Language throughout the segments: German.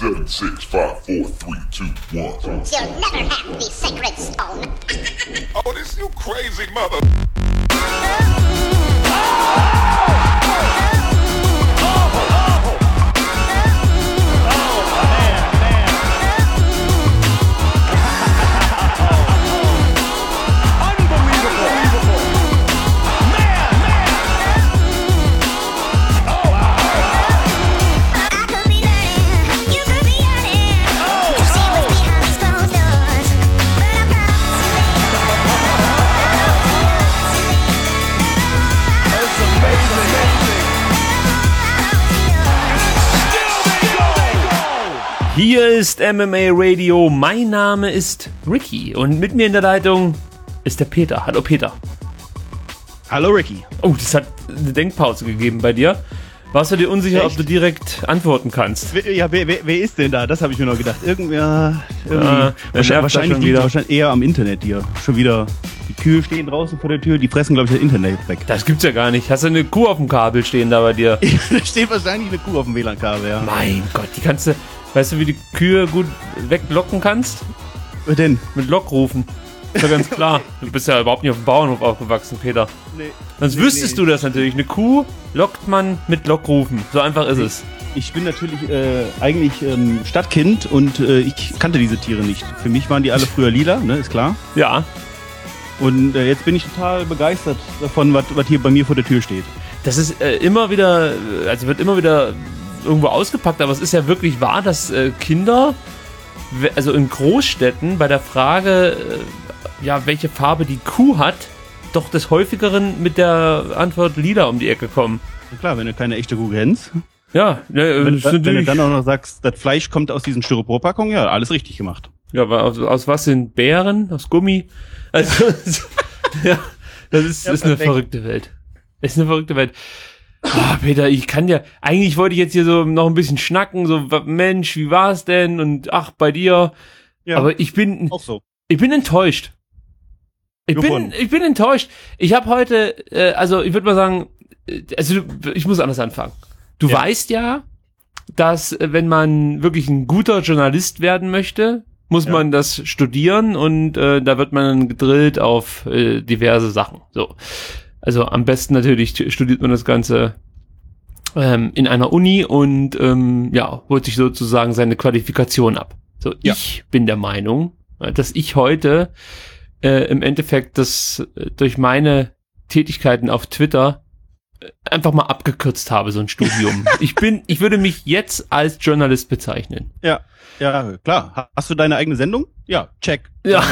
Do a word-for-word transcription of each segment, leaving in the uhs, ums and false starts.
Seven, six, five, four, three, two, one. You'll never have the sacred stone. Oh, this you crazy mother. Hier ist M M A Radio, mein Name ist Ricky und mit mir in der Leitung ist der Peter. Hallo Peter. Hallo Ricky. Oh, das hat eine Denkpause gegeben bei dir. Warst du dir unsicher, Echt? ob du direkt antworten kannst? Wer, ja, wer, wer, wer ist denn da? Das habe ich mir noch gedacht. Irgendwer, irgendwie, Ja, wahrscheinlich, wahrscheinlich, schon liegt wieder. wahrscheinlich eher am Internet hier. Schon wieder, die Kühe stehen draußen vor der Tür, die fressen, glaube ich, das Internet weg. Das gibt's ja gar nicht. Hast du eine Kuh auf dem Kabel stehen da bei dir? Da steht wahrscheinlich eine Kuh auf dem W L A N-Kabel, ja. Mein Gott, die kannst du, weißt du, wie die Kühe gut weglocken kannst? Was denn? Mit Lockrufen. Ist ja ganz klar. Du bist ja überhaupt nicht auf dem Bauernhof aufgewachsen, Peter. Nee. Sonst Nee, wüsstest nee. du das natürlich. Eine Kuh lockt man mit Lockrufen. So einfach ist es. Ich bin natürlich äh, eigentlich ähm, Stadtkind und äh, ich kannte diese Tiere nicht. Für mich waren die alle früher lila, ne, ist klar. Ja. Und äh, jetzt bin ich total begeistert davon, was was hier bei mir vor der Tür steht. Das ist äh, immer wieder, also wird immer wieder irgendwo ausgepackt, aber es ist ja wirklich wahr, dass äh, Kinder, we- also in Großstädten, bei der Frage, äh, ja, welche Farbe die Kuh hat, doch des Häufigeren mit der Antwort lila um die Ecke kommen. Na klar, wenn du keine echte Kuh kennst. Ja, ne, Wenn, das ist wenn du natürlich, dann auch noch sagst, das Fleisch kommt aus diesen Styroporpackungen, ja, alles richtig gemacht. ja, aber aus, aus was sind Bären? Aus Gummi? Also, ja, das ist, Ja, ist eine perfekt. verrückte Welt. Ist eine verrückte Welt. Ah, Peter, ich kann ja, eigentlich wollte ich jetzt hier so noch ein bisschen schnacken, so, wa- Mensch, wie war's denn? Und ach, bei dir. Ja, Aber ich bin, auch so. ich bin enttäuscht. Ich Wovon? bin, ich bin enttäuscht. Ich habe heute, äh, also ich würde mal sagen, äh, also du- ich muss anders anfangen. Du Ja. weißt ja, dass äh, wenn man wirklich ein guter Journalist werden möchte, muss Ja. man das studieren und äh, da wird man gedrillt auf äh, diverse Sachen. So, also am besten natürlich studiert man das Ganze ähm, in einer Uni und ähm, ja holt sich sozusagen seine Qualifikation ab. So, Ja. ich bin der Meinung, äh, dass ich heute äh, im Endeffekt das äh, durch meine Tätigkeiten auf Twitter äh, einfach mal abgekürzt habe, so ein Studium. ich bin, ich würde mich jetzt als Journalist bezeichnen. Ja, ja, klar. Ha- Hast du deine eigene Sendung? Ja, check. Ja.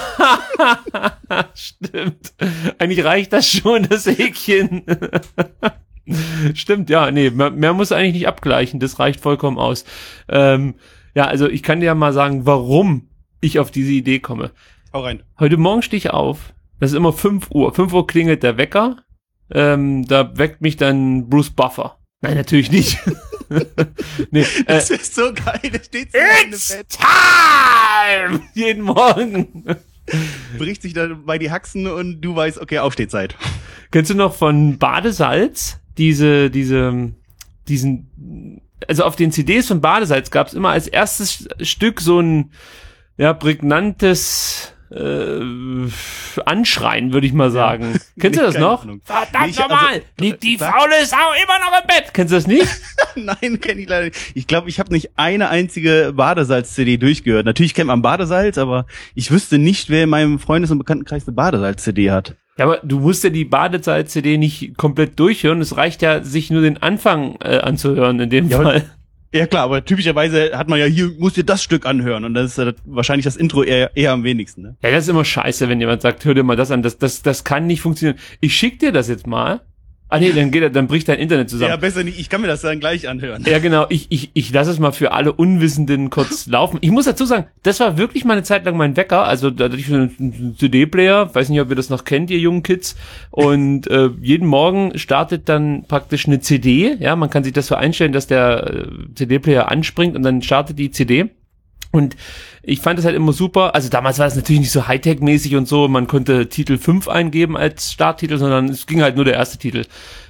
Stimmt. Eigentlich reicht das schon, das Häkchen. Stimmt, ja, nee, mehr, mehr muss eigentlich nicht abgleichen, das reicht vollkommen aus. Ähm, ja, also ich kann dir ja mal sagen, warum ich auf diese Idee komme. Hau rein. Heute Morgen stehe ich auf, das ist immer fünf Uhr. fünf Uhr klingelt der Wecker, ähm, da weckt mich dann Bruce Buffer. Nein, natürlich nicht. nee, äh, Das ist so geil, da steht so in It's Bett, time! Jeden Morgen. bricht sich dann bei die Haxen und du weißt, okay, Aufstehzeit. Kennst du noch von Badesalz diese, diese, diesen, also auf den C Ds von Badesalz gab es immer als erstes Stück so ein, ja, prägnantes äh, Anschreien, würde ich mal sagen. Kennst du Nee, das keine noch? Ahnung. Verdammt Nee, ich- nochmal! also, liegt die sag- faule Sau immer noch im Bett! Kennst du das nicht? Nein, kenne ich leider nicht. Ich glaube, ich habe nicht eine einzige Badesalz-C D durchgehört. Natürlich kennt man Badesalz, aber ich wüsste nicht, wer in meinem Freundes- und Bekanntenkreis eine Badesalz-C D hat. Ja, aber du musst ja die Badesalz-C D nicht komplett durchhören. Es reicht ja, sich nur den Anfang äh, anzuhören in dem Ja, aber- Fall. Ja klar, aber typischerweise hat man ja hier, musst dir das Stück anhören und das ist äh, wahrscheinlich das Intro eher, eher am wenigsten. Ne? Ja, das ist immer scheiße, wenn jemand sagt, hör dir mal das an, das, das, das kann nicht funktionieren. Ich schick dir das jetzt mal. Ah nee, dann geht er, dann bricht dein Internet zusammen. Ja, besser nicht, ich kann mir das dann gleich anhören. Ja, genau, ich, ich, ich lasse es mal für alle Unwissenden kurz laufen. Ich muss dazu sagen, das war wirklich mal eine Zeit lang mein Wecker, also da hatte ich so einen C D-Player, weiß nicht, ob ihr das noch kennt, ihr jungen Kids, und äh, jeden Morgen startet dann praktisch eine C D, ja, man kann sich das so einstellen, dass der äh, C D-Player anspringt und dann startet die C D. Und ich fand das halt immer super, also damals war es natürlich nicht so Hightech-mäßig und so, man konnte Titel fünf eingeben als Starttitel, sondern es ging halt nur der erste Titel.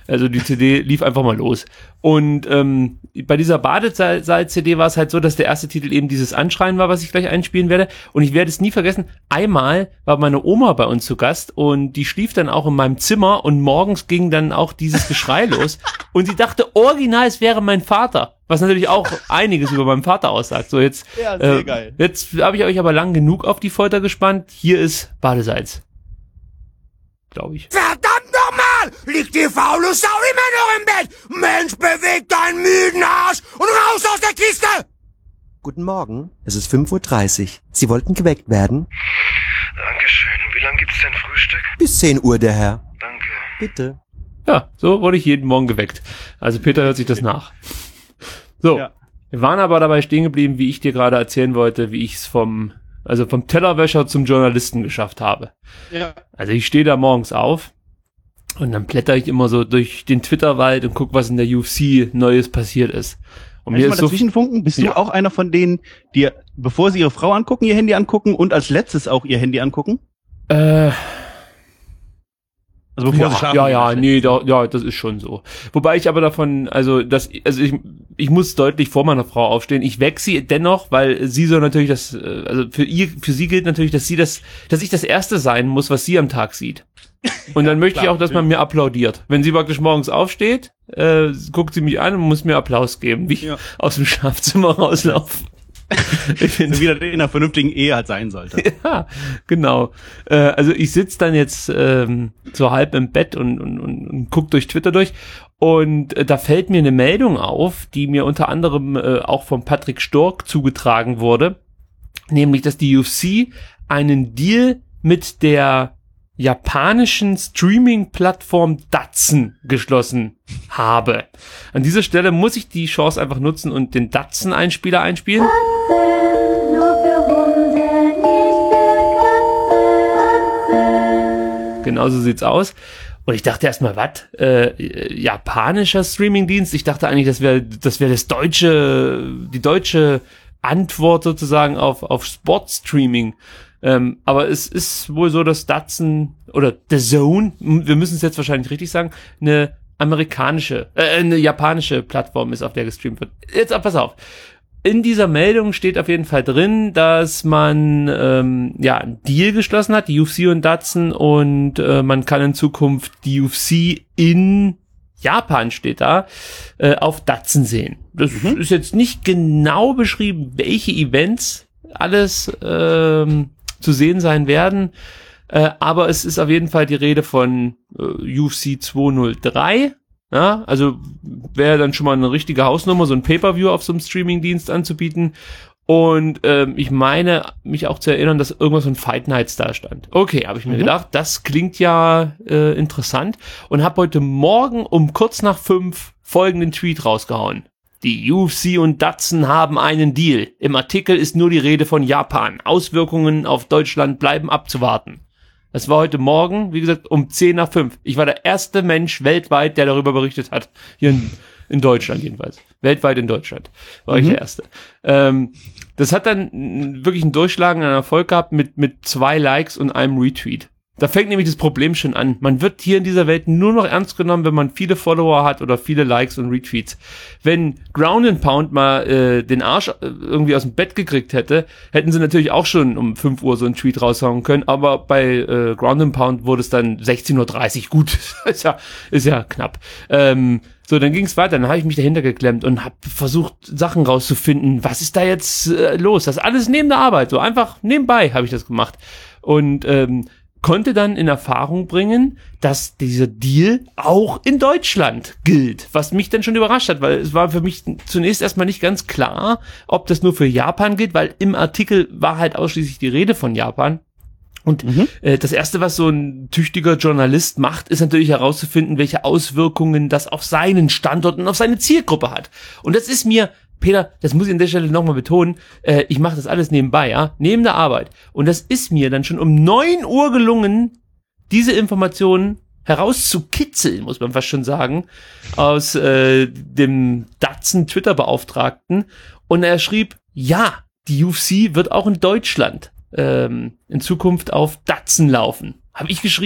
Also die C D lief einfach mal los. Und ähm, bei dieser Badesalz-C D war es halt so, dass der erste Titel eben dieses Anschreien war, was ich gleich einspielen werde. Und ich werde es nie vergessen, einmal war meine Oma bei uns zu Gast und die schlief dann auch in meinem Zimmer und morgens ging dann auch dieses Geschrei los. Und sie dachte original, es wäre mein Vater. Was natürlich auch einiges über meinen Vater aussagt. So, jetzt, Ja, sehr äh, geil. jetzt habe ich euch aber lang genug auf die Folter gespannt. Hier ist Badesalz. Glaube ich. Verdammt nochmal! Liegt die faule Sau immer noch im Bett? Mensch, beweg deinen müden Arsch und raus aus der Kiste! Guten Morgen, es ist fünf Uhr dreißig. Sie wollten geweckt werden? Dankeschön. Wie lange gibt's denn Frühstück? Bis zehn Uhr, der Herr. Danke. Bitte. Ja, so wurde ich jeden Morgen geweckt. Also Peter hört sich das nach. So, Ja. wir waren aber dabei stehen geblieben, wie ich dir gerade erzählen wollte, wie ich es vom, also vom Tellerwäscher zum Journalisten geschafft habe. Ja. Also ich stehe da morgens auf und dann blätter ich immer so durch den Twitterwald und guck, was in der U F C Neues passiert ist. Und Kann ich mir mal ist so, dazwischenfunken? Bist Ja. du auch einer von denen, die, bevor sie ihre Frau angucken, ihr Handy angucken und als letztes auch ihr Handy angucken? äh, Also bevor sie ja, schlafen ja, gehen, ja, als nee, letztes. da, ja, das ist schon so. Wobei ich aber davon, also das, also ich, ich muss deutlich vor meiner Frau aufstehen. Ich weck sie dennoch, weil sie soll natürlich das, äh, also für ihr, für sie gilt natürlich, dass sie das, dass ich das Erste sein muss, was sie am Tag sieht. Und dann möchte ich klar, auch, dass man mir applaudiert. Wenn sie praktisch morgens aufsteht, äh, guckt sie mich an und muss mir Applaus geben, wie ich Ja. aus dem Schlafzimmer rauslaufe. Ich finde So wie das in einer vernünftigen Ehe halt sein sollte. Ja, genau. Äh, also ich sitze dann jetzt ähm, so halb im Bett und, und, und, und guck durch Twitter durch und äh, da fällt mir eine Meldung auf, die mir unter anderem äh, auch von Patrick Stork zugetragen wurde, nämlich, dass die U F C einen Deal mit der japanischen Streaming-Plattform Datsun geschlossen habe. An dieser Stelle muss ich die Chance einfach nutzen und den Datsun-Einspieler einspielen. Genauso sieht's aus. Und ich dachte erstmal, was? Äh, japanischer Streamingdienst? Ich dachte eigentlich, das wäre das wäre das deutsche, die deutsche Antwort sozusagen auf auf Sportstreaming. Ähm, aber es ist wohl so, dass Datsun oder The Zone, wir müssen es jetzt wahrscheinlich richtig sagen, eine amerikanische, äh, eine japanische Plattform ist, auf der gestreamt wird. Jetzt pass auf. In dieser Meldung steht auf jeden Fall drin, dass man ähm, ja einen Deal geschlossen hat, die U F C und Datsun, und äh, man kann in Zukunft die U F C in Japan, steht da, äh, auf Datsun sehen. Das Mhm. ist jetzt nicht genau beschrieben, welche Events alles ähm, zu sehen sein werden, äh, aber es ist auf jeden Fall die Rede von äh, U F C zweihundertdrei. Ja, also wäre dann schon mal eine richtige Hausnummer, so ein Pay-Per-View auf so einem Streaming-Dienst anzubieten. Und ähm, ich meine, mich auch zu erinnern, dass irgendwas von Fight Nights da stand. Okay, habe ich mir Mhm. gedacht, das klingt ja äh, interessant. Und habe heute Morgen um kurz nach fünf folgenden Tweet rausgehauen. Die U F C und Datsun haben einen Deal. Im Artikel ist nur die Rede von Japan. Auswirkungen auf Deutschland bleiben abzuwarten. Das war heute Morgen, wie gesagt, um zehn nach fünf. Ich war der erste Mensch weltweit, der darüber berichtet hat. Hier in, in Deutschland jedenfalls. Weltweit in Deutschland war ich Mhm. der Erste. Ähm, das hat dann n- wirklich einen durchschlagenden Erfolg gehabt mit, mit zwei Likes und einem Retweet. Da fängt nämlich das Problem schon an. Man wird hier in dieser Welt nur noch ernst genommen, wenn man viele Follower hat oder viele Likes und Retweets. Wenn Ground and Pound mal äh, den Arsch äh, irgendwie aus dem Bett gekriegt hätte, hätten sie natürlich auch schon um fünf Uhr so einen Tweet raushauen können. Aber bei äh, Ground and Pound wurde es dann sechzehn Uhr dreißig. Gut, ist ja, ist ja knapp. Ähm, so, dann ging es weiter. Dann habe ich mich dahinter geklemmt und habe versucht, Sachen rauszufinden. Was ist da jetzt äh, los? Das ist alles neben der Arbeit. So einfach nebenbei habe ich das gemacht. Und ähm, konnte dann in Erfahrung bringen, dass dieser Deal auch in Deutschland gilt, was mich dann schon überrascht hat, weil es war für mich zunächst erstmal nicht ganz klar, ob das nur für Japan gilt, weil im Artikel war halt ausschließlich die Rede von Japan. Und Mhm. äh, das Erste, was so ein tüchtiger Journalist macht, ist natürlich herauszufinden, welche Auswirkungen das auf seinen Standort und auf seine Zielgruppe hat. Und das ist mir, Peter, das muss ich an der Stelle nochmal betonen, äh, ich mache das alles nebenbei, ja, neben der Arbeit. Und das ist mir dann schon um neun Uhr gelungen, diese Informationen herauszukitzeln, muss man fast schon sagen, aus äh, dem Datsun Twitter-Beauftragten. Und er schrieb, ja, die U F C wird auch in Deutschland ähm, in Zukunft auf Datsun laufen. Habe ich geschrieben,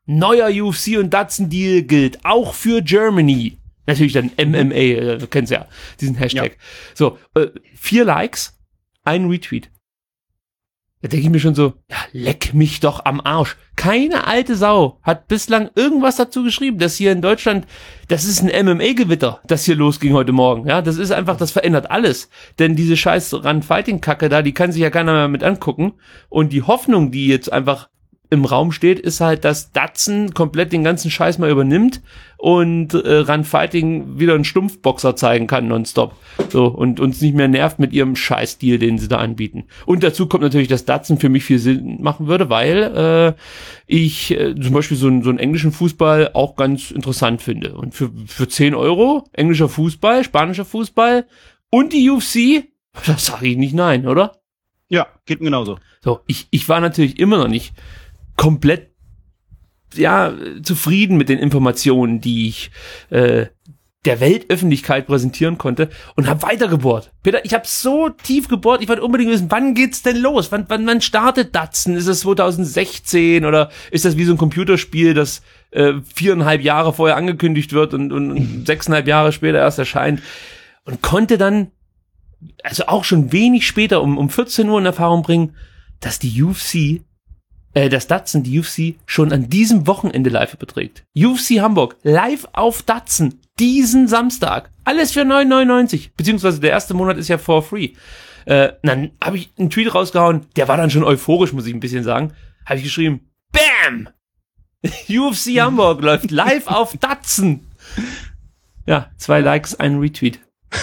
neuer U F C und Datsun-Deal gilt auch für Germany. Natürlich dann M M A, äh, du kennst ja diesen Hashtag. Ja. So, äh, vier Likes, ein Retweet. Da denke ich mir schon so, ja, leck mich doch am Arsch. Keine alte Sau hat bislang irgendwas dazu geschrieben, dass hier in Deutschland, das ist ein M M A-Gewitter, das hier losging heute Morgen. Ja, das ist einfach, das verändert alles. Denn diese scheiß Run-Fighting-Kacke da, die kann sich ja keiner mehr mit angucken. Und die Hoffnung, die jetzt einfach im Raum steht, ist halt, dass Datsun komplett den ganzen Scheiß mal übernimmt und äh, Run Fighting wieder einen Stumpfboxer zeigen kann nonstop. So, und uns nicht mehr nervt mit ihrem Scheißdeal, den sie da anbieten. Und dazu kommt natürlich, dass Datsun für mich viel Sinn machen würde, weil äh, ich äh, zum Beispiel so, so einen englischen Fußball auch ganz interessant finde. Und für, für zehn Euro englischer Fußball, spanischer Fußball und die U F C, das sage ich nicht nein, oder? Ja, geht mir genauso. So, ich, ich war natürlich immer noch nicht komplett ja zufrieden mit den Informationen, die ich äh, der Weltöffentlichkeit präsentieren konnte und habe weiter gebohrt. Peter, ich habe so tief gebohrt, ich wollte unbedingt wissen, wann geht's denn los? Wann wann, wann startet Datsun? Ist es zwanzig sechzehn oder ist das wie so ein Computerspiel, das äh, viereinhalb Jahre vorher angekündigt wird und, und, und sechseinhalb Jahre später erst erscheint? Und konnte dann, also auch schon wenig später, um, um vierzehn Uhr in Erfahrung bringen, dass die U F C Äh, dass Datsun die U F C schon an diesem Wochenende live überträgt. U F C Hamburg live auf Datsun diesen Samstag. Alles für neun neunundneunzig. Beziehungsweise der erste Monat ist ja for free. Äh, dann habe ich einen Tweet rausgehauen, der war dann schon euphorisch, muss ich ein bisschen sagen. Habe ich geschrieben, BAM! U F C Hamburg läuft live auf Datsun. Ja, zwei Likes, ein Retweet.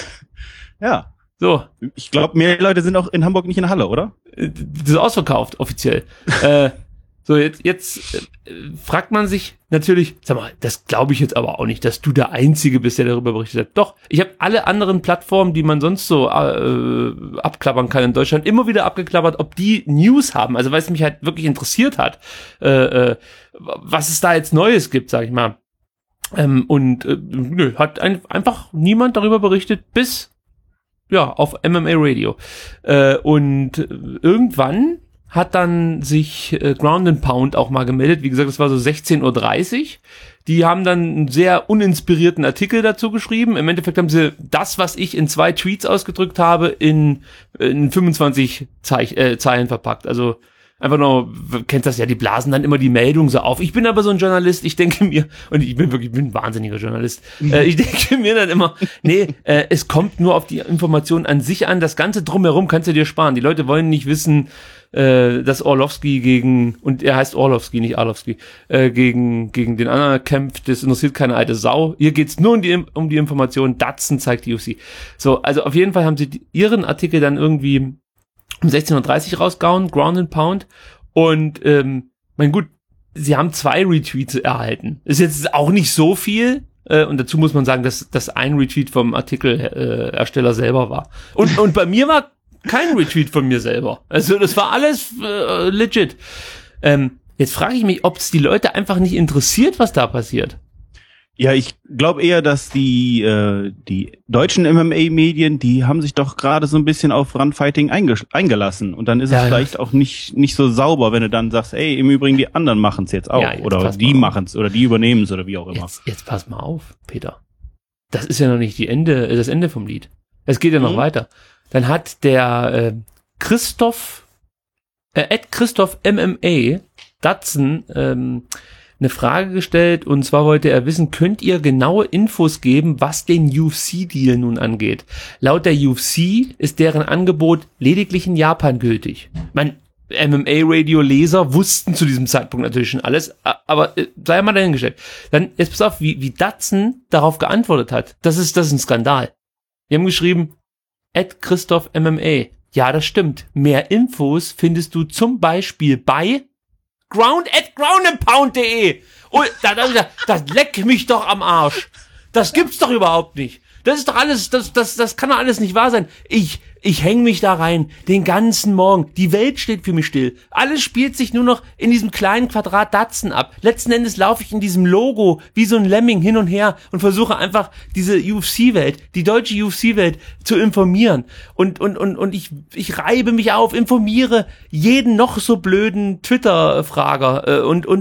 Ja. So. Ich glaube, mehr Leute sind auch in Hamburg nicht in der Halle, oder? Das ist ausverkauft, offiziell. äh, so, jetzt, jetzt äh, fragt man sich natürlich, sag mal, das glaube ich jetzt aber auch nicht, dass du der Einzige bist, der darüber berichtet hat. Doch, ich habe alle anderen Plattformen, die man sonst so äh, abklappern kann in Deutschland, immer wieder abgeklappert, ob die News haben. Also, weil es mich halt wirklich interessiert hat, äh, äh, was es da jetzt Neues gibt, sag ich mal. Ähm, und äh, nö, hat ein, einfach niemand darüber berichtet, bis ja, auf M M A Radio. Äh, und irgendwann hat dann sich äh, Ground and Pound auch mal gemeldet. Wie gesagt, das war so sechzehn Uhr dreißig. Die haben dann einen sehr uninspirierten Artikel dazu geschrieben. Im Endeffekt haben sie das, was ich in zwei Tweets ausgedrückt habe, in, in fünfundzwanzig Zeich, äh, Zeilen verpackt. Also einfach nur, du kennst das ja, die blasen dann immer die Meldung so auf. Ich bin aber so ein Journalist, ich denke mir, und ich bin wirklich ich bin ein wahnsinniger Journalist, äh, ich denke mir dann immer, nee, äh, es kommt nur auf die Information an sich an, das Ganze drumherum kannst du dir sparen. Die Leute wollen nicht wissen, äh, dass Orlovsky gegen, und er heißt Orlovsky, nicht Arlovsky, äh, gegen gegen den anderen kämpft, das interessiert keine alte Sau. Hier geht's nur um die, um die Information, Datsun zeigt die U F C. So, also auf jeden Fall haben sie die, ihren Artikel dann irgendwie um sechzehn Uhr dreißig rausgehauen, Ground and Pound. Und, ähm, mein gut, sie haben zwei Retweets erhalten. Ist jetzt auch nicht so viel. Äh, und dazu muss man sagen, dass das ein Retweet vom Artikelersteller äh, selber war. Und, und bei mir war kein Retweet von mir selber. Also das war alles äh, legit. Ähm, jetzt frage ich mich, ob es die Leute einfach nicht interessiert, was da passiert. Ja, ich glaube eher, dass die äh, die deutschen M M A-Medien, die haben sich doch gerade so ein bisschen auf Run-Fighting einge- eingelassen. Und dann ist ja, es vielleicht auch nicht nicht so sauber, wenn du dann sagst, ey, im Übrigen, die anderen machen es jetzt auch. Ja, jetzt oder die machen es oder die übernehmen es oder wie auch immer. Jetzt, jetzt pass mal auf, Peter. Das ist ja noch nicht die Ende, das Ende vom Lied. Es geht ja noch mhm. weiter. Dann hat der äh, Christoph, äh, Ed Christoph M M A, Datsun, ähm, eine Frage gestellt, und zwar wollte er wissen, könnt ihr genaue Infos geben, was den U F C-Deal nun angeht? Laut der U F C ist deren Angebot lediglich in Japan gültig. Man, M M A-Radio-Leser wussten zu diesem Zeitpunkt natürlich schon alles, aber äh, sei mal dahingestellt. Dann, jetzt pass auf, wie, wie Datsun darauf geantwortet hat. Das ist, das ist ein Skandal. Wir haben geschrieben, Ed Christoph M M A. Ja, das stimmt. Mehr Infos findest du zum Beispiel bei Ground at groundandpound punkt de. Und da, da, da, das leck mich doch am Arsch. Das gibt's doch überhaupt nicht. Das ist doch alles, das, das, das kann doch alles nicht wahr sein. Ich, ich häng mich da rein, den ganzen Morgen. Die Welt steht für mich still. Alles spielt sich nur noch in diesem kleinen Quadrat Datsun ab. Letzten Endes laufe ich in diesem Logo wie so ein Lemming hin und her und versuche einfach diese U F C-Welt, die deutsche U F C-Welt zu informieren. Und, und, und, und ich, ich reibe mich auf, informiere jeden noch so blöden Twitter-Frager, äh, und, und,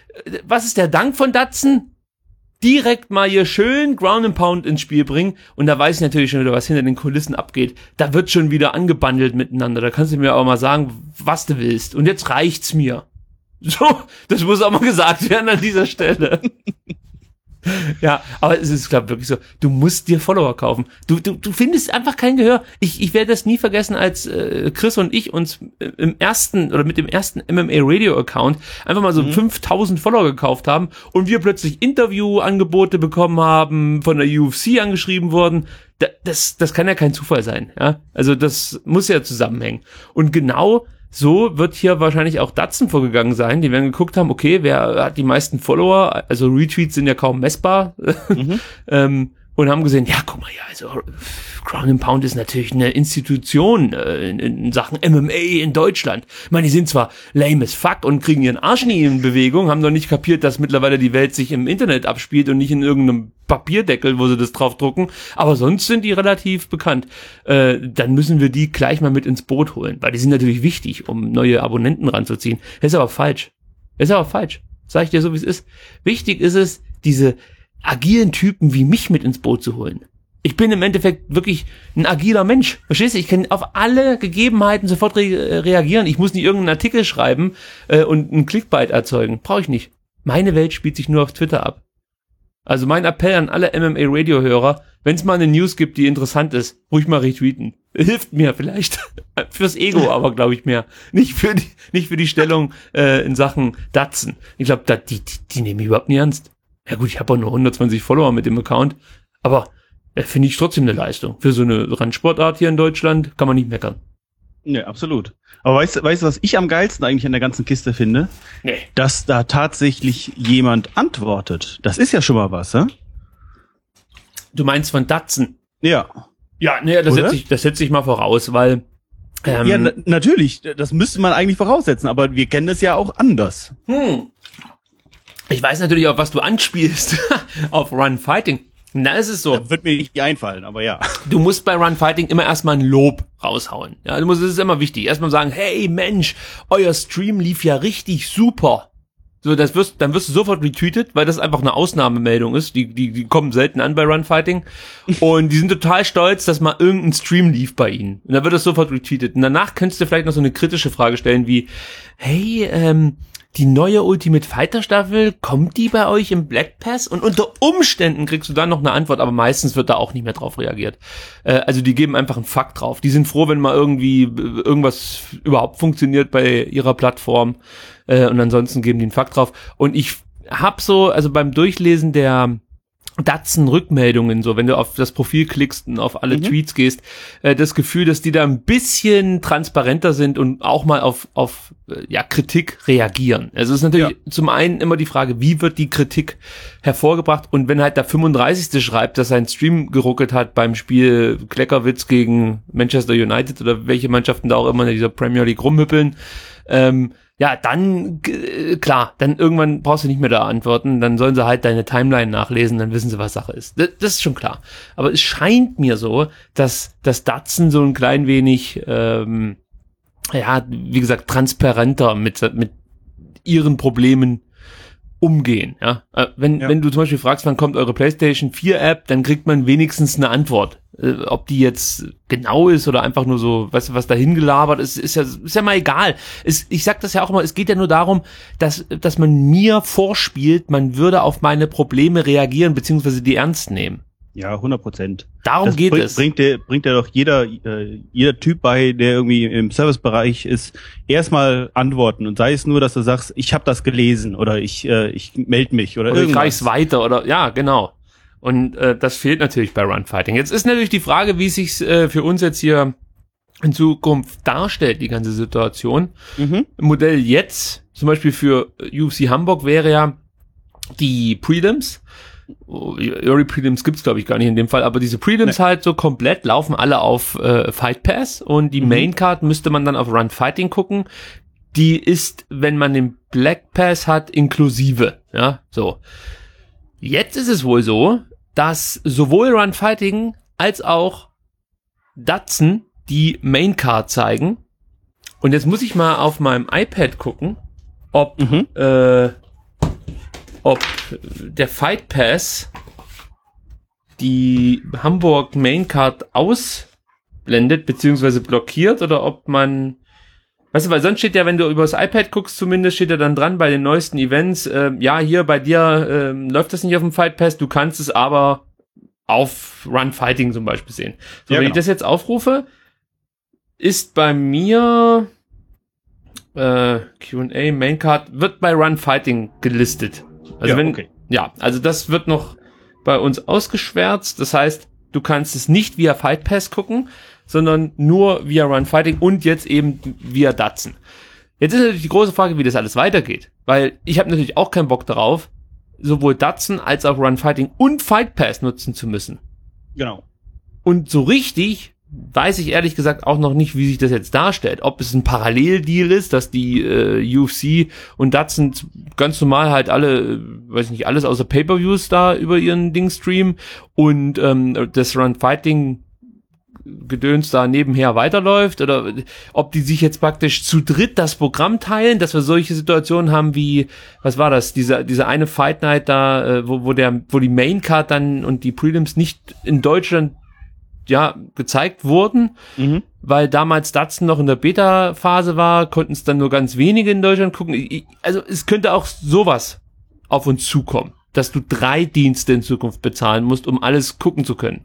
was ist der Dank von Datsun? Direkt mal hier schön Ground and Pound ins Spiel bringen und da weiß ich natürlich schon wieder, was hinter den Kulissen abgeht. Da wird schon wieder angebandelt miteinander. Da kannst du mir auch mal sagen, was du willst. Und jetzt reicht's mir. So, das muss auch mal gesagt werden an dieser Stelle. Ja, aber es ist, glaube ich, wirklich so, du musst dir Follower kaufen. Du, du, du findest einfach kein Gehör. Ich, ich werde das nie vergessen, als äh, Chris und ich uns im ersten oder mit dem ersten M M A Radio Account einfach mal so mhm. fünftausend Follower gekauft haben und wir plötzlich Interviewangebote bekommen haben, von der U F C angeschrieben wurden. Da, das, das kann ja kein Zufall sein, ja. Also das muss ja zusammenhängen. Und genau so wird hier wahrscheinlich auch Datsun vorgegangen sein. Die werden geguckt haben, okay, wer hat die meisten Follower? Also Retweets sind ja kaum messbar. Mhm. ähm, und haben gesehen, ja, guck mal, ja, also Ground and Pound ist natürlich eine Institution äh, in, in Sachen M M A in Deutschland. Ich meine, die sind zwar lame as fuck und kriegen ihren Arsch nie in Bewegung, haben noch nicht kapiert, dass mittlerweile die Welt sich im Internet abspielt und nicht in irgendeinem Papierdeckel, wo sie das drauf drucken, aber sonst sind die relativ bekannt. Äh, dann müssen wir die gleich mal mit ins Boot holen, weil die sind natürlich wichtig, um neue Abonnenten ranzuziehen. Das ist aber falsch. Das ist aber falsch. Sag ich dir so, wie es ist. Wichtig ist es, diese agilen Typen wie mich mit ins Boot zu holen. Ich bin im Endeffekt wirklich ein agiler Mensch. Verstehst du? Ich kann auf alle Gegebenheiten sofort re- reagieren. Ich muss nicht irgendeinen Artikel schreiben äh, und einen Clickbait erzeugen. Brauche ich nicht. Meine Welt spielt sich nur auf Twitter ab. Also mein Appell an alle M M A-Radio-Hörer, wenn es mal eine News gibt, die interessant ist, ruhig mal retweeten. Hilft mir vielleicht. Fürs Ego aber, glaube ich, mehr. Nicht für die, nicht für die Stellung äh, in Sachen Datsun. Ich glaube, die, die, die nehmen mich überhaupt nicht ernst. Ja gut, ich habe auch nur hundertzwanzig Follower mit dem Account, aber äh, finde ich trotzdem eine Leistung. Für so eine Randsportart hier in Deutschland kann man nicht meckern. Ja, absolut. Aber weißt du, weißt du, was ich am geilsten eigentlich an der ganzen Kiste finde? Nee. Dass da tatsächlich jemand antwortet. Das ist ja schon mal was, ne? Du meinst von Datsun? Ja. Ja, nee, das setze ich, das setze ich mal voraus, weil ähm, ja, na- natürlich, das müsste man eigentlich voraussetzen, aber wir kennen es ja auch anders. Hm. Ich weiß natürlich, auf was du anspielst. Auf Run Fighting. Na, ist es so. Das wird mir nicht einfallen, aber ja. Du musst bei Run Fighting immer erstmal ein Lob raushauen. Ja, du musst, das ist immer wichtig. Erstmal sagen, hey Mensch, euer Stream lief ja richtig super. So, das wirst, dann wirst du sofort retweetet, weil das einfach eine Ausnahmemeldung ist. Die, die, die kommen selten an bei Run Fighting. Und die sind total stolz, dass mal irgendein Stream lief bei ihnen. Und dann wird das sofort retweetet. Und danach könntest du vielleicht noch so eine kritische Frage stellen wie, hey, ähm, die neue Ultimate Fighter Staffel, kommt die bei euch im Black Pass? Und unter Umständen kriegst du dann noch eine Antwort, aber meistens wird da auch nicht mehr drauf reagiert. Äh, also die geben einfach einen Fakt drauf. Die sind froh, wenn mal irgendwie äh, irgendwas überhaupt funktioniert bei ihrer Plattform. Äh, und ansonsten geben die einen Fakt drauf. Und ich hab so, also beim Durchlesen der Datsun-Rückmeldungen, so wenn du auf das Profil klickst und auf alle mhm. Tweets gehst, äh, das Gefühl, dass die da ein bisschen transparenter sind und auch mal auf auf äh, ja Kritik reagieren. Also es ist natürlich ja. zum einen immer die Frage, wie wird die Kritik hervorgebracht, und wenn halt der fünfunddreißigste schreibt, dass sein Stream geruckelt hat beim Spiel Kleckerwitz gegen Manchester United oder welche Mannschaften da auch immer in dieser Premier League rumhüppeln, ähm, ja, dann, g- klar, dann irgendwann brauchst du nicht mehr da antworten, dann sollen sie halt deine Timeline nachlesen, dann wissen sie, was Sache ist. Das, das ist schon klar. Aber es scheint mir so, dass das Datsun so ein klein wenig, ähm, ja, wie gesagt, transparenter mit, mit ihren Problemen umgehen, ja. Äh, wenn, Ja. wenn du zum Beispiel fragst, wann kommt eure PlayStation vier App, dann kriegt man wenigstens eine Antwort. Äh, ob die jetzt genau ist oder einfach nur so, weißt du, was da hingelabert ist, ist ja, ist ja mal egal. Es, ich sag das ja auch immer, es geht ja nur darum, dass, dass man mir vorspielt, man würde auf meine Probleme reagieren, beziehungsweise die ernst nehmen. Ja, hundert Prozent. Darum das geht bring, es. Bringt der, bringt der doch jeder, äh, jeder Typ bei, der irgendwie im Servicebereich ist, erstmal antworten, und sei es nur, dass du sagst, ich habe das gelesen oder ich, äh, ich melde mich oder, Oder ich irgendwas. reich's weiter oder, ja, genau. Und äh, das fehlt natürlich bei Run Fighting. Jetzt ist natürlich die Frage, wie es sich äh, für uns jetzt hier in Zukunft darstellt, die ganze Situation. Mhm. Modell jetzt, zum Beispiel für U F C Hamburg, wäre ja die Prelims. Oh, Early Prelims gibt's glaube ich gar nicht in dem Fall, aber diese Prelims Nee. halt so komplett laufen alle auf äh, Fight Pass, und die Mhm. Main Card müsste man dann auf Run Fighting gucken. Die ist, wenn man den Black Pass hat, inklusive. Ja, so. Jetzt ist es wohl so, dass sowohl Run Fighting als auch Datsun die Main Card zeigen. Und jetzt muss ich mal auf meinem iPad gucken, ob Mhm. äh, ob der Fight Pass die Hamburg Maincard ausblendet beziehungsweise blockiert oder ob man, weißt du, weil sonst steht ja, wenn du übers iPad guckst, zumindest steht ja dann dran bei den neuesten Events, äh, ja, hier bei dir äh, läuft das nicht auf dem Fight Pass, du kannst es aber auf Run Fighting zum Beispiel sehen. So, ja, wenn genau. ich das jetzt aufrufe, ist bei mir äh, Q und A Maincard wird bei Run Fighting gelistet. Also ja, wenn, okay. ja, also das wird noch bei uns ausgeschwärzt. Das heißt, du kannst es nicht via Fight Pass gucken, sondern nur via Run Fighting und jetzt eben via Datsun. Jetzt ist natürlich die große Frage, wie das alles weitergeht. Weil ich habe natürlich auch keinen Bock darauf, sowohl Datsun als auch Run Fighting und Fight Pass nutzen zu müssen. Genau. Und so richtig weiß ich ehrlich gesagt auch noch nicht, wie sich das jetzt darstellt. Ob es ein Paralleldeal ist, dass die äh, U F C und Datsun ganz normal halt alle, äh, weiß nicht, alles außer Pay-Per-Views da über ihren Ding streamen und ähm, das Run-Fighting Gedöns da nebenher weiterläuft oder ob die sich jetzt praktisch zu dritt das Programm teilen, dass wir solche Situationen haben wie, was war das, diese diese eine Fight Night da, äh, wo wo der wo die Maincard dann und die Prelims nicht in Deutschland ja gezeigt wurden, mhm. weil damals Datsun noch in der Beta-Phase war, konnten es dann nur ganz wenige in Deutschland gucken. Ich, also es könnte auch sowas auf uns zukommen, dass du drei Dienste in Zukunft bezahlen musst, um alles gucken zu können.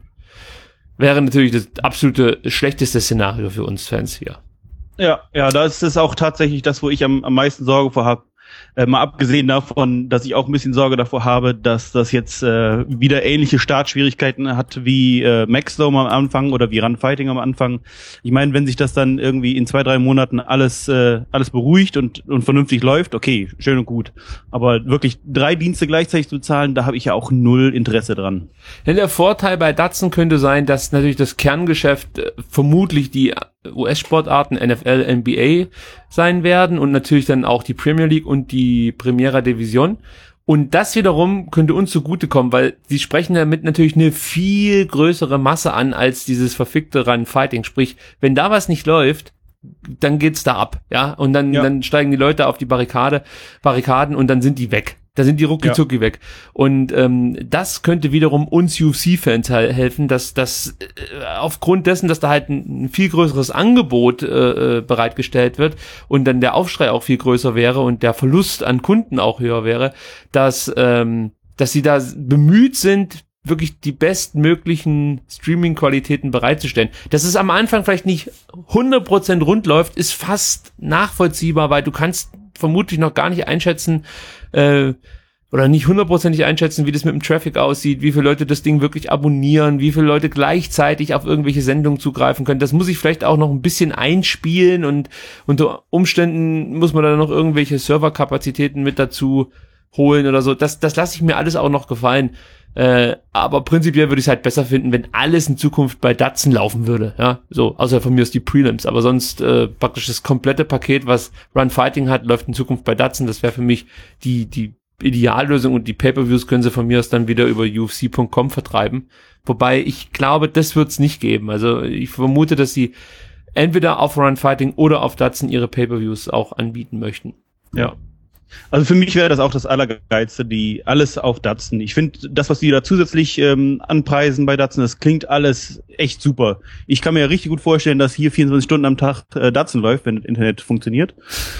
Wäre natürlich das absolute schlechteste Szenario für uns Fans hier. Ja, ja, das ist auch tatsächlich das, wo ich am, am meisten Sorge vor habe. Äh, mal abgesehen davon, dass ich auch ein bisschen Sorge davor habe, dass das jetzt äh, wieder ähnliche Startschwierigkeiten hat wie äh, Maxdome am Anfang oder wie Run Fighting am Anfang. Ich meine, wenn sich das dann irgendwie in zwei, drei Monaten alles äh, alles beruhigt und und vernünftig läuft, okay, schön und gut. Aber wirklich drei Dienste gleichzeitig zu zahlen, da habe ich ja auch null Interesse dran. Ja, der Vorteil bei Datsun könnte sein, dass natürlich das Kerngeschäft äh, vermutlich die U S-Sportarten N F L, N B A sein werden und natürlich dann auch die Premier League und die Primera Division. Und das wiederum könnte uns zugutekommen, weil sie sprechen damit natürlich eine viel größere Masse an als dieses verfickte Run-Fighting. Sprich, wenn da was nicht läuft, dann geht's da ab, ja. Und dann, ja. dann steigen die Leute auf die Barrikade, Barrikaden und dann sind die weg. Da sind die rucki zucki ja. weg. Und ähm, das könnte wiederum uns U F C-Fans helfen, dass das äh, aufgrund dessen, dass da halt ein, ein viel größeres Angebot äh, bereitgestellt wird und dann der Aufschrei auch viel größer wäre und der Verlust an Kunden auch höher wäre, dass ähm, dass sie da bemüht sind, wirklich die bestmöglichen Streaming-Qualitäten bereitzustellen. Dass es am Anfang vielleicht nicht hundert Prozent rund läuft, ist fast nachvollziehbar, weil du kannst vermutlich noch gar nicht einschätzen, äh, oder nicht hundertprozentig einschätzen, wie das mit dem Traffic aussieht, wie viele Leute das Ding wirklich abonnieren, wie viele Leute gleichzeitig auf irgendwelche Sendungen zugreifen können. Das muss ich vielleicht auch noch ein bisschen einspielen und unter Umständen muss man da noch irgendwelche Serverkapazitäten mit dazu holen oder so. Das, das lasse ich mir alles auch noch gefallen. Äh, aber prinzipiell würde ich es halt besser finden, wenn alles in Zukunft bei Datsun laufen würde, ja, so, außer von mir ist die Prelims, aber sonst äh, praktisch das komplette Paket, was Run Fighting hat, läuft in Zukunft bei Datsun. Das wäre für mich die die Ideallösung und die Pay-Per-Views können sie von mir aus dann wieder über U F C Punkt com vertreiben, wobei ich glaube, das wird es nicht geben. Also ich vermute, dass sie entweder auf Run Fighting oder auf Datsun ihre Pay-Per-Views auch anbieten möchten. Ja. Also für mich wäre das auch das Allergeilste, die alles auf Datsun. Ich finde, das, was die da zusätzlich ähm, anpreisen bei Datsun, das klingt alles echt super. Ich kann mir ja richtig gut vorstellen, dass hier vierundzwanzig Stunden am Tag äh, Datsun läuft, wenn das Internet funktioniert.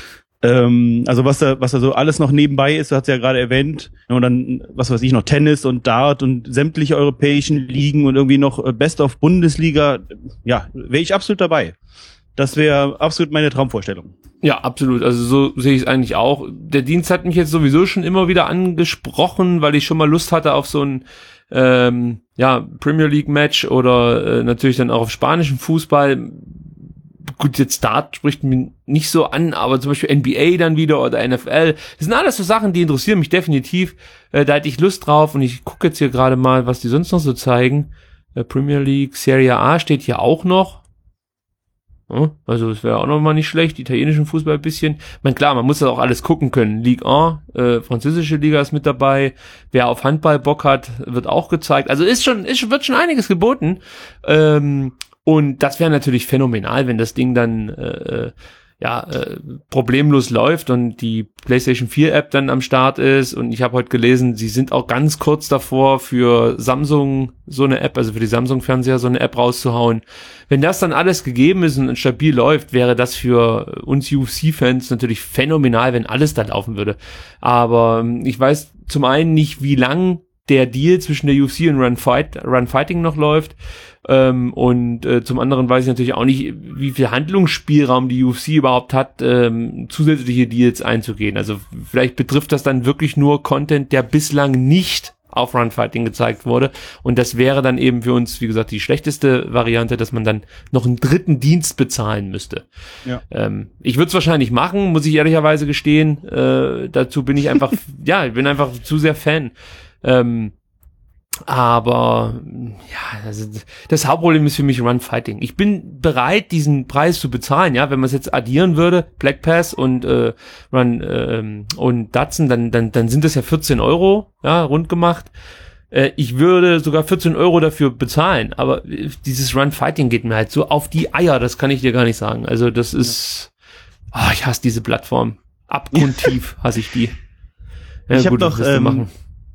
Ähm, also was da, was da so alles noch nebenbei ist, du hast ja gerade erwähnt, und dann, was weiß ich, noch Tennis und Dart und sämtliche europäischen Ligen und irgendwie noch Best of Bundesliga. Ja, wäre ich absolut dabei. Das wäre absolut meine Traumvorstellung. Ja, absolut. Also so sehe ich es eigentlich auch. Der Dienst hat mich jetzt sowieso schon immer wieder angesprochen, weil ich schon mal Lust hatte auf so ein ähm, ja Premier League Match oder äh, natürlich dann auch auf spanischen Fußball. Gut, jetzt Dart spricht mich nicht so an, aber zum Beispiel N B A dann wieder oder N F L. Das sind alles so Sachen, die interessieren mich definitiv. Äh, da hätte ich Lust drauf und ich gucke jetzt hier gerade mal, was die sonst noch so zeigen. Äh, Premier League, Serie A steht hier auch noch. Also das wäre auch nochmal nicht schlecht, italienischen Fußball ein bisschen. Ich meine, klar, man muss das auch alles gucken können. Ligue eins, äh, französische Liga ist mit dabei. Wer auf Handball Bock hat, wird auch gezeigt. Also ist schon, ist, wird schon einiges geboten. Ähm, und das wäre natürlich phänomenal, wenn das Ding dann äh, ja, äh, problemlos läuft und die PlayStation vier App dann am Start ist. Und ich habe heute gelesen, sie sind auch ganz kurz davor, für Samsung so eine App, also für die Samsung-Fernseher so eine App rauszuhauen. Wenn das dann alles gegeben ist und stabil läuft, wäre das für uns U F C-Fans natürlich phänomenal, wenn alles da laufen würde. Aber ich weiß zum einen nicht, wie lang der Deal zwischen der U F C und Run, Fight, Run Fighting noch läuft. Ähm, und äh, zum anderen weiß ich natürlich auch nicht, wie viel Handlungsspielraum die U F C überhaupt hat, ähm, zusätzliche Deals einzugehen. Also vielleicht betrifft das dann wirklich nur Content, der bislang nicht auf Run Fighting gezeigt wurde. Und das wäre dann eben für uns, wie gesagt, die schlechteste Variante, dass man dann noch einen dritten Dienst bezahlen müsste. Ja. Ähm, ich würde es wahrscheinlich machen, muss ich ehrlicherweise gestehen. Äh, dazu bin ich einfach, ja, ich bin einfach zu sehr Fan. Ähm, aber ja, also das Hauptproblem ist für mich Run Fighting. Ich bin bereit, diesen Preis zu bezahlen, ja, wenn man es jetzt addieren würde, Black Pass und äh, Run ähm, und Datsun, dann dann dann sind das ja vierzehn Euro, ja, rund gemacht. Äh, ich würde sogar vierzehn Euro dafür bezahlen, aber dieses Run Fighting geht mir halt so auf die Eier, das kann ich dir gar nicht sagen. Also das ist, oh, ich hasse diese Plattform, abgrundtief hasse ich die. Ja, ich habe gut, doch ähm,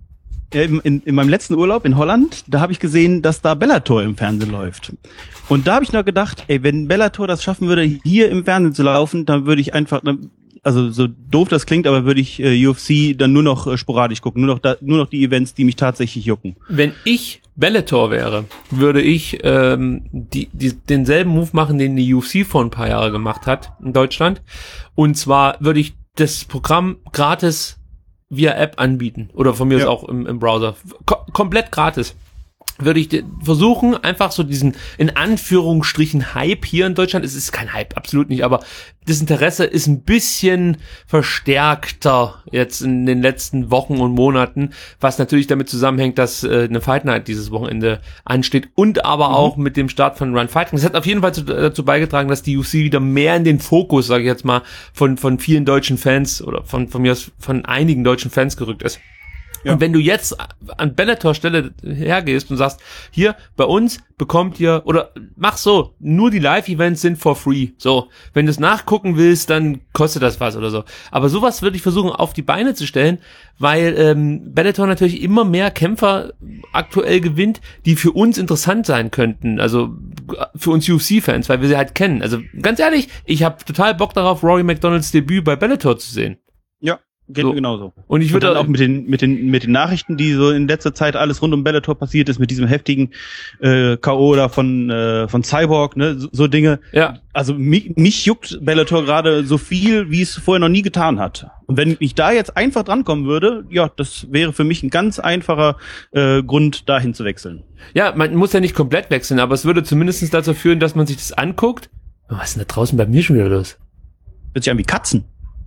In, in, in meinem letzten Urlaub in Holland, da habe ich gesehen, dass da Bellator im Fernsehen läuft. Und da habe ich noch gedacht, ey, wenn Bellator das schaffen würde, hier im Fernsehen zu laufen, dann würde ich einfach, also so doof das klingt, aber würde ich äh, U F C dann nur noch äh, sporadisch gucken, nur noch da, nur noch die Events, die mich tatsächlich jucken. Wenn ich Bellator wäre, würde ich ähm, die, die, denselben Move machen, den die U F C vor ein paar Jahren gemacht hat in Deutschland. Und zwar würde ich das Programm gratis via App anbieten oder von mir ja. aus auch im, im Browser. Ko- komplett gratis. Würde ich de- versuchen, einfach so diesen, in Anführungsstrichen, Hype hier in Deutschland, es ist kein Hype, absolut nicht, aber das Interesse ist ein bisschen verstärkter jetzt in den letzten Wochen und Monaten, was natürlich damit zusammenhängt, dass äh, eine Fight Night dieses Wochenende ansteht und aber mhm. auch mit dem Start von Run Fighting. Das hat auf jeden Fall zu, dazu beigetragen, dass die U F C wieder mehr in den Fokus, sage ich jetzt mal, von von vielen deutschen Fans oder von von mir aus von einigen deutschen Fans gerückt ist. Ja. Und wenn du jetzt an Bellator Stelle hergehst und sagst, hier, bei uns bekommt ihr, oder mach so, nur die Live-Events sind for free. So, wenn du es nachgucken willst, dann kostet das was oder so. Aber sowas würde ich versuchen auf die Beine zu stellen, weil ähm, Bellator natürlich immer mehr Kämpfer aktuell gewinnt, die für uns interessant sein könnten. Also für uns U F C-Fans, weil wir sie halt kennen. Also ganz ehrlich, ich habe total Bock darauf, Rory McDonalds Debüt bei Bellator zu sehen. Ja. Geht so. mir genauso. Und ich würde dann auch mit den mit den mit den Nachrichten, die so in letzter Zeit alles rund um Bellator passiert ist, mit diesem heftigen äh, K O da von äh, von Cyborg, ne, so, so Dinge. Ja. Also mich, mich juckt Bellator gerade so viel, wie es vorher noch nie getan hat. Und wenn ich da jetzt einfach drankommen würde, ja, das wäre für mich ein ganz einfacher äh, Grund, dahin zu wechseln. Ja, man muss ja nicht komplett wechseln, aber es würde zumindest dazu führen, dass man sich das anguckt. Was ist denn da draußen bei mir schon wieder los? Hört sich an wie Katzen.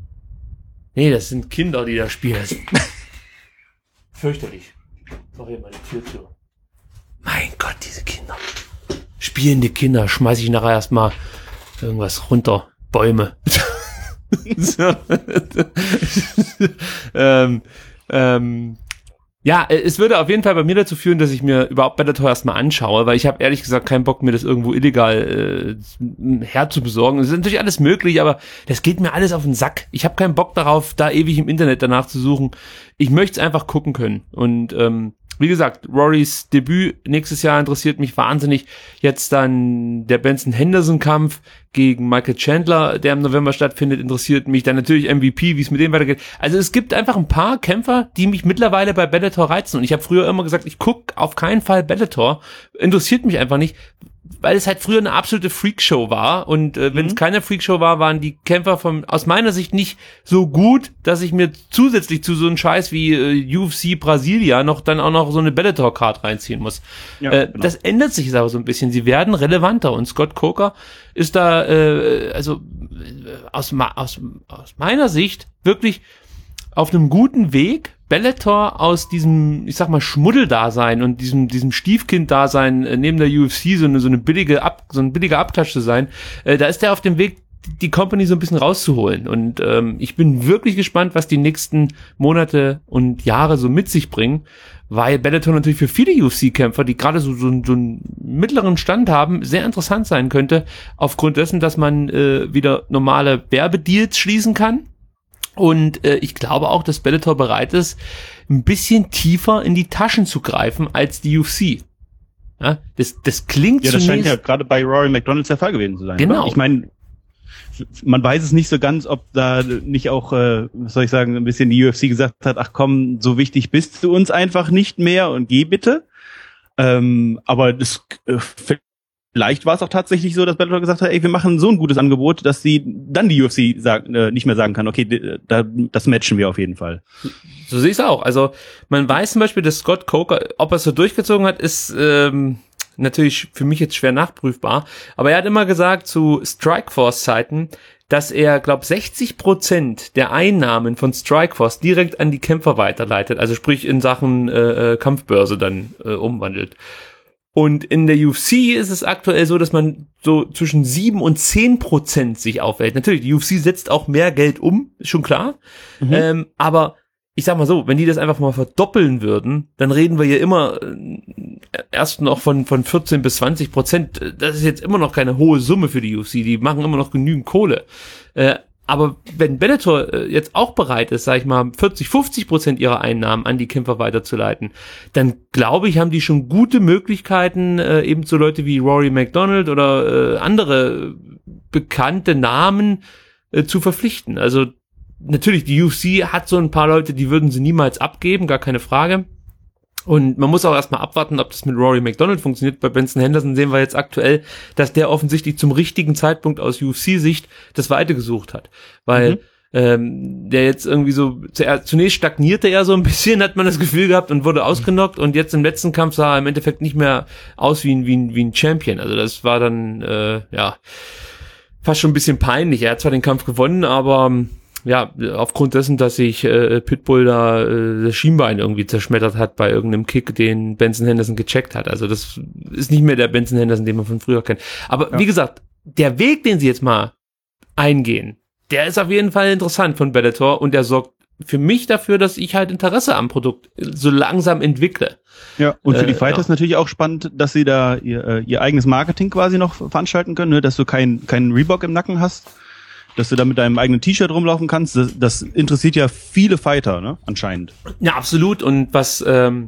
Nee, das sind Kinder, die da spielen. Fürchterlich. Mach hier meine Tür zu. Mein Gott, diese Kinder. Spielende Kinder. Schmeiß ich nachher erstmal irgendwas runter. Bäume. so. ähm, ähm, ja, es würde auf jeden Fall bei mir dazu führen, dass ich mir überhaupt Bellator erstmal anschaue, weil ich habe ehrlich gesagt keinen Bock, mir das irgendwo illegal äh, herzubesorgen. Das ist natürlich alles möglich, aber das geht mir alles auf den Sack. Ich habe keinen Bock darauf, da ewig im Internet danach zu suchen. Ich möchte es einfach gucken können. Und ähm, wie gesagt, Rorys Debüt nächstes Jahr interessiert mich wahnsinnig. Jetzt dann der Benson-Henderson-Kampf gegen Michael Chandler, der im November stattfindet, interessiert mich. Dann natürlich M V P, wie es mit dem weitergeht. Also es gibt einfach ein paar Kämpfer, die mich mittlerweile bei Bellator reizen. Und ich habe früher immer gesagt, ich gucke auf keinen Fall Bellator. Interessiert mich einfach nicht, weil es halt früher eine absolute Freakshow war. Und äh, wenn es mhm. keine Freakshow war, waren die Kämpfer von aus meiner Sicht nicht so gut, dass ich mir zusätzlich zu so einem Scheiß wie äh, U F C Brasilia noch dann auch noch so eine Bellator-Card reinziehen muss. Ja, äh, genau. Das ändert sich aber so ein bisschen. Sie werden relevanter. Und Scott Coker ist da, äh, also äh, aus, aus, aus meiner Sicht wirklich auf einem guten Weg, Bellator aus diesem, ich sag mal, Schmuddeldasein und diesem diesem Stiefkind-Dasein äh, neben der U F C so eine so eine billige Ab, so ein billiger Abklatsch zu sein. Äh, da ist der auf dem Weg, die Company so ein bisschen rauszuholen. Und ähm, ich bin wirklich gespannt, was die nächsten Monate und Jahre so mit sich bringen, weil Bellator natürlich für viele U F C-Kämpfer, die gerade so, so, so einen mittleren Stand haben, sehr interessant sein könnte, aufgrund dessen, dass man äh, wieder normale Werbedeals schließen kann. Und äh, ich glaube auch, dass Bellator bereit ist, ein bisschen tiefer in die Taschen zu greifen als die U F C. Ja, das, das klingt ja, das zunächst... scheint ja gerade bei Rory McDonald der Fall gewesen zu sein. Genau. Oder? Ich meine, man weiß es nicht so ganz, ob da nicht auch, äh, was soll ich sagen, ein bisschen die U F C gesagt hat, ach komm, so wichtig bist du uns einfach nicht mehr und geh bitte. Ähm, aber das, äh, vielleicht war es auch tatsächlich so, dass Bellator gesagt hat, ey, wir machen so ein gutes Angebot, dass sie dann die U F C sag, äh, nicht mehr sagen kann, okay, da, das matchen wir auf jeden Fall. So sehe ich es auch. Also man weiß zum Beispiel, dass Scott Coker, ob er es so durchgezogen hat, ist ähm, natürlich für mich jetzt schwer nachprüfbar. Aber er hat immer gesagt zu Strikeforce-Zeiten, dass er, glaube sechzig Prozent der Einnahmen von Strikeforce direkt an die Kämpfer weiterleitet. Also sprich in Sachen äh, Kampfbörse dann äh, umwandelt. Und in der U F C ist es aktuell so, dass man so zwischen sieben und zehn Prozent sich aufhält. Natürlich, die U F C setzt auch mehr Geld um, ist schon klar. Mhm. Ähm, aber ich sag mal so, wenn die das einfach mal verdoppeln würden, dann reden wir hier immer äh, erst noch von von vierzehn bis zwanzig Prozent. Das ist jetzt immer noch keine hohe Summe für die U F C. Die machen immer noch genügend Kohle. Äh, aber wenn Bellator äh, jetzt auch bereit ist, sag ich mal, vierzig, fünfzig Prozent ihrer Einnahmen an die Kämpfer weiterzuleiten, dann glaube ich, haben die schon gute Möglichkeiten, äh, eben so Leute wie Rory McDonald oder äh, andere bekannte Namen äh, zu verpflichten. Also natürlich, die U F C hat so ein paar Leute, die würden sie niemals abgeben, gar keine Frage. Und man muss auch erstmal abwarten, ob das mit Rory McDonald funktioniert. Bei Benson Henderson sehen wir jetzt aktuell, dass der offensichtlich zum richtigen Zeitpunkt aus U F C-Sicht das Weite gesucht hat. Weil mhm. ähm, der jetzt irgendwie so, zunächst stagnierte er so ein bisschen, hat man das Gefühl gehabt, und wurde ausgenockt. Und jetzt im letzten Kampf sah er im Endeffekt nicht mehr aus wie ein, wie ein, wie ein Champion. Also das war dann, äh, ja, fast schon ein bisschen peinlich. Er hat zwar den Kampf gewonnen, aber ja, aufgrund dessen, dass sich äh, Pitbull da äh, das Schienbein irgendwie zerschmettert hat bei irgendeinem Kick, den Benson Henderson gecheckt hat. Also das ist nicht mehr der Benson Henderson, den man von früher kennt. Aber ja, wie gesagt, der Weg, den sie jetzt mal eingehen, der ist auf jeden Fall interessant von Bellator, und der sorgt für mich dafür, dass ich halt Interesse am Produkt so langsam entwickle. Ja, und für die äh, Fighter ja. ist natürlich auch spannend, dass sie da ihr, ihr eigenes Marketing quasi noch veranstalten können, ne? Dass du keinen keinen Reebok im Nacken hast, dass du da mit deinem eigenen T-Shirt rumlaufen kannst. Das, das interessiert ja viele Fighter, ne, anscheinend. Ja, absolut. Und was ähm,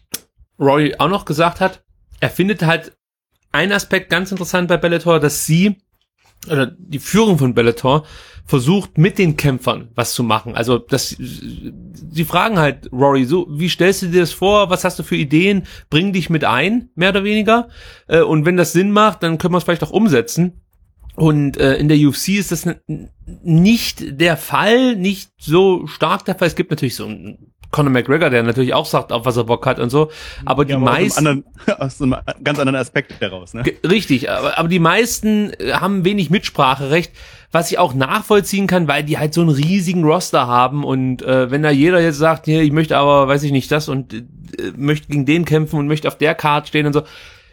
Rory auch noch gesagt hat, er findet halt einen Aspekt ganz interessant bei Bellator, dass sie, oder die Führung von Bellator, versucht, mit den Kämpfern was zu machen. Also das, sie fragen halt Rory, so, wie stellst du dir das vor, was hast du für Ideen, bring dich mit ein, mehr oder weniger, äh, und wenn das Sinn macht, dann können wir es vielleicht auch umsetzen. Und äh, in der U F C ist das n- nicht der Fall, nicht so stark der Fall. Es gibt natürlich so einen Conor McGregor, der natürlich auch sagt, auf was er Bock hat und so, aber die ja, aber meisten... Aus einem, anderen, aus einem ganz anderen Aspekt heraus, ne? Ge- richtig, aber, aber die meisten haben wenig Mitspracherecht, was ich auch nachvollziehen kann, weil die halt so einen riesigen Roster haben, und äh, wenn da jeder jetzt sagt, ja, ich möchte aber, weiß ich nicht, das und äh, möchte gegen den kämpfen und möchte auf der Card stehen und so,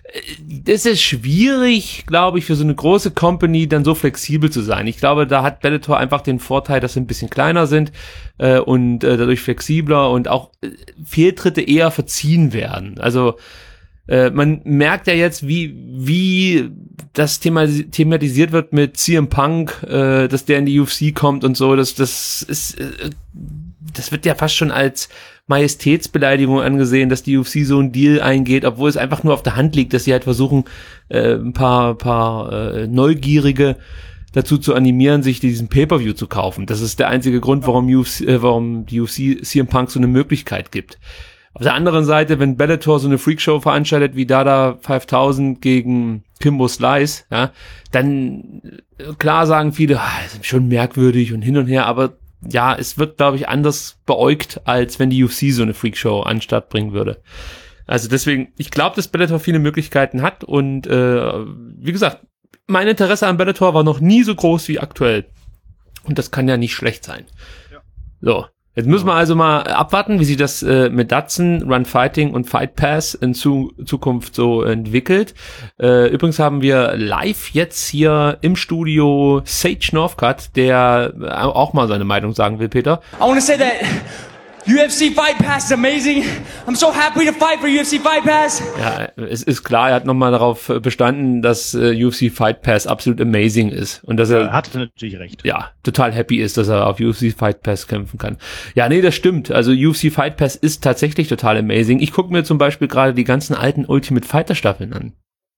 das ist schwierig, glaube ich, für so eine große Company dann so flexibel zu sein. Ich glaube, da hat Bellator einfach den Vorteil, dass sie ein bisschen kleiner sind äh, und äh, dadurch flexibler und auch äh, Fehltritte eher verziehen werden. Also äh, man merkt ja jetzt, wie wie das Thema thematisiert wird mit C M Punk, äh, dass der in die U F C kommt und so. Das das ist äh, das wird ja fast schon als Majestätsbeleidigung angesehen, dass die U F C so einen Deal eingeht, obwohl es einfach nur auf der Hand liegt, dass sie halt versuchen, äh, ein paar paar äh, Neugierige dazu zu animieren, sich diesen Pay-Per-View zu kaufen. Das ist der einzige Grund, warum, U F C, äh, warum die U F C C M Punk so eine Möglichkeit gibt. Auf der anderen Seite, wenn Bellator so eine Freakshow veranstaltet wie Dada fünftausend gegen Kimbo Slice, ja, dann äh, klar sagen viele, ah, das ist schon merkwürdig und hin und her, aber ja, es wird, glaube ich, anders beäugt, als wenn die U F C so eine Freakshow an den Start bringen würde. Also deswegen, ich glaube, dass Bellator viele Möglichkeiten hat, und äh, wie gesagt, mein Interesse an Bellator war noch nie so groß wie aktuell. Und das kann ja nicht schlecht sein. Ja. So, jetzt müssen wir also mal abwarten, wie sich das äh, mit Datsun, Run Fighting und Fight Pass in zu, Zukunft so entwickelt. Äh, übrigens haben wir live jetzt hier im Studio Sage Northcutt, der auch mal seine Meinung sagen will, Peter. I want to say that U F C Fight Pass is amazing. I'm so happy to fight for U F C Fight Pass. Ja, es ist klar, er hat nochmal darauf bestanden, dass äh, U F C Fight Pass absolut amazing ist. Und dass er, er hatte natürlich recht. Ja, total happy ist, dass er auf U F C Fight Pass kämpfen kann. Ja, nee, das stimmt. Also U F C Fight Pass ist tatsächlich total amazing. Ich gucke mir zum Beispiel gerade die ganzen alten Ultimate Fighter Staffeln an.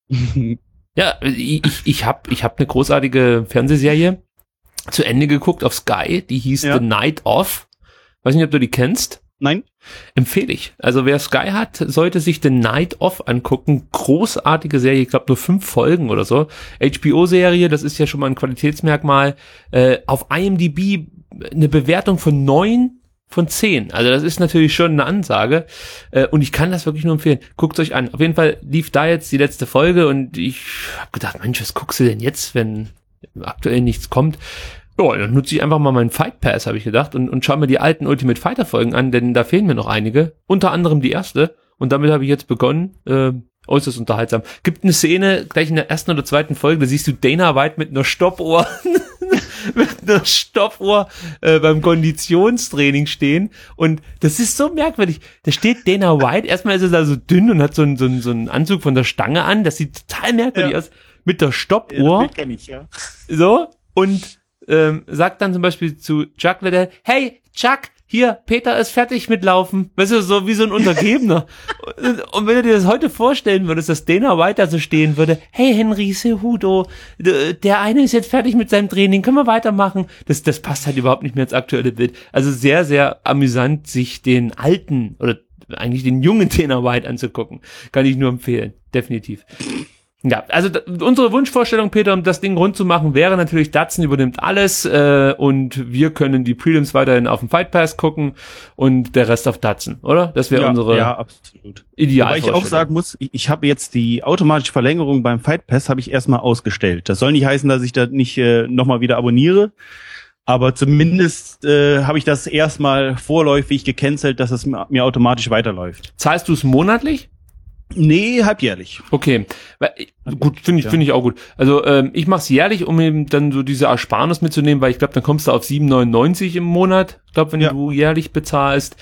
Ja, ich, ich habe ich hab eine großartige Fernsehserie zu Ende geguckt auf Sky, die hieß ja. The Night Of. Weiß nicht, ob du die kennst. Nein. Empfehle ich. Also wer Sky hat, sollte sich The Night Of angucken. Großartige Serie, ich glaube nur fünf Folgen oder so. H B O-Serie, das ist ja schon mal ein Qualitätsmerkmal. Äh, auf I M D B eine Bewertung von neun von zehn. Also das ist natürlich schon eine Ansage. Äh, und ich kann das wirklich nur empfehlen. Guckt euch an. Auf jeden Fall lief da jetzt die letzte Folge und ich habe gedacht, Mensch, was guckst du denn jetzt, wenn aktuell nichts kommt? Ja, dann nutze ich einfach mal meinen Fight Pass, habe ich gedacht, und, und schaue mir die alten Ultimate Fighter Folgen an, denn da fehlen mir noch einige. Unter anderem die erste. Und damit habe ich jetzt begonnen. Äh, äußerst unterhaltsam. Gibt eine Szene, gleich in der ersten oder zweiten Folge, da siehst du Dana White mit einer Stoppuhr, mit einer Stoppuhr äh, beim Konditionstraining stehen. Und das ist so merkwürdig. Da steht Dana White, erstmal ist er da so dünn und hat so einen, so einen, so einen Anzug von der Stange an. Das sieht total merkwürdig ja. aus. Mit der Stoppuhr. Ja, das kenn ich, ja. So, und ähm, sagt dann zum Beispiel zu Chuck Liddell, hey, Chuck, hier, Peter ist fertig mit Laufen. Weißt du, so wie so ein Untergebener. und, und wenn du dir das heute vorstellen würdest, dass Dana White da so stehen würde, hey, Henry Cejudo, der eine ist jetzt fertig mit seinem Training, können wir weitermachen? Das, das passt halt überhaupt nicht mehr ins aktuelle Bild. Also sehr, sehr amüsant, sich den alten, oder eigentlich den jungen Dana White anzugucken. Kann ich nur empfehlen. Definitiv. Ja, also d- unsere Wunschvorstellung, Peter, um das Ding rund zu machen, wäre natürlich, Datsun übernimmt alles äh, und wir können die Prelims weiterhin auf dem Fight Pass gucken und der Rest auf Datsun, oder? Das wäre ja, unsere ja, absolut. Idealvorstellung. Wobei ich auch sagen muss, ich, ich habe jetzt die automatische Verlängerung beim Fight Pass habe ich erstmal ausgestellt. Das soll nicht heißen, dass ich da nicht äh, nochmal wieder abonniere, aber zumindest äh, habe ich das erstmal vorläufig gecancelt, dass es mir, mir automatisch weiterläuft. Zahlst du es monatlich? Nee, halbjährlich. Okay, gut, finde ich, finde ich auch gut. Also ähm, ich mache es jährlich, um eben dann so diese Ersparnis mitzunehmen, weil ich glaube, dann kommst du auf sieben neunundneunzig im Monat, ich glaube, wenn ja. du jährlich bezahlst.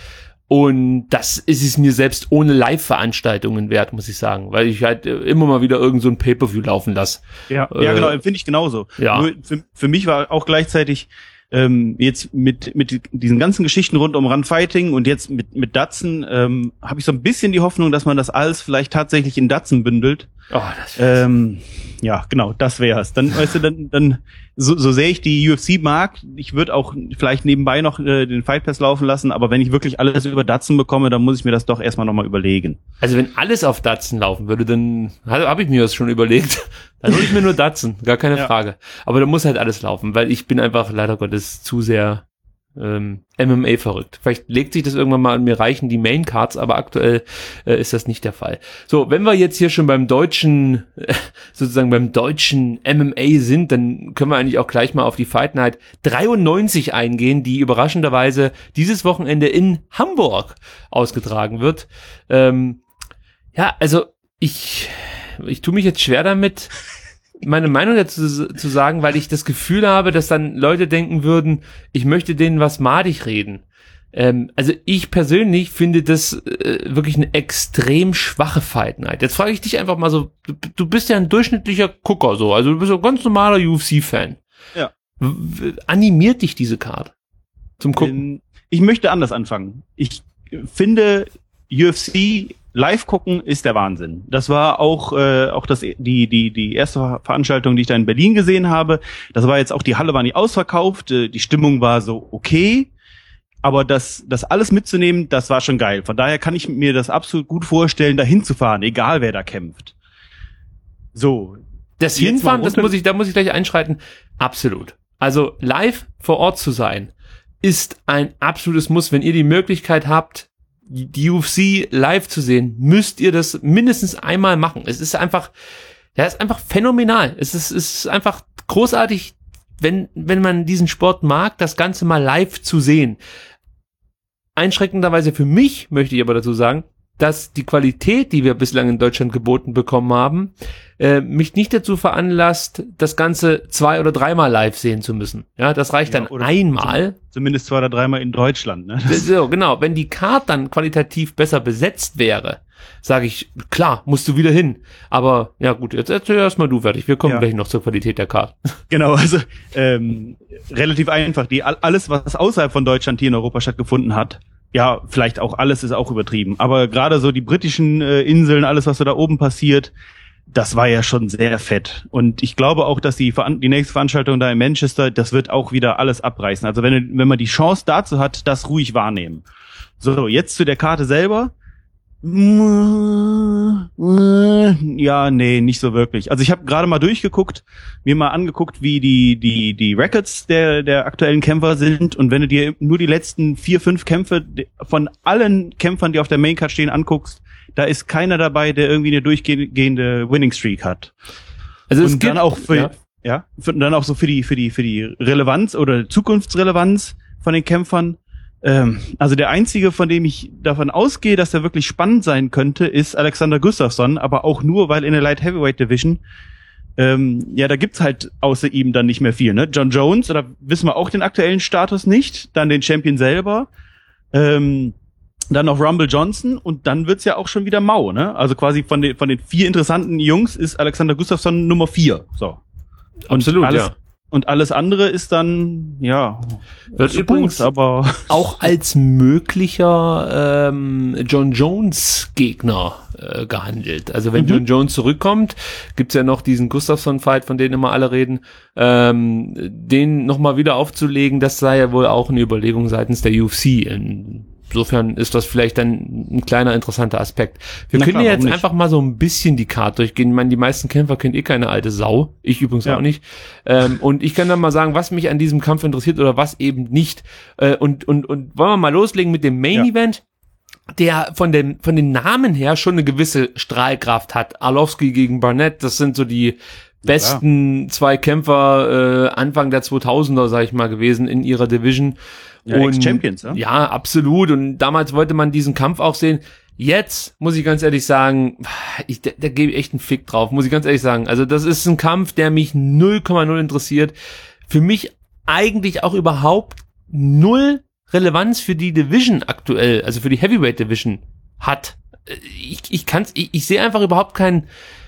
Und das ist es mir selbst ohne Live-Veranstaltungen wert, muss ich sagen, weil ich halt immer mal wieder irgend so ein Pay-Per-View laufen lasse. Ja, äh, ja, genau, finde ich genauso. Ja. Nur für, für mich war auch gleichzeitig ähm, jetzt mit mit diesen ganzen Geschichten rund um Runfighting und jetzt mit mit Datsun ähm, habe ich so ein bisschen die Hoffnung, dass man das alles vielleicht tatsächlich in Datsun bündelt. Oh, das ähm, ja, genau, das wär's. Dann, weißt du, dann, dann so, so sehr ich die U F C mag, ich würde auch vielleicht nebenbei noch äh, den Fight Pass laufen lassen, aber wenn ich wirklich alles über Datsun bekomme, dann muss ich mir das doch erstmal nochmal überlegen. Also wenn alles auf Datsun laufen würde, dann habe hab ich mir das schon überlegt. Dann hole ich mir nur Datsun, gar keine ja. Frage. Aber da muss halt alles laufen, weil ich bin einfach leider Gottes zu sehr ähm, M M A verrückt. Vielleicht legt sich das irgendwann mal an, mir reichen die Main Cards, aber aktuell äh, ist das nicht der Fall. So, wenn wir jetzt hier schon beim deutschen, äh, sozusagen beim deutschen M M A sind, dann können wir eigentlich auch gleich mal auf die Fight Night dreiundneunzig eingehen, die überraschenderweise dieses Wochenende in Hamburg ausgetragen wird. Ähm, ja, also ich, ich tue mich jetzt schwer damit, meine Meinung dazu zu sagen, weil ich das Gefühl habe, dass dann Leute denken würden, ich möchte denen was madig reden. Ähm, also ich persönlich finde das äh, wirklich eine extrem schwache Fight Night. Jetzt frage ich dich einfach mal so, du, du bist ja ein durchschnittlicher Gucker so, also du bist ein ganz normaler U F C-Fan. Ja. W- animiert dich diese Card zum Gucken? Ich möchte anders anfangen. Ich finde U F C live gucken ist der Wahnsinn. Das war auch äh, auch das die die die erste Veranstaltung, die ich da in Berlin gesehen habe. Das war jetzt auch, die Halle war nicht ausverkauft, äh, die Stimmung war so okay, aber das das alles mitzunehmen, das war schon geil. Von daher kann ich mir das absolut gut vorstellen, da hinzufahren, egal wer da kämpft. So, das Hinfahren, das muss ich, da muss ich gleich einschreiten. Absolut. Also live vor Ort zu sein, ist ein absolutes Muss. Wenn ihr die Möglichkeit habt, die U F C live zu sehen, müsst ihr das mindestens einmal machen. Es ist einfach, ja, es ist einfach phänomenal. Es ist, es ist einfach großartig, wenn, wenn man diesen Sport mag, das Ganze mal live zu sehen. Einschränkenderweise für mich, möchte ich aber dazu sagen, dass die Qualität, die wir bislang in Deutschland geboten bekommen haben, äh, mich nicht dazu veranlasst, das Ganze zwei- oder dreimal live sehen zu müssen. Ja, das reicht Ja, dann oder einmal. Zumindest zwei oder dreimal in Deutschland. Ne? So, genau. Wenn die Card dann qualitativ besser besetzt wäre, sage ich, klar, musst du wieder hin. Aber ja gut, jetzt erzähl erstmal du fertig. Wir kommen Ja. gleich noch zur Qualität der Card. Genau, also ähm, relativ einfach. Die alles, was außerhalb von Deutschland hier in Europa stattgefunden hat, ja, vielleicht auch alles ist auch übertrieben. Aber gerade so die britischen äh, Inseln, alles, was so da oben passiert, das war ja schon sehr fett. Und ich glaube auch, dass die, Veran- die nächste Veranstaltung da in Manchester, das wird auch wieder alles abreißen. Also wenn, wenn man die Chance dazu hat, das ruhig wahrnehmen. So, jetzt zu der Karte selber. Ja, nee, nicht so wirklich. Also ich habe gerade mal durchgeguckt, mir mal angeguckt, wie die die die Records der der aktuellen Kämpfer sind, und wenn du dir nur die letzten vier, fünf Kämpfe von allen Kämpfern, die auf der Maincard stehen, anguckst, da ist keiner dabei, der irgendwie eine durchgehende Winning Streak hat. Also es Und gibt, dann auch für, ja. ja, für, dann auch so für die für die für die Relevanz oder Zukunftsrelevanz von den Kämpfern. Ähm, also der einzige, von dem ich davon ausgehe, dass er wirklich spannend sein könnte, ist Alexander Gustafsson, aber auch nur, weil in der Light Heavyweight Division, ähm, ja, da gibt's halt außer ihm dann nicht mehr viel, ne? John Jones, da wissen wir auch den aktuellen Status nicht, dann den Champion selber, ähm, dann noch Rumble Johnson, und dann wird's ja auch schon wieder mau, ne? Also quasi von den von den vier interessanten Jungs ist Alexander Gustafsson Nummer vier, so. Und Absolut, alles, ja. Und alles andere ist dann, ja, Wird Support, übrigens aber auch als möglicher ähm, John Jones Gegner äh, gehandelt. Also wenn Mhm. John Jones zurückkommt, gibt's ja noch diesen Gustafsson-Fight, von dem immer alle reden, ähm, den nochmal wieder aufzulegen, das sei ja wohl auch eine Überlegung seitens der U F C. Insofern ist das vielleicht dann ein kleiner interessanter Aspekt. Wir Na können klar, ja warum jetzt nicht? einfach mal so ein bisschen die Karte durchgehen. Ich meine, die meisten Kämpfer kennt eh keine alte Sau. Ich übrigens Ja. auch nicht. Ähm, und ich kann dann mal sagen, was mich an diesem Kampf interessiert oder was eben nicht. Äh, und, und, und wollen wir mal loslegen mit dem Main Ja. Event, der von den, von den Namen her schon eine gewisse Strahlkraft hat. Arlovski gegen Barnett, das sind so die besten zwei Kämpfer äh, Anfang der zweitausender, sag ich mal, gewesen in ihrer Division. Ja, Und- Ex-Champions, ja? Ja, absolut. Und damals wollte man diesen Kampf auch sehen. Jetzt muss ich ganz ehrlich sagen, ich, da, da gebe ich echt einen Fick drauf, muss ich ganz ehrlich sagen. Also das ist ein Kampf, der mich null Komma null interessiert. Für mich eigentlich auch überhaupt null Relevanz für die Division aktuell, also für die Heavyweight Division hat. Ich, ich kann's, ich, ich sehe einfach überhaupt keinen,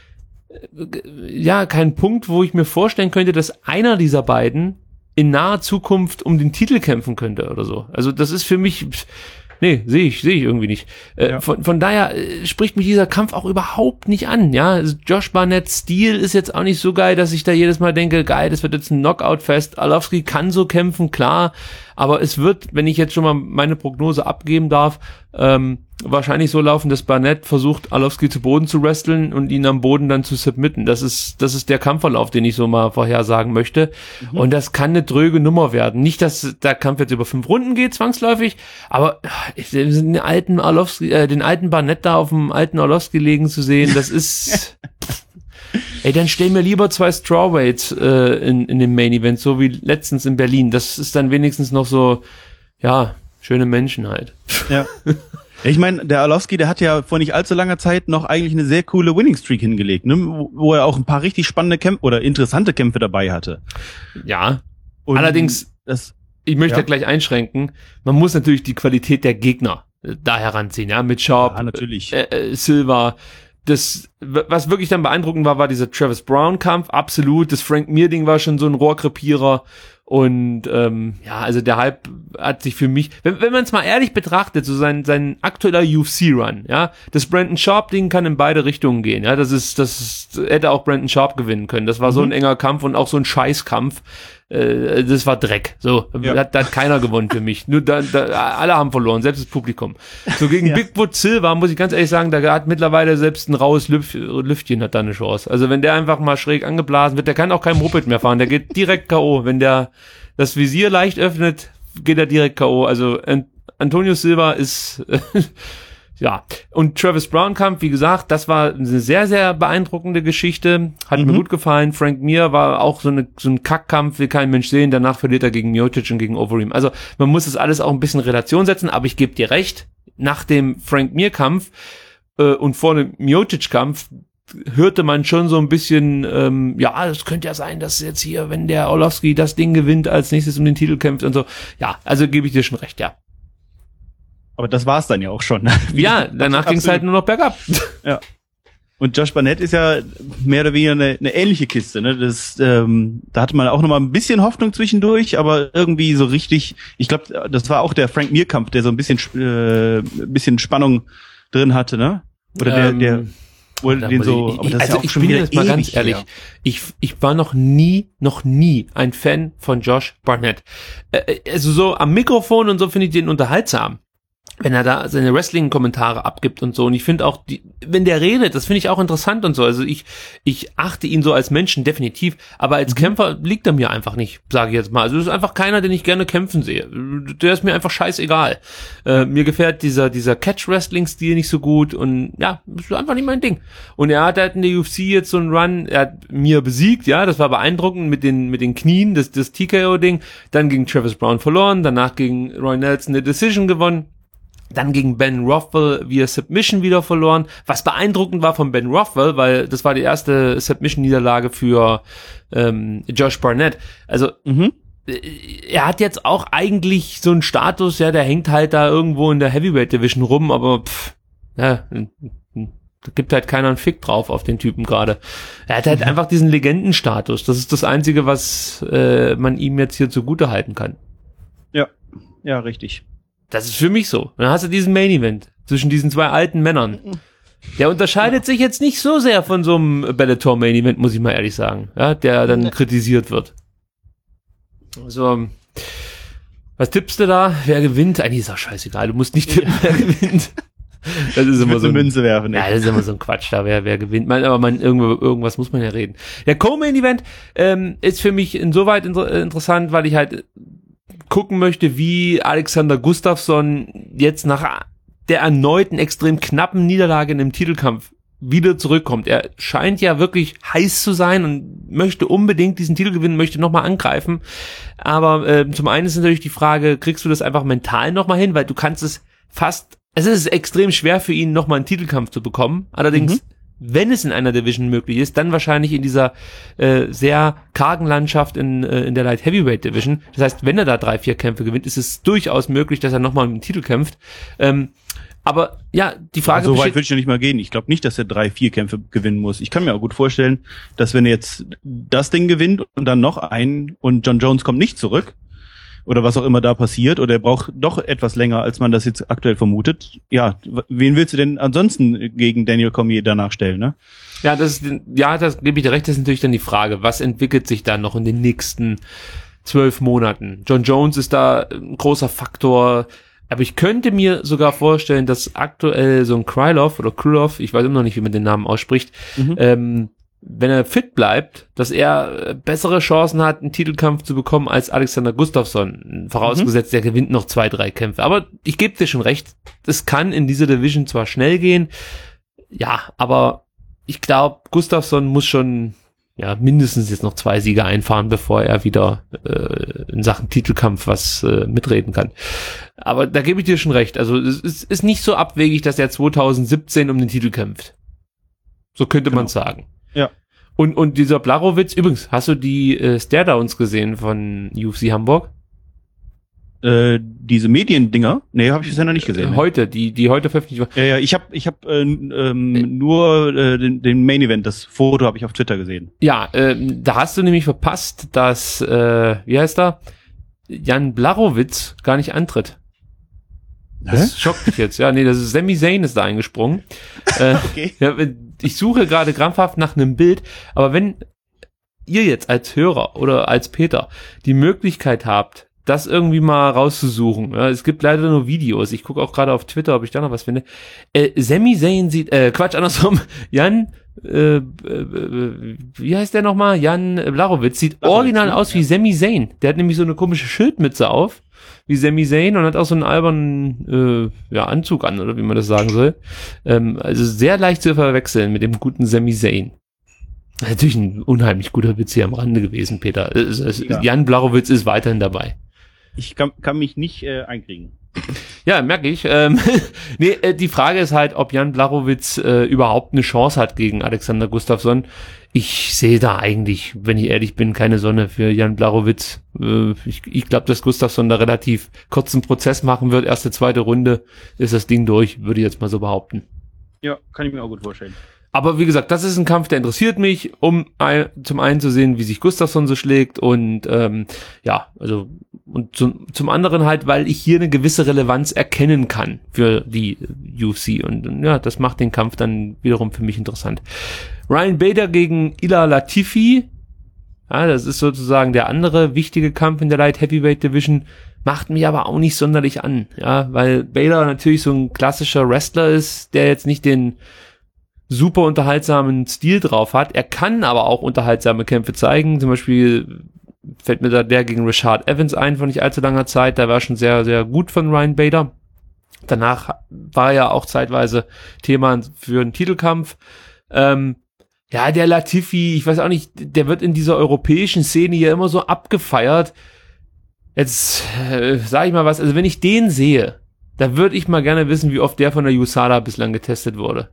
ja, keinen Punkt, wo ich mir vorstellen könnte, dass einer dieser beiden in naher Zukunft um den Titel kämpfen könnte oder so. Also das ist für mich, nee, sehe ich, sehe ich irgendwie nicht. Äh, Ja. von, von daher äh, spricht mich dieser Kampf auch überhaupt nicht an, ja. Also Josh Barnett's Stil ist jetzt auch nicht so geil, dass ich da jedes Mal denke, geil, das wird jetzt ein Knockout-Fest. Arlovski kann so kämpfen, klar, aber es wird, wenn ich jetzt schon mal meine Prognose abgeben darf, ähm, wahrscheinlich so laufen, dass Barnett versucht, Arlovski zu Boden zu wresteln und ihn am Boden dann zu submitten. Das ist, das ist der Kampfverlauf, den ich so mal vorhersagen möchte. Mhm. Und das kann eine dröge Nummer werden. Nicht, dass der Kampf jetzt über fünf Runden geht, zwangsläufig, aber ich, den alten Arlovski, äh, den alten Barnett da auf dem alten Arlovski legen zu sehen, das ist, ey, dann stell mir lieber zwei Strawweights äh, in, in dem Main Event, so wie letztens in Berlin. Das ist dann wenigstens noch so, ja, schöne Menschen halt. Ja. Ich meine, der Arlovski, der hat ja vor nicht allzu langer Zeit noch eigentlich eine sehr coole Winning Streak hingelegt, ne? wo, wo er auch ein paar richtig spannende Kämpfe oder interessante Kämpfe dabei hatte. Ja, Und allerdings, das, ich möchte ja. da gleich einschränken, man muss natürlich die Qualität der Gegner äh, da heranziehen, ja, mit Sharp, ja, natürlich. äh, äh, Silva. Das, w- was wirklich dann beeindruckend war, war dieser Travis Brown-Kampf, absolut. Das Frank Mir-Ding war schon so ein Rohrkrepierer. Und ähm, ja, also der Hype hat sich für mich, wenn, wenn man es mal ehrlich betrachtet, so sein sein aktueller U F C-Run, ja, das Brandon Sharp-Ding kann in beide Richtungen gehen, ja, das ist, das ist, hätte auch Brandon Sharp gewinnen können. Das war mhm. so ein enger Kampf und auch so ein Scheißkampf. Äh, das war Dreck. So, ja. hat, hat keiner gewonnen für mich. Nur da, da, alle haben verloren, selbst das Publikum. So gegen ja. Bigfoot Silva muss ich ganz ehrlich sagen, da hat mittlerweile selbst ein raues Lüft, Lüftchen hat da eine Chance. Also wenn der einfach mal schräg angeblasen wird, der kann auch kein Moped mehr fahren, der geht direkt K O. Wenn der das Visier leicht öffnet, geht er direkt K O. Also Ant- Antonio Silva ist ja, und Travis Brown Kampf, wie gesagt, das war eine sehr, sehr beeindruckende Geschichte, hat mhm. mir gut gefallen. Frank Mir war auch so, eine, so ein Kackkampf, will kein Mensch sehen, danach verliert er gegen Miocic und gegen Overeem. Also man muss das alles auch ein bisschen in Relation setzen, aber ich gebe dir recht, nach dem Frank Mir-Kampf äh, und vor dem Miocic-Kampf hörte man schon so ein bisschen, ähm, ja, es könnte ja sein, dass jetzt hier, wenn der Orlovsky das Ding gewinnt, als nächstes um den Titel kämpft und so. Ja, also gebe ich dir schon recht, ja. Aber das war's dann ja auch schon. Ja, danach ging es halt nur noch bergab. Ja. Und Josh Barnett ist ja mehr oder weniger eine, eine ähnliche Kiste, ne? Das, ähm, da hatte man auch noch mal ein bisschen Hoffnung zwischendurch, aber irgendwie so richtig, ich glaube, das war auch der Frank Mir-Kampf, der so ein bisschen, äh, ein bisschen Spannung drin hatte, ne? Oder der, Ähm, der, wo den so, ich, aber das also ist ja auch ich schon bin wieder jetzt mal ganz ewig ehrlich, her. ich, ich war noch nie, noch nie ein Fan von Josh Barnett. Äh, also so am Mikrofon und so finde ich den unterhaltsam, wenn er da seine Wrestling-Kommentare abgibt und so. Und ich finde auch, die, wenn der redet, das finde ich auch interessant und so. Also ich, ich achte ihn so als Menschen definitiv, aber als Kämpfer liegt er mir einfach nicht, sage ich jetzt mal. Also das ist einfach keiner, den ich gerne kämpfen sehe. Der ist mir einfach scheißegal. Äh, mir gefällt dieser, dieser Catch-Wrestling-Stil nicht so gut und ja, das ist einfach nicht mein Ding. Und er hat halt in der U F C jetzt so einen Run, er hat mir besiegt, ja, das war beeindruckend mit den, mit den Knien, das, das T K O-Ding, dann gegen Travis Brown verloren, danach gegen Roy Nelson eine Decision gewonnen. Dann gegen Ben Rothwell via Submission wieder verloren, was beeindruckend war von Ben Rothwell, weil das war die erste Submission-Niederlage für ähm, Josh Barnett. Also mhm. er hat jetzt auch eigentlich so einen Status, ja, der hängt halt da irgendwo in der Heavyweight-Division rum, aber pff, ja, da gibt halt keiner einen Fick drauf auf den Typen gerade. Er hat halt mhm. einfach diesen Legendenstatus. Das ist das Einzige, was äh, man ihm jetzt hier zugute halten kann. Ja, ja, richtig. Das ist für mich so. Dann hast du diesen Main Event zwischen diesen zwei alten Männern. Der unterscheidet sich jetzt nicht so sehr von so einem Bellator Main Event, muss ich mal ehrlich sagen, ja, der dann kritisiert wird. Also, was tippst du da? Wer gewinnt? Eigentlich ist auch scheißegal. Du musst nicht tippen, wer gewinnt. Das ist immer so ein, Münze werfen. Ja, das ist immer so ein Quatsch da, wer, wer gewinnt. Man, aber man, irgendwo, irgendwas muss man ja reden. Der Co-Main Event ähm, ist für mich insoweit inter- interessant, weil ich halt gucken möchte, wie Alexander Gustafsson jetzt nach der erneuten extrem knappen Niederlage in dem Titelkampf wieder zurückkommt. Er scheint ja wirklich heiß zu sein und möchte unbedingt diesen Titel gewinnen, möchte nochmal angreifen. Aber äh, zum einen ist natürlich die Frage, kriegst du das einfach mental nochmal hin, weil du kannst es fast, es ist extrem schwer für ihn, nochmal einen Titelkampf zu bekommen. Allerdings, mhm. wenn es in einer Division möglich ist, dann wahrscheinlich in dieser äh, sehr kargen Landschaft in, äh, in der Light Heavyweight Division. Das heißt, wenn er da drei, vier Kämpfe gewinnt, ist es durchaus möglich, dass er nochmal um den Titel kämpft. Ähm, aber ja, die Frage... So weit würde ich ja nicht mal gehen. Ich glaube nicht, dass er drei, vier Kämpfe gewinnen muss. Ich kann mir auch gut vorstellen, dass wenn er jetzt das Ding gewinnt und dann noch einen und John Jones kommt nicht zurück, oder was auch immer da passiert, oder er braucht doch etwas länger, als man das jetzt aktuell vermutet. Ja, wen willst du denn ansonsten gegen Daniel Cormier danach stellen, ne? Ja, das ist, ja, das gebe ich dir recht, das ist natürlich dann die Frage, was entwickelt sich dann noch in den nächsten zwölf Monaten? John Jones ist da ein großer Faktor, aber ich könnte mir sogar vorstellen, dass aktuell so ein Krylov oder Krylov, ich weiß immer noch nicht, wie man den Namen ausspricht, mhm. ähm, wenn er fit bleibt, dass er bessere Chancen hat, einen Titelkampf zu bekommen als Alexander Gustafsson. Vorausgesetzt, mhm. er gewinnt noch zwei, drei Kämpfe. Aber ich gebe dir schon recht, es kann in dieser Division zwar schnell gehen, ja, aber ich glaube, Gustafsson muss schon ja mindestens jetzt noch zwei Siege einfahren, bevor er wieder äh, in Sachen Titelkampf was äh, mitreden kann. Aber da gebe ich dir schon recht. Also es ist, ist nicht so abwegig, dass er zwanzig siebzehn um den Titel kämpft. So könnte genau. man sagen. Ja. Und, und dieser Blachowicz, übrigens, hast du die äh, Stare-Downs gesehen von U F C Hamburg? Äh, diese Mediendinger? Nee, habe ich bisher noch nicht gesehen. Ne? Heute, die die heute veröffentlicht wurden. Ja, ja, ich habe ich hab, äh, ähm, nur äh, den, den Main Event, das Foto habe ich auf Twitter gesehen. Ja, äh, da hast du nämlich verpasst, dass, äh, wie heißt er? Jan Blachowicz gar nicht antritt. Das Hä? schockt mich jetzt. Ja, nee, das ist Sami Zayn ist da eingesprungen. äh, okay. Ja, ich suche gerade krampfhaft nach einem Bild, aber wenn ihr jetzt als Hörer oder als Peter die Möglichkeit habt, das irgendwie mal rauszusuchen. Ja, es gibt leider nur Videos. Ich gucke auch gerade auf Twitter, ob ich da noch was finde. Äh, Sami Zayn sieht, äh, Quatsch, andersrum, Jan, äh, äh, wie heißt der nochmal? Jan Blachowicz sieht Blachowicz, original ja, aus wie ja. Sami Zayn. Der hat nämlich so eine komische Schildmütze auf, wie Sami Zayn, und hat auch so einen albernen äh, ja, Anzug an, oder wie man das sagen soll. Ähm, also sehr leicht zu verwechseln mit dem guten Sami Zayn. Natürlich ein unheimlich guter Witz hier am Rande gewesen, Peter. Es, es, ja. Jan Blachowicz ist weiterhin dabei. Ich kann, kann mich nicht äh, einkriegen. Ja, merke ich. Ähm, nee, äh, die Frage ist halt, ob Jan Blachowicz äh, überhaupt eine Chance hat gegen Alexander Gustafsson. Ich sehe da eigentlich, wenn ich ehrlich bin, keine Sonne für Jan Blachowicz. Äh, ich ich glaube, dass Gustafsson da relativ kurzen Prozess machen wird. Erste, zweite Runde ist das Ding durch, würde ich jetzt mal so behaupten. Ja, kann ich mir auch gut vorstellen. Aber wie gesagt, das ist ein Kampf, der interessiert mich, um ein, zum einen zu sehen, wie sich Gustafsson so schlägt und ähm, ja, also und zum, zum anderen halt, weil ich hier eine gewisse Relevanz erkennen kann für die U F C und, und ja, das macht den Kampf dann wiederum für mich interessant. Ryan Bader gegen Ilir Latifi, ja, das ist sozusagen der andere wichtige Kampf in der Light Heavyweight Division, macht mich aber auch nicht sonderlich an, ja, weil Bader natürlich so ein klassischer Wrestler ist, der jetzt nicht den super unterhaltsamen Stil drauf hat. Er kann aber auch unterhaltsame Kämpfe zeigen. Zum Beispiel fällt mir da der gegen Rashad Evans ein von nicht allzu langer Zeit. Der war schon sehr, sehr gut von Ryan Bader. Danach war er ja auch zeitweise Thema für einen Titelkampf. Ähm, ja, der Latifi, ich weiß auch nicht, der wird in dieser europäischen Szene hier immer so abgefeiert. Jetzt äh, sage ich mal was, also wenn ich den sehe, da würde ich mal gerne wissen, wie oft der von der U S A D A bislang getestet wurde.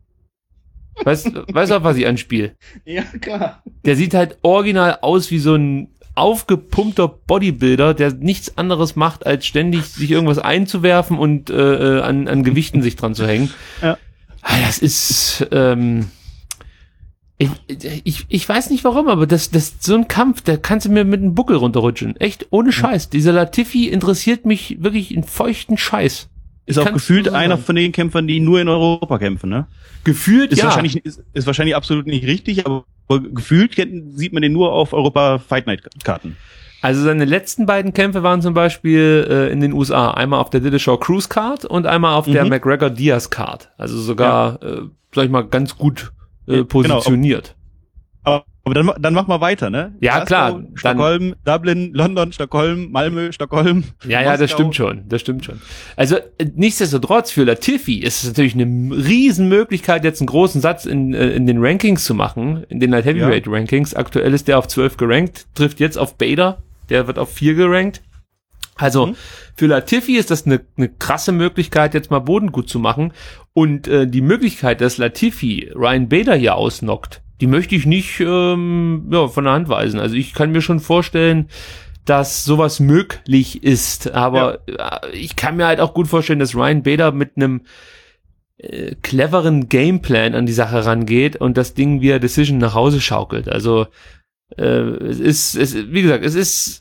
Weißt weißt du, auf was ich anspiele? Ja, klar. Der sieht halt original aus wie so ein aufgepumpter Bodybuilder, der nichts anderes macht, als ständig sich irgendwas einzuwerfen und äh, an, an Gewichten sich dran zu hängen. Ja. Das ist, ähm, ich, ich, ich weiß nicht warum, aber das, das, so ein Kampf, da kannst du mir mit einem Buckel runterrutschen. Echt, ohne Scheiß. Dieser Latifi interessiert mich wirklich in feuchten Scheiß. Ist auch gefühlt so einer von den Kämpfern, die nur in Europa kämpfen, ne? Gefühlt, ist ja. Wahrscheinlich, ist, ist wahrscheinlich absolut nicht richtig, aber gefühlt sieht man den nur auf Europa Fight Night Karten. Also seine letzten beiden Kämpfe waren zum Beispiel äh, in den U S A. Einmal auf der Dillashaw Cruise Card und einmal auf mhm. der McGregor Diaz Card. Also sogar, ja. äh, sag ich mal, ganz gut äh, positioniert. Genau. Aber, aber dann, dann mach mal weiter, ne? Ja, Glasgow, klar. Stockholm, dann, Dublin, London, Stockholm, Malmö, Stockholm. Ja, ja, das stimmt schon. Das stimmt schon. Also, nichtsdestotrotz für Latifi ist es natürlich eine Riesenmöglichkeit, jetzt einen großen Satz in, in den Rankings zu machen, in den Light Heavyweight ja. Rankings. Aktuell ist der auf zwölf gerankt, trifft jetzt auf Bader, der wird auf vier gerankt. Also, mhm. für Latifi ist das eine, eine krasse Möglichkeit, jetzt mal Boden gut zu machen. Und äh, die Möglichkeit, dass Latifi Ryan Bader hier ausnockt, die möchte ich nicht ähm, ja, von der Hand weisen. Also ich kann mir schon vorstellen, dass sowas möglich ist. Aber ja. äh, ich kann mir halt auch gut vorstellen, dass Ryan Bader mit einem äh, cleveren Gameplan an die Sache rangeht und das Ding via Decision nach Hause schaukelt. Also äh, es ist, es, wie gesagt, es ist,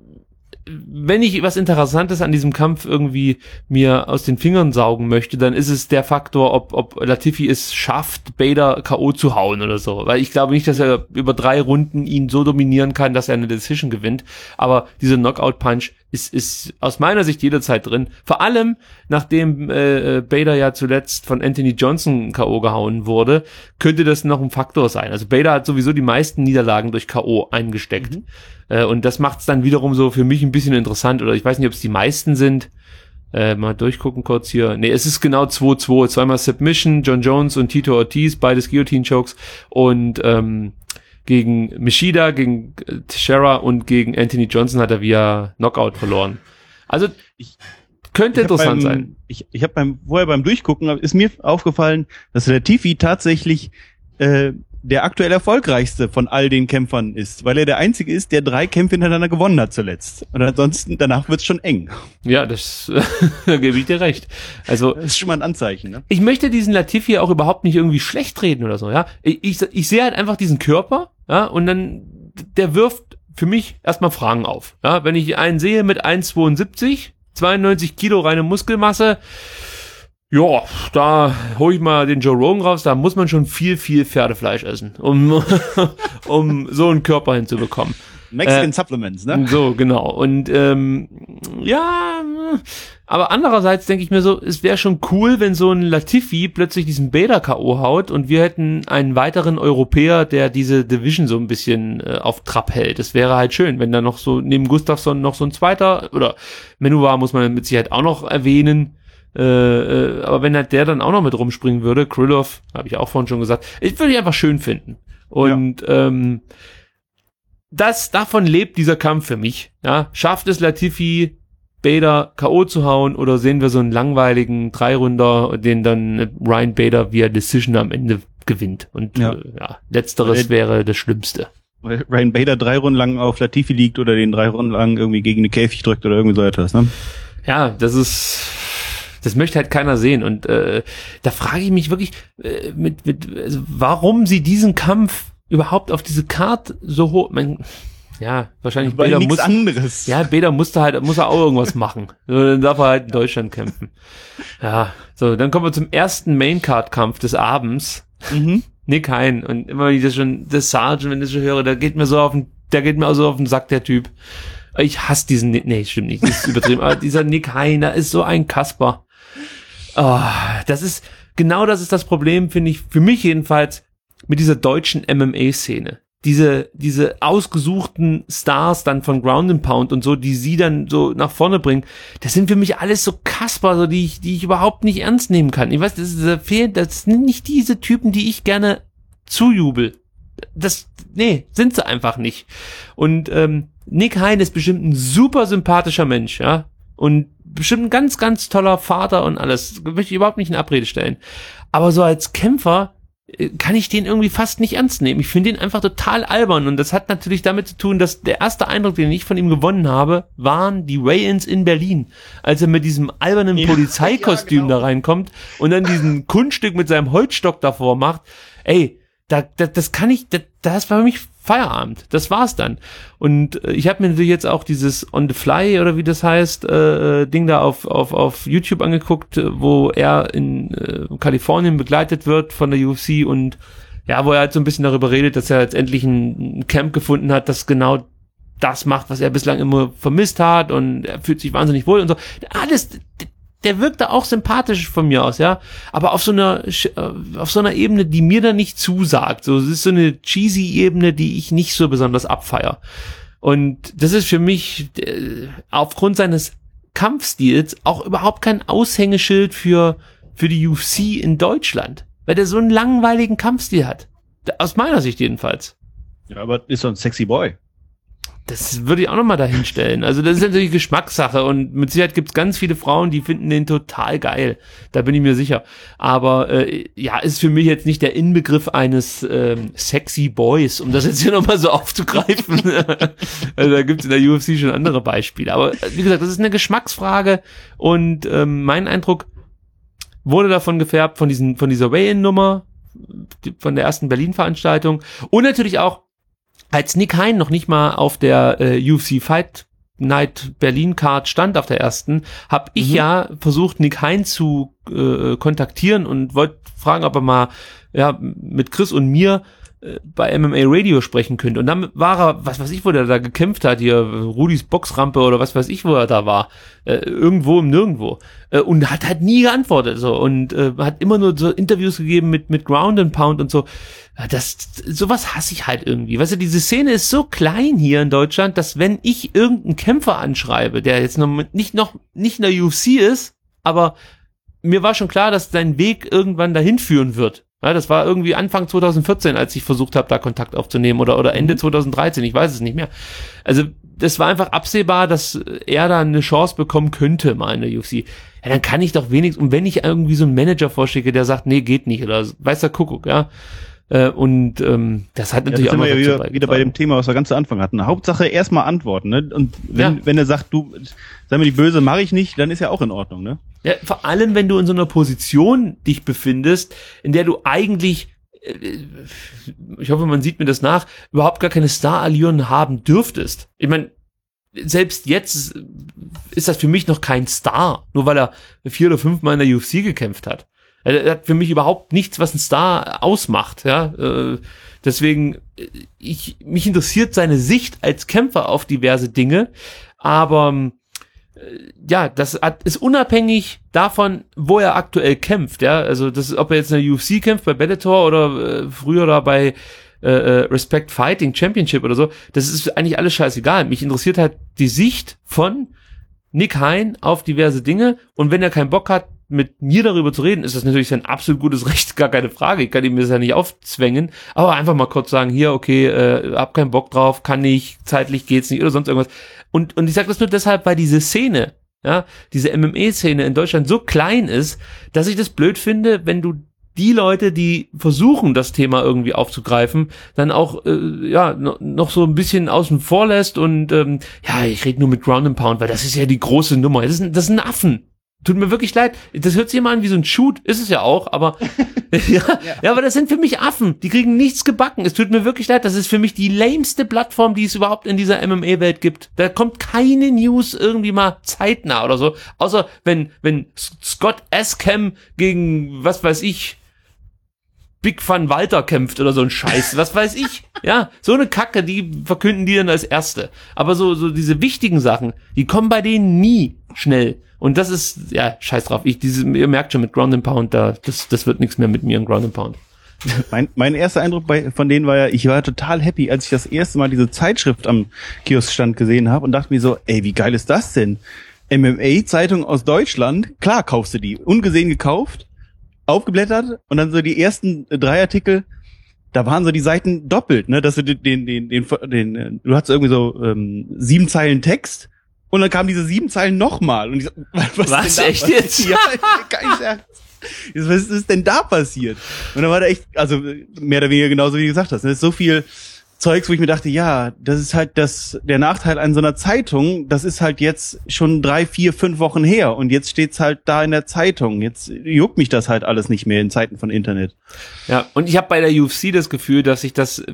wenn ich was Interessantes an diesem Kampf irgendwie mir aus den Fingern saugen möchte, dann ist es der Faktor, ob, ob Latifi es schafft, Bader K O zu hauen oder so. Weil ich glaube nicht, dass er über drei Runden ihn so dominieren kann, dass er eine Decision gewinnt. Aber dieser Knockout-Punch ist, ist aus meiner Sicht jederzeit drin. Vor allem, nachdem äh, Bader ja zuletzt von Anthony Johnson K O gehauen wurde, könnte das noch ein Faktor sein. Also Bader hat sowieso die meisten Niederlagen durch K O eingesteckt. Mhm. Äh, und das macht es dann wiederum so für mich ein bisschen interessant. Oder ich weiß nicht, ob es die meisten sind. Äh, mal durchgucken kurz hier. Nee, es ist genau zwei zwei. Zweimal Submission, John Jones und Tito Ortiz, beides Guillotine-Chokes. Und ähm, gegen Machida, gegen äh, Teixeira und gegen Anthony Johnson hat er via Knockout verloren. Also ich, könnte ich interessant beim, sein. Ich, ich habe beim vorher beim Durchgucken ist mir aufgefallen, dass Latifi tatsächlich äh, der aktuell erfolgreichste von all den Kämpfern ist, weil er der einzige ist, der drei Kämpfe hintereinander gewonnen hat zuletzt. Und ansonsten, danach wird's schon eng. Ja, das da gebe ich dir recht. Also das ist schon mal ein Anzeichen, ne? Ich möchte diesen Latifi auch überhaupt nicht irgendwie schlecht reden oder so, ja. Ich, ich, ich sehe halt einfach diesen Körper, ja, und dann, der wirft für mich erstmal Fragen auf. Ja, wenn ich einen sehe mit eins Komma zweiundsiebzig, zweiundneunzig Kilo reine Muskelmasse, ja, da hol ich mal den Joe Rogan raus, da muss man schon viel, viel Pferdefleisch essen, um, um so einen Körper hinzubekommen. Mexican äh, Supplements, ne? So, genau. Und ähm, ja, aber andererseits denke ich mir so, es wäre schon cool, wenn so ein Latifi plötzlich diesen Bader K O haut und wir hätten einen weiteren Europäer, der diese Division so ein bisschen äh, auf Trab hält. Das wäre halt schön, wenn da noch so neben Gustafsson noch so ein zweiter, oder Menuvar muss man mit Sicherheit auch noch erwähnen, Äh, äh, aber wenn halt der dann auch noch mit rumspringen würde, Krylov, habe ich auch vorhin schon gesagt, ich würde ihn einfach schön finden. Und ja. ähm, das davon lebt dieser Kampf für mich. Ja, schafft es Latifi Bader K O zu hauen, oder sehen wir so einen langweiligen Dreirunder, den dann Ryan Bader via Decision am Ende gewinnt? Und ja, äh, ja letzteres wäre das Schlimmste. Weil Ryan Bader drei Runden lang auf Latifi liegt oder den drei Runden lang irgendwie gegen den Käfig drückt oder irgendwie so etwas, ne? Ja, das ist, das möchte halt keiner sehen. Und äh, da frage ich mich wirklich, äh, mit, mit, also warum sie diesen Kampf überhaupt auf diese Card so hoch, mein, ja, wahrscheinlich Weil Bader nichts muss, anderes. Ja, Bader musste halt, muss er auch irgendwas machen. So, dann darf er halt in Deutschland kämpfen. Ja, so, dann kommen wir zum ersten Maincard-Kampf des Abends. Mhm. Nick Hein. Und immer wenn ich das schon, das Sergeant, wenn ich das schon höre, da geht mir so auf den, der geht mir auch so auf den Sack, der Typ. Ich hasse diesen, nee, stimmt nicht, das ist übertrieben, aber dieser Nick Hein, da ist so ein Kasper. Oh, das ist, genau das ist das Problem, finde ich, für mich jedenfalls, mit dieser deutschen M M A-Szene. Diese, diese ausgesuchten Stars dann von Ground and Pound und so, die sie dann so nach vorne bringen, das sind für mich alles so Kasper, so, die ich, die ich überhaupt nicht ernst nehmen kann. Ich weiß, das ist, das fehlt, das sind nicht diese Typen, die ich gerne zujubel. Das, nee, sind sie einfach nicht. Und, ähm, Nick Hein ist bestimmt ein super sympathischer Mensch, ja. Und bestimmt ein ganz, ganz toller Vater und alles. Das möchte ich überhaupt nicht in Abrede stellen. Aber so als Kämpfer kann ich den irgendwie fast nicht ernst nehmen. Ich finde ihn einfach total albern, und das hat natürlich damit zu tun, dass der erste Eindruck, den ich von ihm gewonnen habe, waren die Weigh-ins in Berlin, als er mit diesem albernen ja, Polizeikostüm ja, genau. da reinkommt und dann diesen Kunststück mit seinem Holzstock davor macht. Ey, da, da, das kann ich, da, das war für mich Feierabend. Das war's dann. Und äh, ich habe mir natürlich jetzt auch dieses On the Fly oder wie das heißt, äh, Ding da auf auf auf YouTube angeguckt, wo er in äh, Kalifornien begleitet wird von der U F C, und ja, wo er halt so ein bisschen darüber redet, dass er jetzt endlich ein, ein Camp gefunden hat, das genau das macht, was er bislang immer vermisst hat, und er fühlt sich wahnsinnig wohl und so. Alles, der wirkt da auch sympathisch von mir aus, ja, aber auf so einer auf so einer Ebene, die mir da nicht zusagt. So, es ist so eine cheesy Ebene, die ich nicht so besonders abfeier. Und das ist für mich äh, aufgrund seines Kampfstils auch überhaupt kein Aushängeschild für für die U F C in Deutschland, weil der so einen langweiligen Kampfstil hat. Aus meiner Sicht jedenfalls. Ja, aber ist so ein sexy Boy. Das würde ich auch nochmal dahin stellen. Also das ist natürlich Geschmackssache, und mit Sicherheit gibt es ganz viele Frauen, die finden den total geil. Da bin ich mir sicher. Aber äh, ja, ist für mich jetzt nicht der Inbegriff eines ähm, sexy Boys, um das jetzt hier nochmal so aufzugreifen. Also da gibt es in der U F C schon andere Beispiele. Aber wie gesagt, das ist eine Geschmacksfrage, und ähm, mein Eindruck wurde davon gefärbt, von diesen, von dieser Weigh-in-Nummer, von der ersten Berlin-Veranstaltung, und natürlich auch, als Nick Hein noch nicht mal auf der äh, U F C Fight Night Berlin Card stand, auf der ersten, habe ich mhm. ja versucht, Nick Hein zu äh, kontaktieren und wollte fragen, ob er mal ja mit Chris und mir äh, bei M M A Radio sprechen könnte. Und dann war er, was weiß ich, wo der da gekämpft hat, hier Rudis Boxrampe oder was weiß ich, wo er da war, äh, irgendwo im Nirgendwo, äh, und hat halt nie geantwortet, so, und äh, hat immer nur so Interviews gegeben mit mit Ground and Pound und so. Das, sowas hasse ich halt irgendwie. Weißt du, diese Szene ist so klein hier in Deutschland, dass wenn ich irgendeinen Kämpfer anschreibe, der jetzt noch nicht noch nicht in der U F C ist, aber mir war schon klar, dass sein Weg irgendwann dahin führen wird. Ja, das war irgendwie Anfang zwanzig vierzehn, als ich versucht habe, da Kontakt aufzunehmen, oder oder Ende zwanzig dreizehn, ich weiß es nicht mehr. Also das war einfach absehbar, dass er da eine Chance bekommen könnte, mal in der U F C. Ja, dann kann ich doch wenigstens, und wenn ich irgendwie so einen Manager vorschicke, der sagt, nee, geht nicht, oder weiß der Kuckuck, ja. Und ähm, das hat natürlich ja, das auch noch wir ja wieder, wieder bei dem Thema, was wir ganz zu Anfang hatten. Hauptsache erstmal antworten, ne? Und wenn, ja. wenn er sagt, du, sei mir die böse, mache ich nicht, dann ist ja auch in Ordnung, ne? Ja, vor allem, wenn du in so einer Position dich befindest, in der du eigentlich, äh, ich hoffe, man sieht mir das nach, überhaupt gar keine Star-Allüren haben dürftest. Ich meine, selbst jetzt ist das für mich noch kein Star, nur weil er vier oder fünf Mal in der U F C gekämpft hat. Er hat für mich überhaupt nichts, was ein Star ausmacht, ja. Äh, deswegen, ich, mich interessiert seine Sicht als Kämpfer auf diverse Dinge, aber äh, ja, das hat, ist unabhängig davon, wo er aktuell kämpft, ja. Also das ist, ob er jetzt in der U F C kämpft, bei Bellator oder äh, früher da bei äh, Respect Fighting Championship oder so, das ist eigentlich alles scheißegal. Mich interessiert halt die Sicht von Nick Hein auf diverse Dinge, und wenn er keinen Bock hat, mit mir darüber zu reden, ist das natürlich sein absolut gutes Recht, gar keine Frage. Ich kann ihm das ja nicht aufzwängen, aber einfach mal kurz sagen, hier, okay, äh, hab keinen Bock drauf, kann nicht, zeitlich geht's nicht oder sonst irgendwas. Und und ich sage das nur deshalb, weil diese Szene ja, diese M M A-Szene in Deutschland so klein ist, dass ich das blöd finde, wenn du die Leute, die versuchen, das Thema irgendwie aufzugreifen, dann auch äh, ja no, noch so ein bisschen außen vor lässt und ähm, ja, ich rede nur mit Ground and Pound, weil das ist ja die große Nummer. Das sind, das sind Affen. Tut mir wirklich leid. Das hört sich immer an wie so ein Shoot, ist es ja auch, aber ja, ja. ja, aber das sind für mich Affen. Die kriegen nichts gebacken. Es tut mir wirklich leid. Das ist für mich die lameste Plattform, die es überhaupt in dieser M M A-Welt gibt. Da kommt keine News irgendwie mal zeitnah oder so. Außer wenn wenn Scott Askham gegen, was weiß ich, Big Van Walter kämpft oder so ein Scheiß, was weiß ich. Ja, so eine Kacke, die verkünden die dann als Erste. Aber so so diese wichtigen Sachen, die kommen bei denen nie schnell. Und das ist, ja, scheiß drauf. Ich, diese, ihr merkt schon mit Ground and Pound, da, das, das wird nichts mehr mit mir in Ground and Pound. Mein, mein erster Eindruck bei, von denen war ja, ich war total happy, als ich das erste Mal diese Zeitschrift am Kioskstand gesehen habe und dachte mir so, ey, wie geil ist das denn? M M A-Zeitung aus Deutschland, klar kaufst du die, ungesehen gekauft, aufgeblättert und dann so die ersten drei Artikel, da waren so die Seiten doppelt, ne, dass du den, den, den, den, den du hattest irgendwie so ähm, sieben Zeilen Text. Und dann kamen diese sieben Zeilen nochmal. Und ich so, was, was ist denn da echt passiert? jetzt? Ja, kein Scherz. Was ist denn da passiert? Und dann war da echt, also mehr oder weniger genauso wie du gesagt hast. Das ist so viel Zeugs, wo ich mir dachte, ja, das ist halt das, der Nachteil an so einer Zeitung. Das ist halt jetzt schon drei, vier, fünf Wochen her. Und jetzt steht's halt da in der Zeitung. Jetzt juckt mich das halt alles nicht mehr in Zeiten von Internet. Ja, und ich habe bei der U F C das Gefühl, dass sich das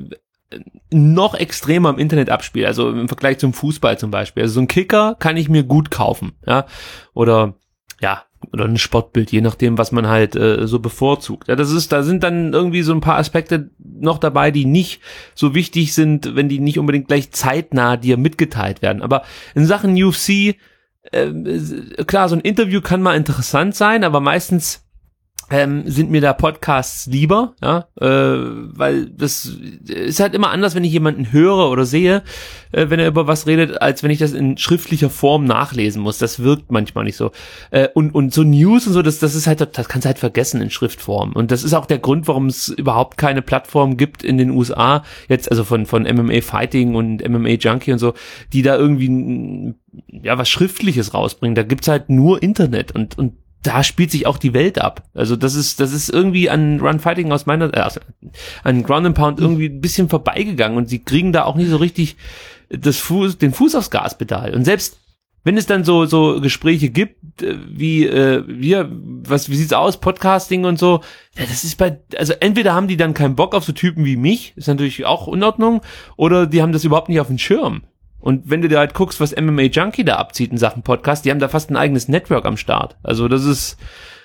noch extremer im Internet abspielt, also im Vergleich zum Fußball zum Beispiel. Also so ein Kicker kann ich mir gut kaufen, ja, oder ja, oder ein Sportbild, je nachdem, was man halt äh, so bevorzugt. Ja, das ist, da sind dann irgendwie so ein paar Aspekte noch dabei, die nicht so wichtig sind, wenn die nicht unbedingt gleich zeitnah dir mitgeteilt werden. Aber in Sachen U F C, äh, klar, so ein Interview kann mal interessant sein, aber meistens Ähm, sind mir da Podcasts lieber, ja, äh, weil das ist halt immer anders, wenn ich jemanden höre oder sehe, äh, wenn er über was redet, als wenn ich das in schriftlicher Form nachlesen muss. Das wirkt manchmal nicht so. Äh, und und so News und so, das das ist halt, das kannst du halt vergessen in Schriftform. Und das ist auch der Grund, warum es überhaupt keine Plattform gibt in den U S A jetzt, also von von M M A Fighting und M M A Junkie und so, die da irgendwie ja was Schriftliches rausbringen. Da gibt's halt nur Internet und und da spielt sich auch die Welt ab. Also das ist das ist irgendwie an Run Fighting aus meiner äh, also an Ground and Pound irgendwie ein bisschen vorbeigegangen und sie kriegen da auch nicht so richtig das Fuß den Fuß aufs Gaspedal. Und selbst wenn es dann so so Gespräche gibt, äh, wie äh, wir was wie sieht's aus Podcasting und so, ja, das ist bei also entweder haben die dann keinen Bock auf so Typen wie mich, ist natürlich auch in Ordnung, oder die haben das überhaupt nicht auf dem Schirm. Und wenn du dir halt guckst, was M M A Junkie da abzieht in Sachen Podcast, die haben da fast ein eigenes Network am Start. Also das ist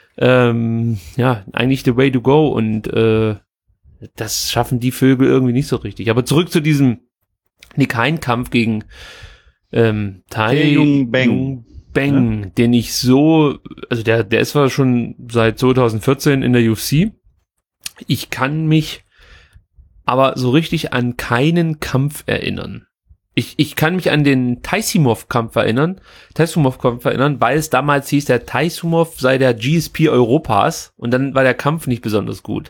ähm, ja eigentlich the way to go und äh, das schaffen die Vögel irgendwie nicht so richtig. Aber zurück zu diesem Nick Hein-Kampf gegen ähm, Tai Jung Beng, Beng ja? Den ich so, also der der ist zwar schon seit zwanzig vierzehn in der U F C. Ich kann mich aber so richtig an keinen Kampf erinnern. Ich, ich kann mich an den Taisumov-Kampf erinnern, Taisumov-Kampf erinnern, weil es damals hieß, der Taisumov sei der G S P Europas und dann war der Kampf nicht besonders gut.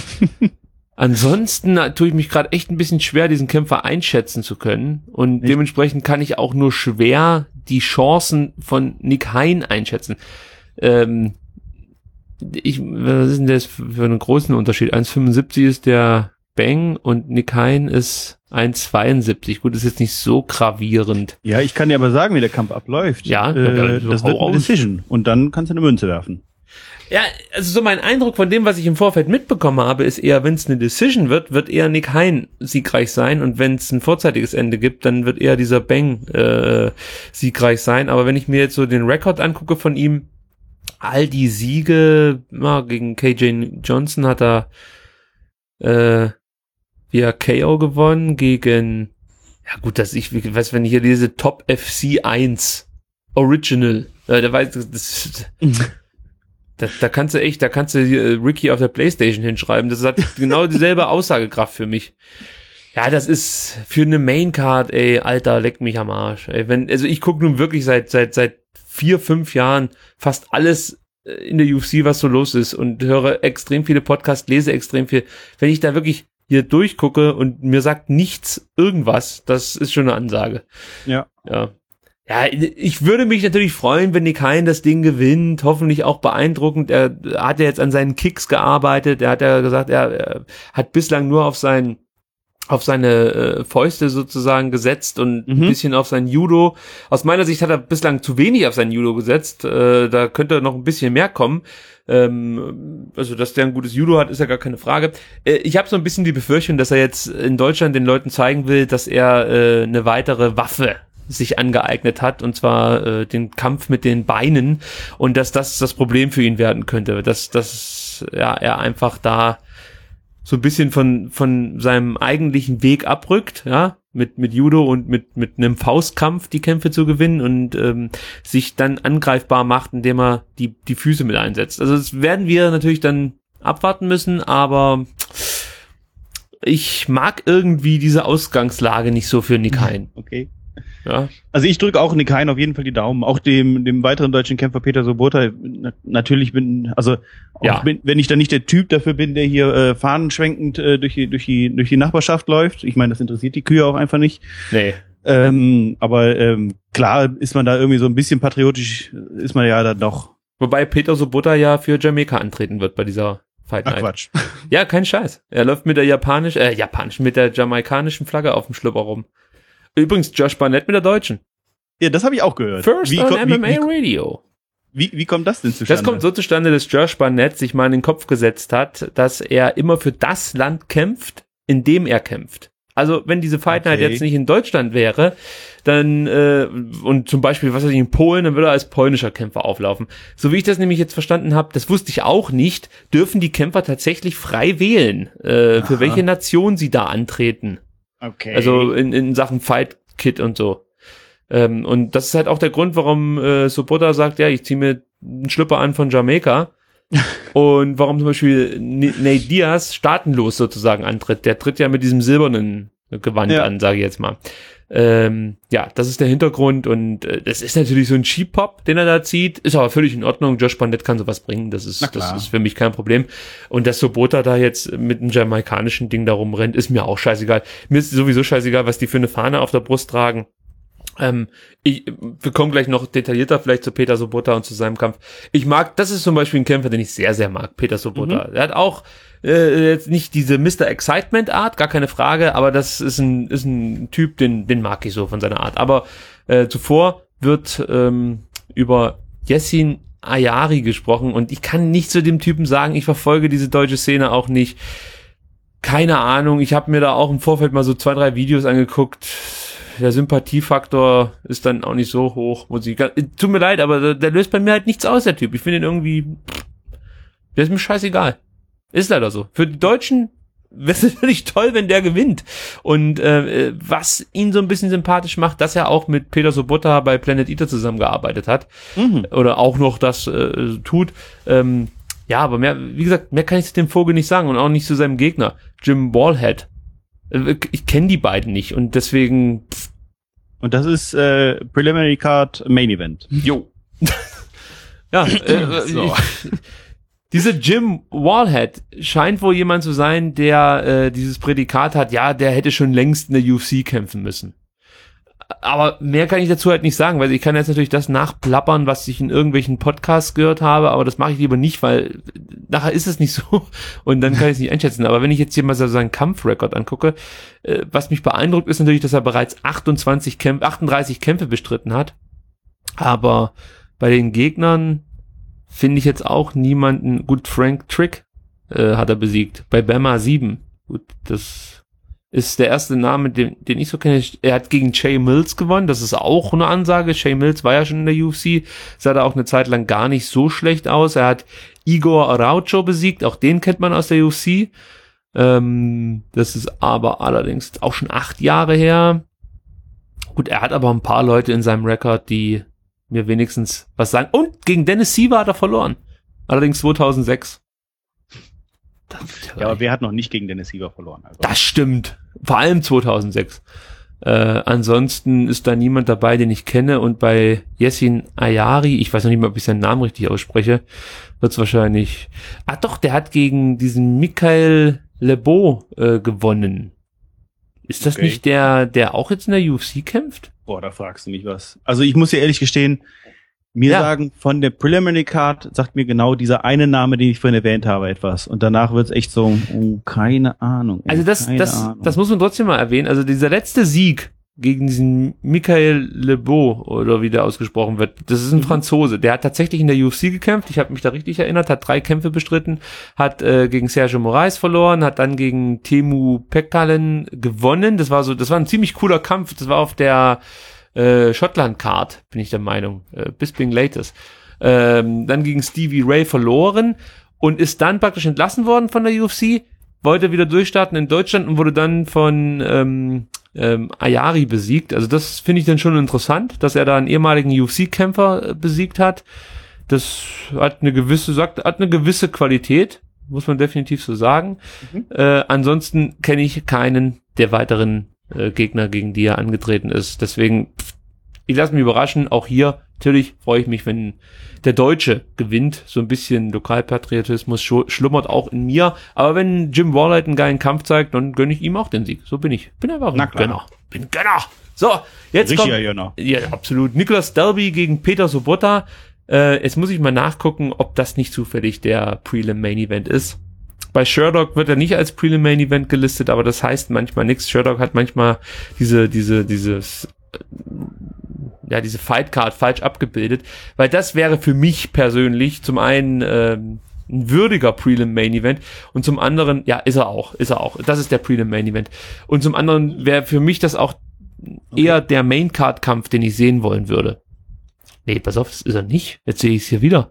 Ansonsten tue ich mich gerade echt ein bisschen schwer, diesen Kämpfer einschätzen zu können und echt? Dementsprechend kann ich auch nur schwer die Chancen von Nick Hein einschätzen. Ähm, ich, was ist denn das für einen großen Unterschied? eins Komma fünfundsiebzig ist der Bang und Nick Hein ist eins Komma zweiundsiebzig. Gut, ist jetzt nicht so gravierend. Ja, ich kann dir aber sagen, wie der Kampf abläuft. Ja, äh, das wird eine Decision. Und dann kannst du eine Münze werfen. Ja, also so mein Eindruck von dem, was ich im Vorfeld mitbekommen habe, ist eher, wenn es eine Decision wird, wird eher Nick Hein siegreich sein. Und wenn es ein vorzeitiges Ende gibt, dann wird eher dieser Bang äh, siegreich sein. Aber wenn ich mir jetzt so den Rekord angucke von ihm, all die Siege, ja, gegen K J Johnson hat er äh, via K O gewonnen, gegen, ja gut, dass ich, ich weiß, wenn ich hier lese Top F C eins Original, äh, da weiß das, da, da kannst du echt, da kannst du äh, Ricky auf der PlayStation hinschreiben, das hat genau dieselbe Aussagekraft für mich. Ja, das ist für eine Maincard, ey, Alter, leck mich am Arsch. Ey, wenn, also ich gucke nun wirklich seit seit seit vier, fünf Jahren fast alles in der U F C, was so los ist und höre extrem viele Podcasts, lese extrem viel. Wenn ich da wirklich hier durchgucke und mir sagt nichts irgendwas, das ist schon eine Ansage. Ja. Ja. Ja, ich würde mich natürlich freuen, wenn Nick Hein das Ding gewinnt, hoffentlich auch beeindruckend. Er hat ja jetzt an seinen Kicks gearbeitet, er hat ja gesagt, er, er hat bislang nur auf seinen auf seine äh, Fäuste sozusagen gesetzt und mhm. ein bisschen auf sein Judo. Aus meiner Sicht hat er bislang zu wenig auf sein Judo gesetzt, äh, da könnte noch ein bisschen mehr kommen. Ähm, also, dass der ein gutes Judo hat, ist ja gar keine Frage. Äh, ich habe so ein bisschen die Befürchtung, dass er jetzt in Deutschland den Leuten zeigen will, dass er äh, eine weitere Waffe sich angeeignet hat, und zwar äh, den Kampf mit den Beinen, und dass das das Problem für ihn werden könnte, dass, dass ja, er einfach da so ein bisschen von von seinem eigentlichen Weg abrückt, ja, mit mit Judo und mit mit einem Faustkampf die Kämpfe zu gewinnen und ähm, sich dann angreifbar macht, indem er die die Füße mit einsetzt. Also das werden wir natürlich dann abwarten müssen, aber ich mag irgendwie diese Ausgangslage nicht so für Nick Hein. Okay. Ja. Also ich drücke auch Nick Hein auf jeden Fall die Daumen, auch dem dem weiteren deutschen Kämpfer Peter Sobotta. Natürlich bin, also auch ja. bin, wenn ich da nicht der Typ dafür bin, der hier äh, fahnenschwenkend äh, durch die durch die durch die Nachbarschaft läuft. Ich meine, das interessiert die Kühe auch einfach nicht. Nee. Ähm, aber ähm, klar ist man da irgendwie so ein bisschen patriotisch, ist man ja dann doch. Wobei Peter Sobotta ja für Jamaika antreten wird bei dieser Fight Night. Ach Quatsch. Ja, kein Scheiß. Er läuft mit der japanisch, äh, japanisch, mit der jamaikanischen Flagge auf dem Schlüpper rum. Übrigens Josh Barnett mit der deutschen. Ja, das habe ich auch gehört. First wie on kommt, M M A wie, wie, Radio. Wie, wie kommt das denn zustande? Das kommt so zustande, dass Josh Barnett sich mal in den Kopf gesetzt hat, dass er immer für das Land kämpft, in dem er kämpft. Also wenn diese Fight Night Okay. jetzt nicht in Deutschland wäre, dann äh, und zum Beispiel, was weiß ich, in Polen, dann würde er als polnischer Kämpfer auflaufen. So wie ich das nämlich jetzt verstanden habe, das wusste ich auch nicht, dürfen die Kämpfer tatsächlich frei wählen, äh, für welche Nation sie da antreten. Okay. Also in, in Sachen Fight Kit und so. Ähm, und das ist halt auch der Grund, warum äh, Sobotta sagt, ja, ich ziehe mir einen Schlüpper an von Jamaika. Und warum zum Beispiel N- Nate Diaz staatenlos sozusagen antritt. Der tritt ja mit diesem silbernen Gewand Ja. an, sage ich jetzt mal. Ähm, ja, das ist der Hintergrund, und äh, das ist natürlich so ein Cheap-Pop, den er da zieht, ist aber völlig in Ordnung. Josh Barnett kann sowas bringen, das ist, das ist für mich kein Problem. Und dass Sobotta da jetzt mit einem jamaikanischen Ding da rumrennt, ist mir auch scheißegal. Mir ist sowieso scheißegal, was die für eine Fahne auf der Brust tragen. Ähm, ich, wir kommen gleich noch detaillierter vielleicht zu Peter Sobotta und zu seinem Kampf. Ich mag, das ist zum Beispiel ein Kämpfer, den ich sehr, sehr mag, Peter Sobotta. Mhm. Er hat auch äh, jetzt nicht diese Mister Excitement Art, gar keine Frage, aber das ist ein ist ein Typ, den den mag ich so von seiner Art. Aber äh, zuvor wird ähm, über Yassin Ayari gesprochen, und ich kann nicht zu dem Typen sagen, ich verfolge diese deutsche Szene auch nicht. Keine Ahnung, ich habe mir da auch im Vorfeld mal so zwei, drei Videos angeguckt. Der Sympathiefaktor ist dann auch nicht so hoch, muss ich, tut mir leid, aber der, der löst bei mir halt nichts aus, der Typ. Ich finde ihn irgendwie, der ist mir scheißegal. Ist leider so. Für die Deutschen wäre es natürlich toll, wenn der gewinnt. Und äh, was ihn so ein bisschen sympathisch macht, dass er auch mit Peter Sobotta bei Planet Eater zusammengearbeitet hat. Mhm. Oder auch noch das äh, tut. Ähm, ja, aber mehr, wie gesagt, mehr kann ich zu dem Vogel nicht sagen, und auch nicht zu seinem Gegner, Jim Ballhead. Ich kenne die beiden nicht, und deswegen. Pff. Und das ist äh, Preliminary Card Main Event. Jo. Ja, äh, so. ich, diese Jim Wallhead scheint wohl jemand zu sein, der äh, dieses Prädikat hat, ja, der hätte schon längst in der U F C kämpfen müssen. Aber mehr kann ich dazu halt nicht sagen, weil ich kann jetzt natürlich das nachplappern, was ich in irgendwelchen Podcasts gehört habe, aber das mache ich lieber nicht, weil nachher ist es nicht so, und dann kann ich es nicht einschätzen. Aber wenn ich jetzt hier mal so seinen Kampfrekord angucke, äh, was mich beeindruckt, ist natürlich, dass er bereits achtundzwanzig Kämpfe, achtunddreißig Kämpfe bestritten hat. Aber bei den Gegnern finde ich jetzt auch niemanden, gut, Frank Trick äh, hat er besiegt, bei Bama sieben. Gut, das ist der erste Name, den, den ich so kenne. Er hat gegen Jay Mills gewonnen, das ist auch eine Ansage. Jay Mills war ja schon in der U F C, sah da auch eine Zeit lang gar nicht so schlecht aus. Er hat Igor Araujo besiegt, auch den kennt man aus der U F C. Ähm, das ist aber allerdings auch schon acht Jahre her. Gut, er hat aber ein paar Leute in seinem Rekord, die mir wenigstens was sagen. Und gegen Dennis Siver hat er verloren. Allerdings zweitausendsechs. Ja, aber wer hat noch nicht gegen Dennis Siver verloren? Also. Das stimmt. Vor allem zweitausendsechs. Äh, ansonsten ist da niemand dabei, den ich kenne. Und bei Yassin Ayari, ich weiß noch nicht mal, ob ich seinen Namen richtig ausspreche, wird es wahrscheinlich... Ah doch, der hat gegen diesen Michael Lebeau äh, gewonnen. Ist das Okay. nicht der, der auch jetzt in der U F C kämpft? Boah, da fragst du mich was. Also ich muss dir ehrlich gestehen, mir Ja. sagen, von der Preliminary Card sagt mir genau dieser eine Name, den ich vorhin erwähnt habe, etwas. Und danach wird's echt so, oh, keine Ahnung. ey, Also das, keine das, Ahnung. das muss man trotzdem mal erwähnen. Also dieser letzte Sieg gegen diesen Michael Lebeau, oder wie der ausgesprochen wird, das ist ein Franzose. Der hat tatsächlich in der U F C gekämpft. Ich habe mich da richtig erinnert, hat drei Kämpfe bestritten, hat äh, gegen Sergio Moraes verloren, hat dann gegen Teemu Pekkanen gewonnen. Das war so, das war ein ziemlich cooler Kampf. Das war auf der äh, Schottland-Card, bin ich der Meinung, äh, Bisping Latest. Ähm, dann gegen Stevie Ray verloren und ist dann praktisch entlassen worden von der U F C, wollte wieder durchstarten in Deutschland und wurde dann von ähm, ähm, Ayari besiegt. Also das finde ich dann schon interessant, dass er da einen ehemaligen U F C-Kämpfer äh, besiegt hat. Das hat eine gewisse, sagt, hat eine gewisse Qualität, muss man definitiv so sagen. Mhm. Äh, ansonsten kenne ich keinen der weiteren äh, Gegner, gegen die er angetreten ist. Deswegen, pff, ich lasse mich überraschen. Auch hier, natürlich freue ich mich, wenn der Deutsche gewinnt. So ein bisschen Lokalpatriotismus schu- schlummert auch in mir. Aber wenn Jim Warlight einen geilen Kampf zeigt, dann gönne ich ihm auch den Sieg. So bin ich. Bin einfach Na ein klar. Gönner. Bin Gönner. So, jetzt Richtiger kommt... Jönner. Ja, absolut. Nicolas Dalby gegen Peter Sobotta. Äh, jetzt muss ich mal nachgucken, ob das nicht zufällig der Prelim Main Event ist. Bei Sherdog wird er nicht als Prelim Main Event gelistet, aber das heißt manchmal nichts. Sherdog hat manchmal diese, diese, dieses, äh, ja, diese Fight Card falsch abgebildet, weil das wäre für mich persönlich zum einen ähm, ein würdiger Prelim Main Event und zum anderen, ja, ist er auch, ist er auch. Das ist der Prelim Main Event. Und zum anderen wäre für mich das auch eher der Main Card Kampf, den ich sehen wollen würde. Nee, pass auf, das ist er nicht. Jetzt sehe ich es hier wieder.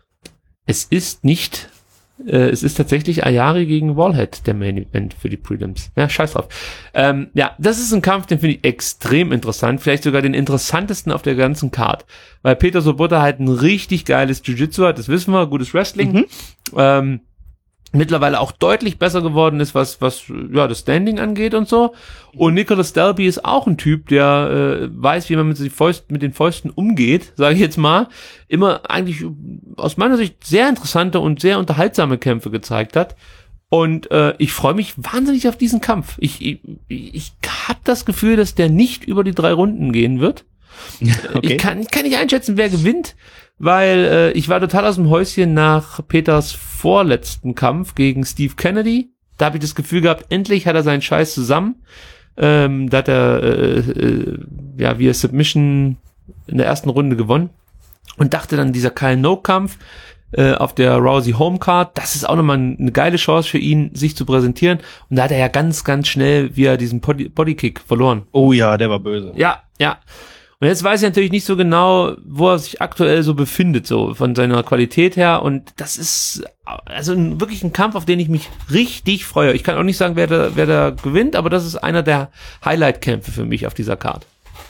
Es ist nicht, äh, es ist tatsächlich Ayari gegen Wallhead, der Main Event für die Prelims. Ja, scheiß drauf. Ähm, ja, das ist ein Kampf, den finde ich extrem interessant. Vielleicht sogar den interessantesten auf der ganzen Card. Weil Peter Sobotta halt ein richtig geiles Jiu-Jitsu hat, das wissen wir, gutes Wrestling. Mhm. Ähm, mittlerweile auch deutlich besser geworden ist, was was ja das Standing angeht und so. Und Nicolas Dalby ist auch ein Typ, der äh, weiß, wie man mit, den Fäusten, mit den Fäusten umgeht, sage ich jetzt mal. Immer eigentlich aus meiner Sicht sehr interessante und sehr unterhaltsame Kämpfe gezeigt hat. Und äh, ich freue mich wahnsinnig auf diesen Kampf. Ich ich, ich habe das Gefühl, dass der nicht über die drei Runden gehen wird. Okay. Ich kann, ich kann nicht einschätzen, wer gewinnt, weil äh, ich war total aus dem Häuschen nach Peters vorletzten Kampf gegen Steve Kennedy. Da habe ich das Gefühl gehabt, endlich hat er seinen Scheiß zusammen. Ähm, da hat er äh, äh, ja via Submission in der ersten Runde gewonnen und dachte dann, dieser Kyle No-Kampf äh, auf der Rousey Homecard, das ist auch nochmal eine geile Chance für ihn, sich zu präsentieren. Und da hat er ja ganz, ganz schnell via diesen Body- Bodykick verloren. Oh ja, der war böse. Ja, ja. Und jetzt weiß ich natürlich nicht so genau, wo er sich aktuell so befindet, so von seiner Qualität her. Und das ist also ein, wirklich ein Kampf, auf den ich mich richtig freue. Ich kann auch nicht sagen, wer da, wer da gewinnt, aber das ist einer der Highlight-Kämpfe für mich auf dieser Card.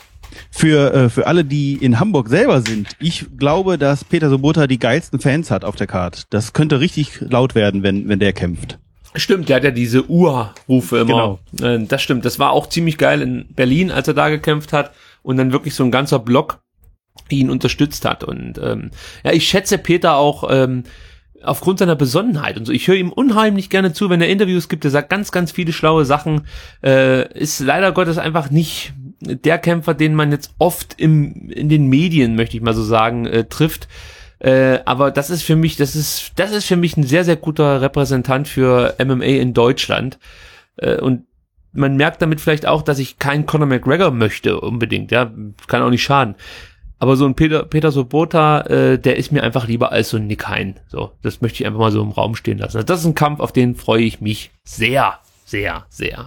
Für, äh, für alle, die in Hamburg selber sind, ich glaube, dass Peter Sobotta die geilsten Fans hat auf der Card. Das könnte richtig laut werden, wenn, wenn der kämpft. Stimmt, der hat ja diese Ur-Rufe immer. Genau. Äh, Das stimmt, das war auch ziemlich geil in Berlin, als er da gekämpft hat und dann wirklich so ein ganzer Block ihn unterstützt hat. Und ähm, ja, ich schätze Peter auch ähm, aufgrund seiner Besonnenheit und so. Ich höre ihm unheimlich gerne zu, wenn er Interviews gibt. Er sagt ganz, ganz viele schlaue Sachen. Äh, ist leider Gottes einfach nicht der Kämpfer, den man jetzt oft im in den Medien, möchte ich mal so sagen, äh, trifft. Äh, aber das ist für mich, das ist, das ist für mich ein sehr, sehr guter Repräsentant für M M A in Deutschland. Äh, und man merkt damit vielleicht auch, dass ich keinen Conor McGregor möchte unbedingt, ja, kann auch nicht schaden. Aber so ein Peter, Peter Sobotta, äh, der ist mir einfach lieber als so ein Nick Hein. So, das möchte ich einfach mal so im Raum stehen lassen. Also das ist ein Kampf, auf den freue ich mich sehr, sehr, sehr.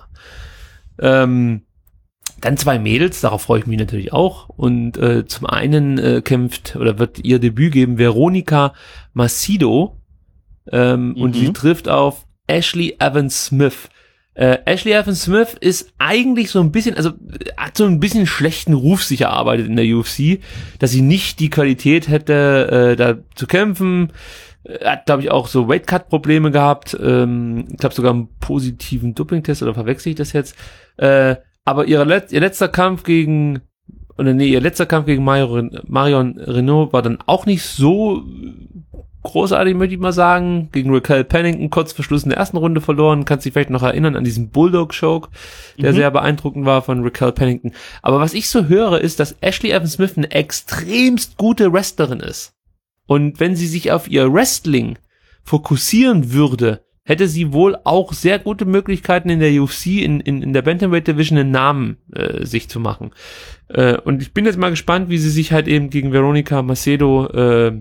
Ähm, Dann zwei Mädels, darauf freue ich mich natürlich auch. Und äh, zum einen äh, kämpft oder wird ihr Debüt geben Veronica Macedo ähm, Mhm. und sie trifft auf Ashley Evans Smith. Äh, Ashley Evans Smith ist eigentlich so ein bisschen, also äh, hat so ein bisschen schlechten Ruf sich erarbeitet in der U F C, dass sie nicht die Qualität hätte, äh, da zu kämpfen. Er hat, glaube ich, auch so Weightcut-Probleme gehabt. Ähm, ich glaube sogar einen positiven Doping-Test, oder verwechsel ich das jetzt? Äh, aber ihre Let- ihr letzter Kampf gegen, oder nee, ihr letzter Kampf gegen Marion, Marion Renault war dann auch nicht so großartig, möchte ich mal sagen. Gegen Raquel Pennington kurz vor Schluss in der ersten Runde verloren. Kannst dich vielleicht noch erinnern an diesen Bulldog-Choke, der mhm. sehr beeindruckend war von Raquel Pennington. Aber was ich so höre, ist, dass Ashley Evans Smith eine extremst gute Wrestlerin ist. Und wenn sie sich auf ihr Wrestling fokussieren würde, hätte sie wohl auch sehr gute Möglichkeiten in der U F C, in, in, in der Bantamweight Division einen Namen äh, sich zu machen. Äh, und ich bin jetzt mal gespannt, wie sie sich halt eben gegen Veronica Macedo, äh,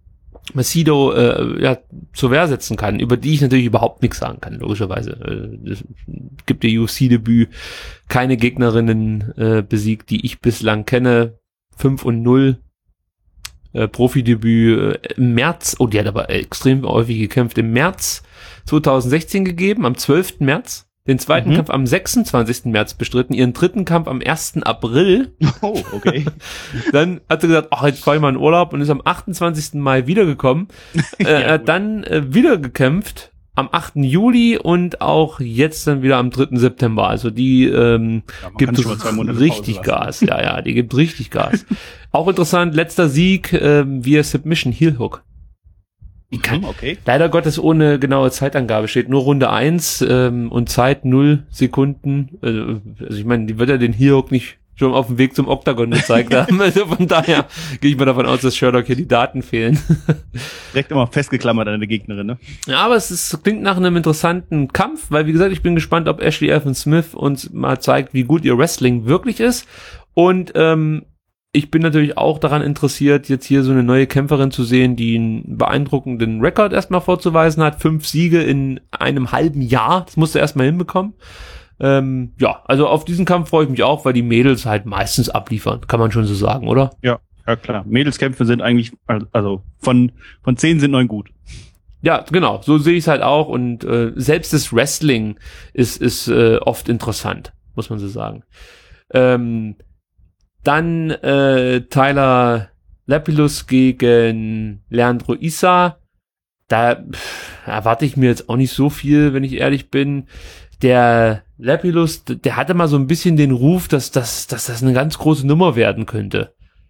Macedo äh, ja, zur Wehr setzen kann, über die ich natürlich überhaupt nichts sagen kann, logischerweise. Äh, es gibt ihr U F C-Debüt, keine Gegnerinnen äh, besiegt, die ich bislang kenne, fünf und null. Äh, Profidebüt äh, im März, oh, die hat aber extrem häufig gekämpft, im März zwanzig sechzehn gegeben, am zwölften März, den zweiten mhm. Kampf am sechsundzwanzigsten März bestritten, ihren dritten Kampf am ersten April. Oh, okay. Dann hat sie gesagt, ach, jetzt fahre ich mal in Urlaub und ist am achtundzwanzigsten Mai wiedergekommen. äh, ja, hat dann äh, wieder gekämpft am achten Juli und auch jetzt dann wieder am dritten September. Also die ähm, ja, gibt richtig Gas. Ja, ja, die gibt richtig Gas. Auch interessant, letzter Sieg ähm, via Submission, Heel Hook. Die kann, okay. Leider Gottes ohne genaue Zeitangabe, steht nur Runde eins ähm, und Zeit null Sekunden. Also, also ich meine, die wird ja den Heel Hook nicht schon auf dem Weg zum Oktagon gezeigt haben. Also von daher gehe ich mal davon aus, dass Sherlock hier die Daten fehlen. Direkt immer festgeklammert an der Gegnerin, ne? Ja, aber es ist, klingt nach einem interessanten Kampf, weil wie gesagt, ich bin gespannt, ob Ashley Evans Smith uns mal zeigt, wie gut ihr Wrestling wirklich ist. Und ähm, ich bin natürlich auch daran interessiert, jetzt hier so eine neue Kämpferin zu sehen, die einen beeindruckenden Rekord erstmal vorzuweisen hat. Fünf Siege in einem halben Jahr. Das musst du erstmal hinbekommen. Ähm, ja, also auf diesen Kampf freue ich mich auch, weil die Mädels halt meistens abliefern. Kann man schon so sagen, oder? Ja, ja klar. Mädelskämpfe sind eigentlich, also von von zehn sind neun gut. Ja, genau. So sehe ich es halt auch. Und äh, selbst das Wrestling ist ist äh, oft interessant, muss man so sagen. Ähm, Dann äh, Tyler Lapillus gegen Leandro Issa. Da pff, erwarte ich mir jetzt auch nicht so viel, wenn ich ehrlich bin. Der Lapillus, der hatte mal so ein bisschen den Ruf, dass, dass, dass das eine ganz große Nummer werden könnte.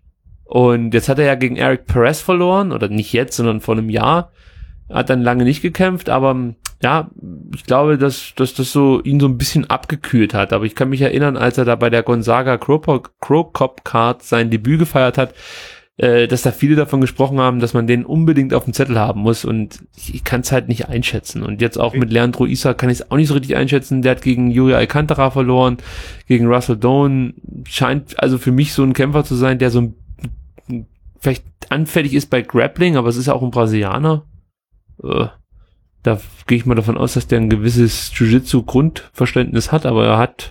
Und jetzt hat er ja gegen Eric Perez verloren, oder nicht jetzt, sondern vor einem Jahr. Hat dann lange nicht gekämpft, aber ja, ich glaube, dass, dass das so ihn so ein bisschen abgekühlt hat. Aber ich kann mich erinnern, als er da bei der Gonzaga Crow Cop Card sein Debüt gefeiert hat, äh, dass da viele davon gesprochen haben, dass man den unbedingt auf dem Zettel haben muss. Und ich, ich kann es halt nicht einschätzen. Und jetzt auch okay. mit Leandro Issa kann ich es auch nicht so richtig einschätzen. Der hat gegen Yuri Alcantara verloren, gegen Russell Doan. Scheint also für mich so ein Kämpfer zu sein, der so ein, vielleicht anfällig ist bei Grappling, aber es ist ja auch ein Brasilianer. Äh, Da gehe ich mal davon aus, dass der ein gewisses Jiu-Jitsu-Grundverständnis hat, aber er hat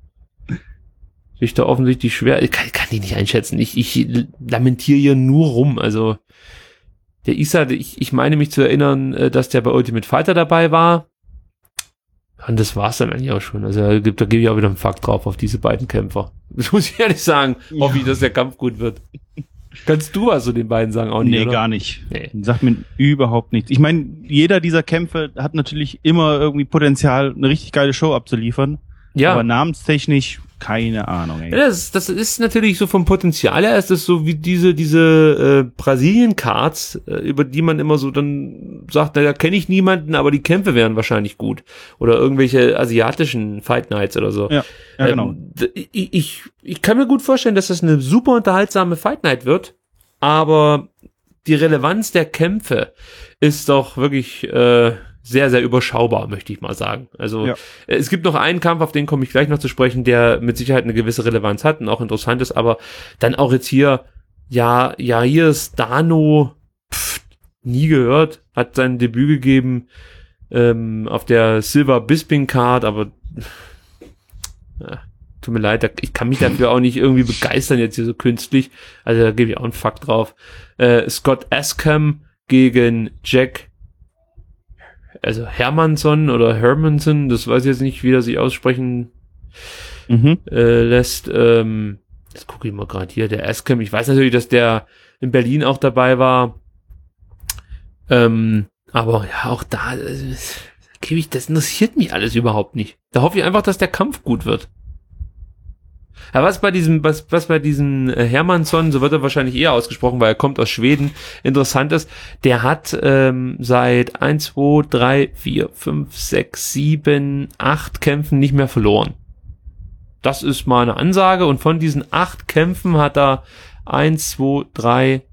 sich da offensichtlich schwer, ich kann, kann die nicht einschätzen, ich, ich lamentiere hier nur rum, also der Issa, ich, ich meine mich zu erinnern, dass der bei Ultimate Fighter dabei war und das war's dann eigentlich auch schon, also da, da gebe ich auch wieder einen Fakt drauf auf diese beiden Kämpfer, das muss ich ehrlich sagen, ja. Hoffe ich, dass der Kampf gut wird. Kannst du also den beiden sagen auch nicht, Nee, oder? gar nicht. Nee. Sagt mir überhaupt nichts. Ich meine, jeder dieser Kämpfe hat natürlich immer irgendwie Potenzial, eine richtig geile Show abzuliefern. Ja. Aber namenstechnisch keine Ahnung, ey. Ja, das, das ist natürlich so vom Potenzial her, ist das so wie diese diese äh, Brasilien-Cards, äh, über die man immer so dann sagt, naja, kenne ich niemanden, aber die Kämpfe wären wahrscheinlich gut. Oder irgendwelche asiatischen Fight Nights oder so. Ja, ja genau. Ähm, ich, ich, ich kann mir gut vorstellen, dass das eine super unterhaltsame Fight Night wird, aber die Relevanz der Kämpfe ist doch wirklich äh, sehr, sehr überschaubar, möchte ich mal sagen. Also ja. Es gibt noch einen Kampf, auf den komme ich gleich noch zu sprechen, der mit Sicherheit eine gewisse Relevanz hat und auch interessant ist, aber dann auch jetzt hier, ja, Jair Stano, pff, nie gehört, hat sein Debüt gegeben ähm, auf der Silver Bisping Card, aber ja, tut mir leid, ich kann mich dafür auch nicht irgendwie begeistern jetzt hier so künstlich, also da gebe ich auch einen Fakt drauf. Äh, Scott Askham gegen Jack also Hermansson oder Hermanson, das weiß ich jetzt nicht, wie er sich aussprechen mhm. äh, lässt. Ähm, das gucke ich mal gerade hier, der Askham. Ich weiß natürlich, dass der in Berlin auch dabei war. Ähm, aber ja, auch da, äh, gebe ich, das interessiert mich alles überhaupt nicht. Da hoffe ich einfach, dass der Kampf gut wird. Ja, was bei diesem, was, was bei diesem Hermansson, so wird er wahrscheinlich eher ausgesprochen, weil er kommt aus Schweden, interessant ist, der hat ähm, seit eins, zwei, drei, vier, fünf, sechs, sieben, acht Kämpfen nicht mehr verloren. Das ist mal eine Ansage und von diesen acht Kämpfen hat er eins, zwei, drei,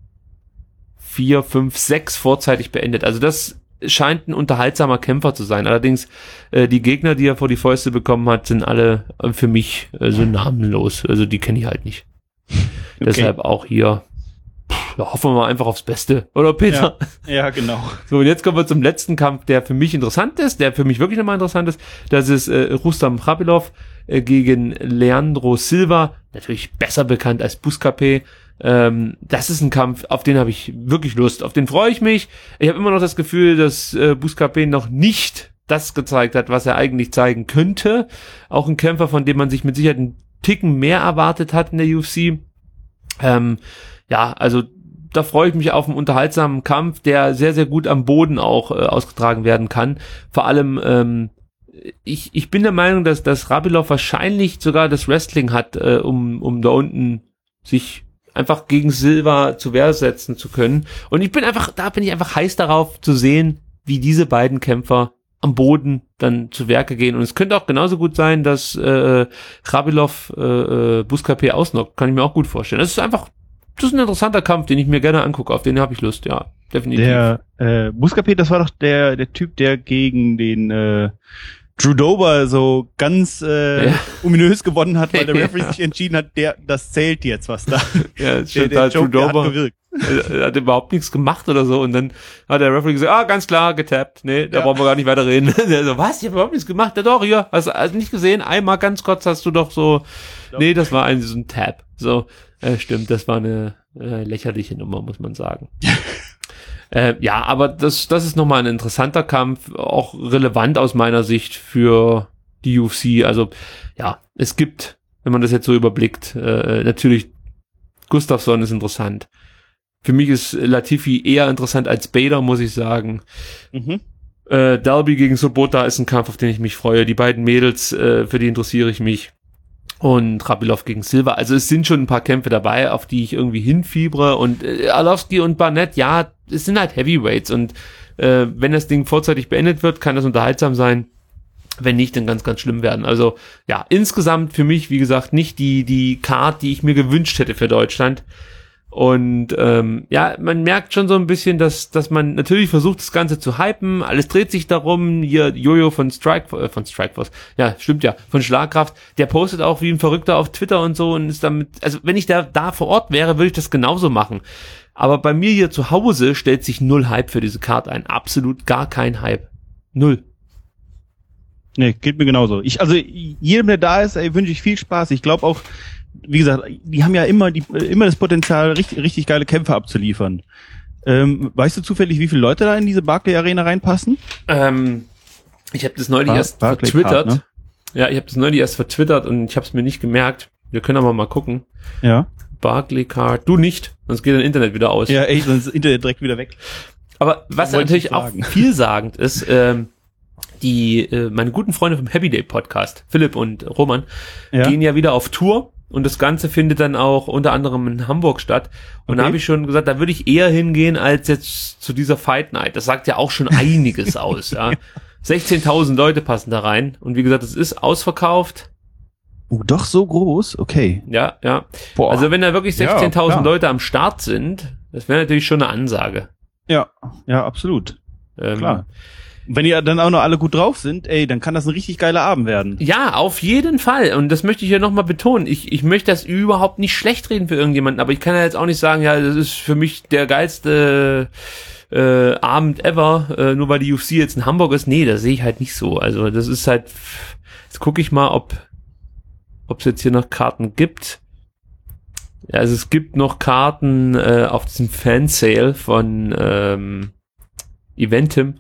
vier, fünf, sechs vorzeitig beendet. Also das scheint ein unterhaltsamer Kämpfer zu sein. Allerdings, äh, die Gegner, die er vor die Fäuste bekommen hat, sind alle äh, für mich äh, so namenlos. Also die kenne ich halt nicht. Okay. Deshalb auch hier, pff, ja, hoffen wir mal einfach aufs Beste. Oder Peter? Ja, ja, genau. So, und jetzt kommen wir zum letzten Kampf, der für mich interessant ist, der für mich wirklich nochmal interessant ist. Das ist äh, Rustam Khabilov äh, gegen Leandro Silva. Natürlich besser bekannt als Buscapé. Ähm, das ist ein Kampf, auf den habe ich wirklich Lust, auf den freue ich mich. Ich habe immer noch das Gefühl, dass äh, Buscapé noch nicht das gezeigt hat, was er eigentlich zeigen könnte. Auch ein Kämpfer, von dem man sich mit Sicherheit einen Ticken mehr erwartet hat in der U F C. Ähm, ja, also da freue ich mich auf einen unterhaltsamen Kampf, der sehr, sehr gut am Boden auch äh, ausgetragen werden kann. Vor allem, ähm, ich, ich bin der Meinung, dass, dass Khabilov wahrscheinlich sogar das Wrestling hat, äh, um, um da unten sich einfach gegen Silva zu Wehr setzen zu können. Und ich bin einfach, da bin ich einfach heiß darauf zu sehen, wie diese beiden Kämpfer am Boden dann zu Werke gehen. Und es könnte auch genauso gut sein, dass äh, Khabilov äh, Buscapé ausnockt. Kann ich mir auch gut vorstellen. Das ist einfach, das ist ein interessanter Kampf, den ich mir gerne angucke. Auf den habe ich Lust, ja, definitiv. Der äh, Buscapé, das war doch der der Typ, der gegen den äh, Drew Dober so ganz äh, ja. ominös gewonnen hat, weil der Referee ja. sich entschieden hat, der das zählt jetzt, was da. Ja, das stimmt, der, der Drew Dober hat, er hat überhaupt nichts gemacht oder so und dann hat der Referee gesagt, ah, ganz klar, getappt, nee, da ja. brauchen wir gar nicht weiter reden. Der so, was, ich habe überhaupt nichts gemacht, ja doch, hier, hast du also nicht gesehen, einmal ganz kurz hast du doch so, nee, das war ein so ein Tap, so, äh, stimmt, das war eine äh, lächerliche Nummer, muss man sagen. Äh, ja, aber das, das ist nochmal ein interessanter Kampf, auch relevant aus meiner Sicht für die U F C. Also, ja, es gibt, wenn man das jetzt so überblickt, äh, natürlich, Gustafsson ist interessant. Für mich ist Latifi eher interessant als Bader, muss ich sagen. Mhm. Äh, Dalby gegen Sobota ist ein Kampf, auf den ich mich freue. Die beiden Mädels, äh, für die interessiere ich mich. Und Khabilov gegen Silva. Also es sind schon ein paar Kämpfe dabei, auf die ich irgendwie hinfiebere. Und äh, Arlovski und Barnett, ja, es sind halt Heavyweights. Und äh, wenn das Ding vorzeitig beendet wird, kann das unterhaltsam sein. Wenn nicht, dann ganz, ganz schlimm werden. Also ja, insgesamt für mich, wie gesagt, nicht die die Card, die ich mir gewünscht hätte für Deutschland. Und ähm, ja, man merkt schon so ein bisschen, dass dass man natürlich versucht, das Ganze zu hypen. Alles dreht sich darum. Hier Jojo von Strike äh, von Strikeforce, ja, stimmt ja, von Schlagkraft. Der postet auch wie ein Verrückter auf Twitter und so und ist damit. Also wenn ich da da vor Ort wäre, würde ich das genauso machen. Aber bei mir hier zu Hause stellt sich null Hype für diese Card ein. Absolut gar kein Hype. Null. Nee, geht mir genauso. Ich also jedem, der da ist, ey, wünsche ich viel Spaß. Ich glaube auch, wie gesagt, die haben ja immer die immer das Potenzial, richtig, richtig geile Kämpfe abzuliefern. Ähm, weißt du zufällig, wie viele Leute da in diese Barclay Arena reinpassen? Ähm, ich habe das neulich Bar- erst Barclay vertwittert. Card, ne? Ja, ich habe das neulich erst vertwittert und ich habe es mir nicht gemerkt. Wir können aber mal gucken. Ja. Barclay Card. Du nicht, sonst geht dein Internet wieder aus. Ja, ey, sonst ist das Internet direkt wieder weg. Aber was natürlich auch vielsagend ist, ähm, die äh, meine guten Freunde vom Happy Day Podcast, Philipp und Roman, ja. gehen ja wieder auf Tour. Und das Ganze findet dann auch unter anderem in Hamburg statt. Und okay. da habe ich schon gesagt, da würde ich eher hingehen als jetzt zu dieser Fight Night. Das sagt ja auch schon einiges aus. Ja. sechzehntausend Leute passen da rein. Und wie gesagt, es ist ausverkauft. Oh, doch so groß? Okay. Ja, ja. Boah. Also wenn da wirklich sechzehntausend ja, Leute am Start sind, das wäre natürlich schon eine Ansage. Ja, ja, absolut. Ähm, Klar. Wenn die dann auch noch alle gut drauf sind, ey, dann kann das ein richtig geiler Abend werden. Ja, auf jeden Fall. Und das möchte ich hier nochmal betonen. Ich, ich möchte das überhaupt nicht schlecht reden für irgendjemanden, aber ich kann ja jetzt auch nicht sagen, ja, das ist für mich der geilste äh, Abend ever, äh, nur weil die U F C jetzt in Hamburg ist. Nee, das sehe ich halt nicht so. Also das ist halt, jetzt gucke ich mal, ob ob es jetzt hier noch Karten gibt. Ja, also es gibt noch Karten äh, auf diesem Fansale von ähm, Eventim.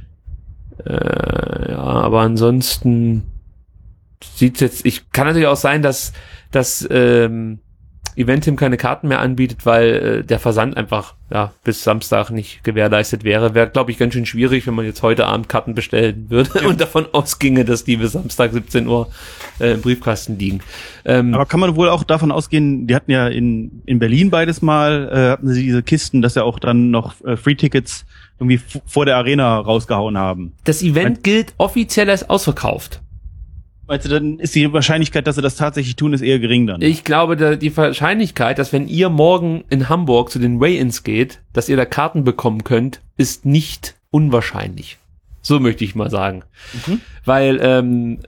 Äh, ja, aber ansonsten sieht's jetzt, ich kann natürlich auch sein, dass, dass, ähm, Eventim keine Karten mehr anbietet, weil äh, der Versand einfach ja bis Samstag nicht gewährleistet wäre. Wäre, glaube ich, ganz schön schwierig, wenn man jetzt heute Abend Karten bestellen würde ja. und davon ausginge, dass die bis Samstag siebzehn Uhr äh, im Briefkasten liegen. Ähm, Aber kann man wohl auch davon ausgehen, die hatten ja in in Berlin beides Mal, äh, hatten sie diese Kisten, dass ja auch dann noch äh, Free-Tickets irgendwie f- vor der Arena rausgehauen haben. Das Event gilt offiziell als ausverkauft. Meinst du, dann ist die Wahrscheinlichkeit, dass sie das tatsächlich tun, ist eher gering dann? Ich glaube, da, die Wahrscheinlichkeit, dass wenn ihr morgen in Hamburg zu den Weigh-Ins geht, dass ihr da Karten bekommen könnt, ist nicht unwahrscheinlich. So möchte ich mal sagen. Mhm. Weil ähm,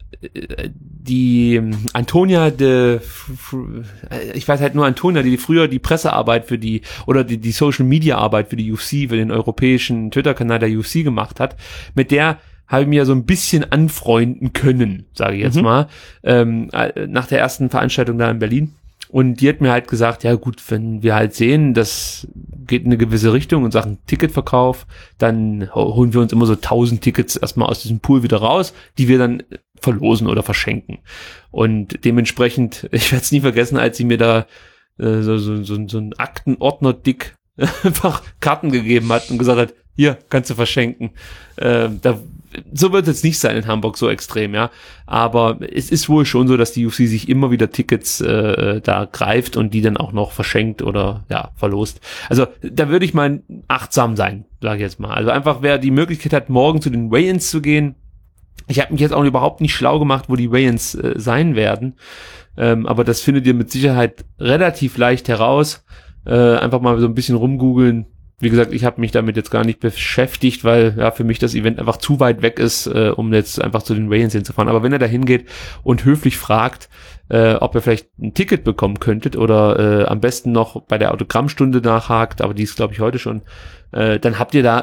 die Antonia de, ich weiß halt nur Antonia, die früher die Pressearbeit für die, oder die, die Social-Media-Arbeit für die U F C, für den europäischen Twitter-Kanal der U F C gemacht hat, mit der habe ich mir so ein bisschen anfreunden können, sage ich jetzt mhm. mal, ähm, nach der ersten Veranstaltung da in Berlin. Und die hat mir halt gesagt, ja gut, wenn wir halt sehen, das geht in eine gewisse Richtung in Sachen Ticketverkauf, dann holen wir uns immer so tausend Tickets erstmal aus diesem Pool wieder raus, die wir dann verlosen oder verschenken. Und dementsprechend, ich werde es nie vergessen, als sie mir da äh, so, so, so, so ein Aktenordner dick einfach Karten gegeben hat und gesagt hat, hier, kannst du verschenken. Äh, da So wird es nicht sein in Hamburg, so extrem, ja. Aber es ist wohl schon so, dass die U F C sich immer wieder Tickets äh, da greift und die dann auch noch verschenkt oder ja verlost. Also da würde ich mal achtsam sein, sage ich jetzt mal. Also einfach, wer die Möglichkeit hat, morgen zu den Weigh-Ins zu gehen. Ich habe mich jetzt auch überhaupt nicht schlau gemacht, wo die Weigh-Ins äh, sein werden. Ähm, aber das findet ihr mit Sicherheit relativ leicht heraus. Äh, einfach mal so ein bisschen rumgoogeln. Wie gesagt, ich habe mich damit jetzt gar nicht beschäftigt, weil ja für mich das Event einfach zu weit weg ist, äh, um jetzt einfach zu den Weigh-Ins hinzufahren. Aber wenn er da hingeht und höflich fragt, äh, ob ihr vielleicht ein Ticket bekommen könntet oder äh, am besten noch bei der Autogrammstunde nachhakt, aber die ist glaube ich heute schon, äh, dann habt ihr da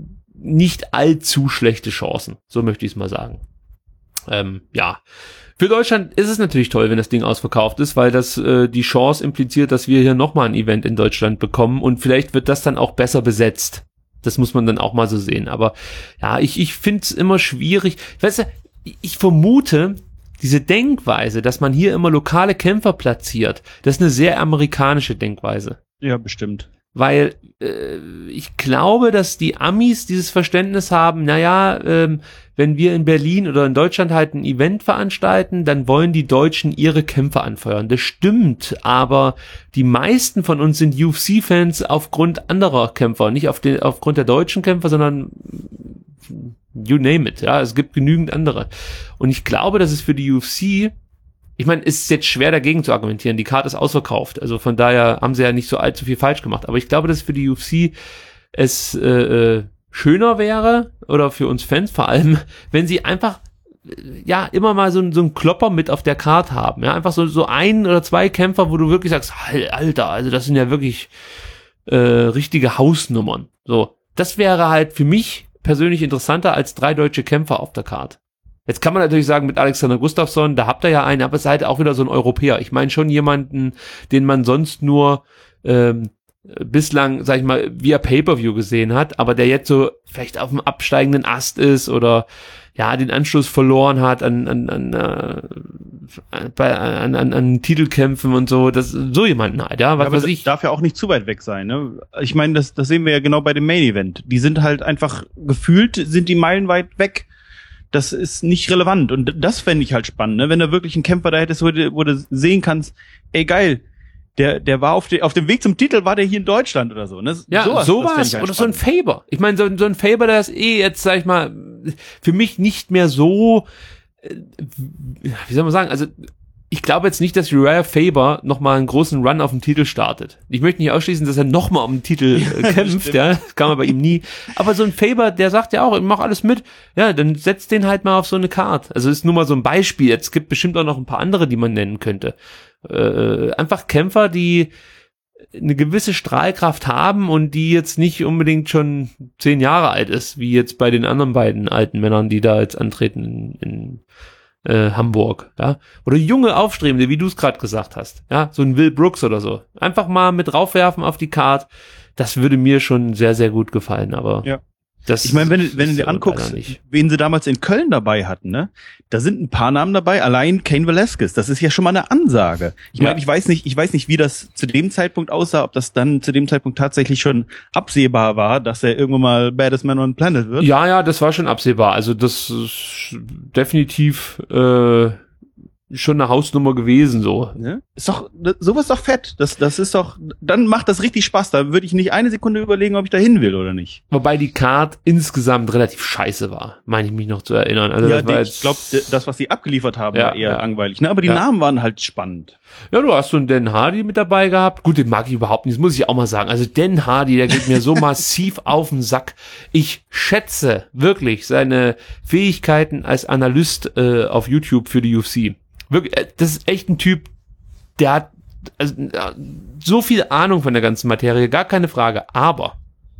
nicht allzu schlechte Chancen. So möchte ich es mal sagen. Ähm, ja. Für Deutschland ist es natürlich toll, wenn das Ding ausverkauft ist, weil das äh, die Chance impliziert, dass wir hier nochmal ein Event in Deutschland bekommen und vielleicht wird das dann auch besser besetzt. Das muss man dann auch mal so sehen. Aber ja, ich, ich finde es immer schwierig. Weißt du, ich vermute, diese Denkweise, dass man hier immer lokale Kämpfer platziert, das ist eine sehr amerikanische Denkweise. Ja, bestimmt. Weil äh, ich glaube, dass die Amis dieses Verständnis haben, naja, ähm, wenn wir in Berlin oder in Deutschland halt ein Event veranstalten, dann wollen die Deutschen ihre Kämpfer anfeuern. Das stimmt, aber die meisten von uns sind U F C-Fans aufgrund anderer Kämpfer, nicht auf den, aufgrund der deutschen Kämpfer, sondern you name it, ja, es gibt genügend andere. Und ich glaube, dass es für die U F C, ich meine, es ist jetzt schwer dagegen zu argumentieren, die Karte ist ausverkauft, also von daher haben sie ja nicht so allzu viel falsch gemacht, aber ich glaube, dass für die U F C es äh, schöner wäre, oder für uns Fans vor allem, wenn sie einfach ja immer mal so, so einen Klopper mit auf der Karte haben, ja, einfach so so ein oder zwei Kämpfer, wo du wirklich sagst, Alter, also das sind ja wirklich äh, richtige Hausnummern, so, das wäre halt für mich persönlich interessanter als drei deutsche Kämpfer auf der Karte. Jetzt kann man natürlich sagen, mit Alexander Gustafsson, da habt ihr ja einen, aber es ist halt auch wieder so ein Europäer. Ich meine schon jemanden, den man sonst nur ähm, bislang, sag ich mal, via Pay-Per-View gesehen hat, aber der jetzt so vielleicht auf dem absteigenden Ast ist oder ja, den Anschluss verloren hat an an an äh, bei an, an, an Titelkämpfen und so, das so jemanden halt, ja, was ja, weiß ich. Darf ja auch nicht zu weit weg sein, ne? Ich meine, das das sehen wir ja genau bei dem Main Event. Die sind halt einfach gefühlt sind die meilenweit weg. Das ist nicht relevant und das fände ich halt spannend, ne? Wenn du wirklich einen Kämpfer da hättest, wo du, wo du sehen kannst, ey geil, der der war auf, de, auf dem Weg zum Titel, war der hier in Deutschland oder so, ne? Ja, sowas, sowas halt oder spannend. So ein Faber. Ich meine, so, so ein Faber, der ist eh jetzt, sag ich mal, für mich nicht mehr so, äh, wie soll man sagen, also ich glaube jetzt nicht, dass Uriah Faber nochmal einen großen Run auf den Titel startet. Ich möchte nicht ausschließen, dass er nochmal um den Titel äh, kämpft, ja, das kann man bei ihm nie. Aber so ein Faber, der sagt ja auch, ich mach alles mit, ja, dann setzt den halt mal auf so eine Karte. Also ist nur mal so ein Beispiel. Jetzt gibt bestimmt auch noch ein paar andere, die man nennen könnte. Äh, einfach Kämpfer, die eine gewisse Strahlkraft haben und die jetzt nicht unbedingt schon zehn Jahre alt ist, wie jetzt bei den anderen beiden alten Männern, die da jetzt antreten in, in Äh, Hamburg, ja, oder junge Aufstrebende, wie du es gerade gesagt hast, ja, so ein Will Brooks oder so, einfach mal mit raufwerfen auf die Card, das würde mir schon sehr, sehr gut gefallen, aber ja. Das ich meine, wenn, du- wenn du dir ist anguckst, leider nicht. wen sie damals in Köln dabei hatten, ne? Da sind ein paar Namen dabei, allein Cain Velasquez. Das ist ja schon mal eine Ansage. Ich meine, Ja. ich weiß nicht, ich weiß nicht, wie das zu dem Zeitpunkt aussah, ob das dann zu dem Zeitpunkt tatsächlich schon absehbar war, dass er irgendwann mal Baddest Man on the Planet wird. Ja, ja, das war schon absehbar. Also das ist definitiv äh, schon eine Hausnummer gewesen, so. Ne? Ist doch, sowas ist doch fett. Das, das ist doch, dann macht das richtig Spaß. Da würde ich nicht eine Sekunde überlegen, ob ich da hin will oder nicht. Wobei die Card insgesamt relativ scheiße war, meine ich mich noch zu erinnern. Also Ja, das war die, jetzt, ich glaube, das, was sie abgeliefert haben, Ja, war eher ja. langweilig. Ne? Aber die Ja. Namen waren halt spannend. ja, du hast so einen Dan Hardy mit dabei gehabt. Gut, den mag ich überhaupt nicht, das muss ich auch mal sagen. Also Dan Hardy, der geht mir so massiv auf den Sack. Ich schätze wirklich seine Fähigkeiten als Analyst äh, auf YouTube für die U F C. Wirklich, äh, das ist echt ein Typ, der hat also, äh, so viel Ahnung von der ganzen Materie, gar keine Frage. Aber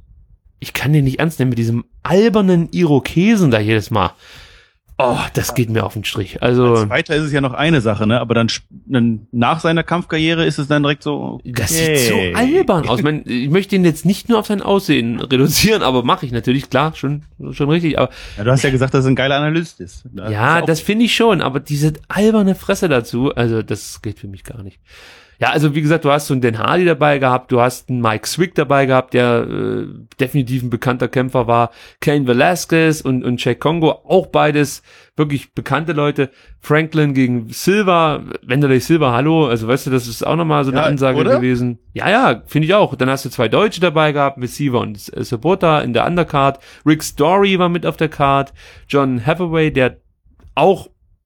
ich kann den nicht ernst nehmen mit diesem albernen Irokesen da jedes Mal. Oh, das geht mir auf den Strich. Also Als Fighter ist es ja noch eine Sache, ne? Aber dann, sp- dann nach seiner Kampfkarriere ist es dann direkt so. Okay. das sieht so albern aus. Ich, mein, ich möchte ihn jetzt nicht nur auf sein Aussehen reduzieren, aber mache ich natürlich, klar, schon schon richtig. Aber Ja, du hast ja gesagt, dass er ein geiler Analyst ist. Das ja, ist auch- das finde ich schon. Aber diese alberne Fresse dazu, also das geht für mich gar nicht. Ja, also wie gesagt, du hast so einen Dan Hardy dabei gehabt, du hast einen Mike Swick dabei gehabt, der äh, definitiv ein bekannter Kämpfer war, Cain Velasquez und, und Cheick Kongo, auch beides wirklich bekannte Leute. Franklin gegen Silva, Wanderlei Silva, hallo, also weißt du, das ist auch nochmal so eine Ja, Ansage oder? gewesen. Ja, ja, finde ich auch. Dann hast du zwei Deutsche dabei gehabt, mit Siva und äh, Sabota in der Undercard, Rick Story war mit auf der Card, John Hathaway, der auch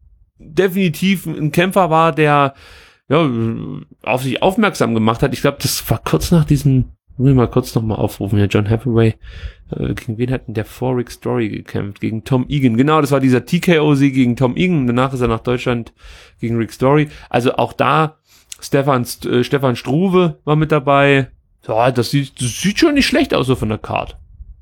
definitiv ein Kämpfer war, der ja, auf sich aufmerksam gemacht hat. Ich glaube, das war kurz nach diesem, muss ich mal kurz nochmal aufrufen, ja, John Hathaway, äh, gegen wen hat denn der vor Rick Story gekämpft? Gegen Tom Egan. Genau, das war dieser T K O-Sieg gegen Tom Egan. Danach ist er nach Deutschland gegen Rick Story. Also auch da, Stefan, äh, Stefan Struve war mit dabei. Ja, das sieht, das sieht schon nicht schlecht aus, so von der Card.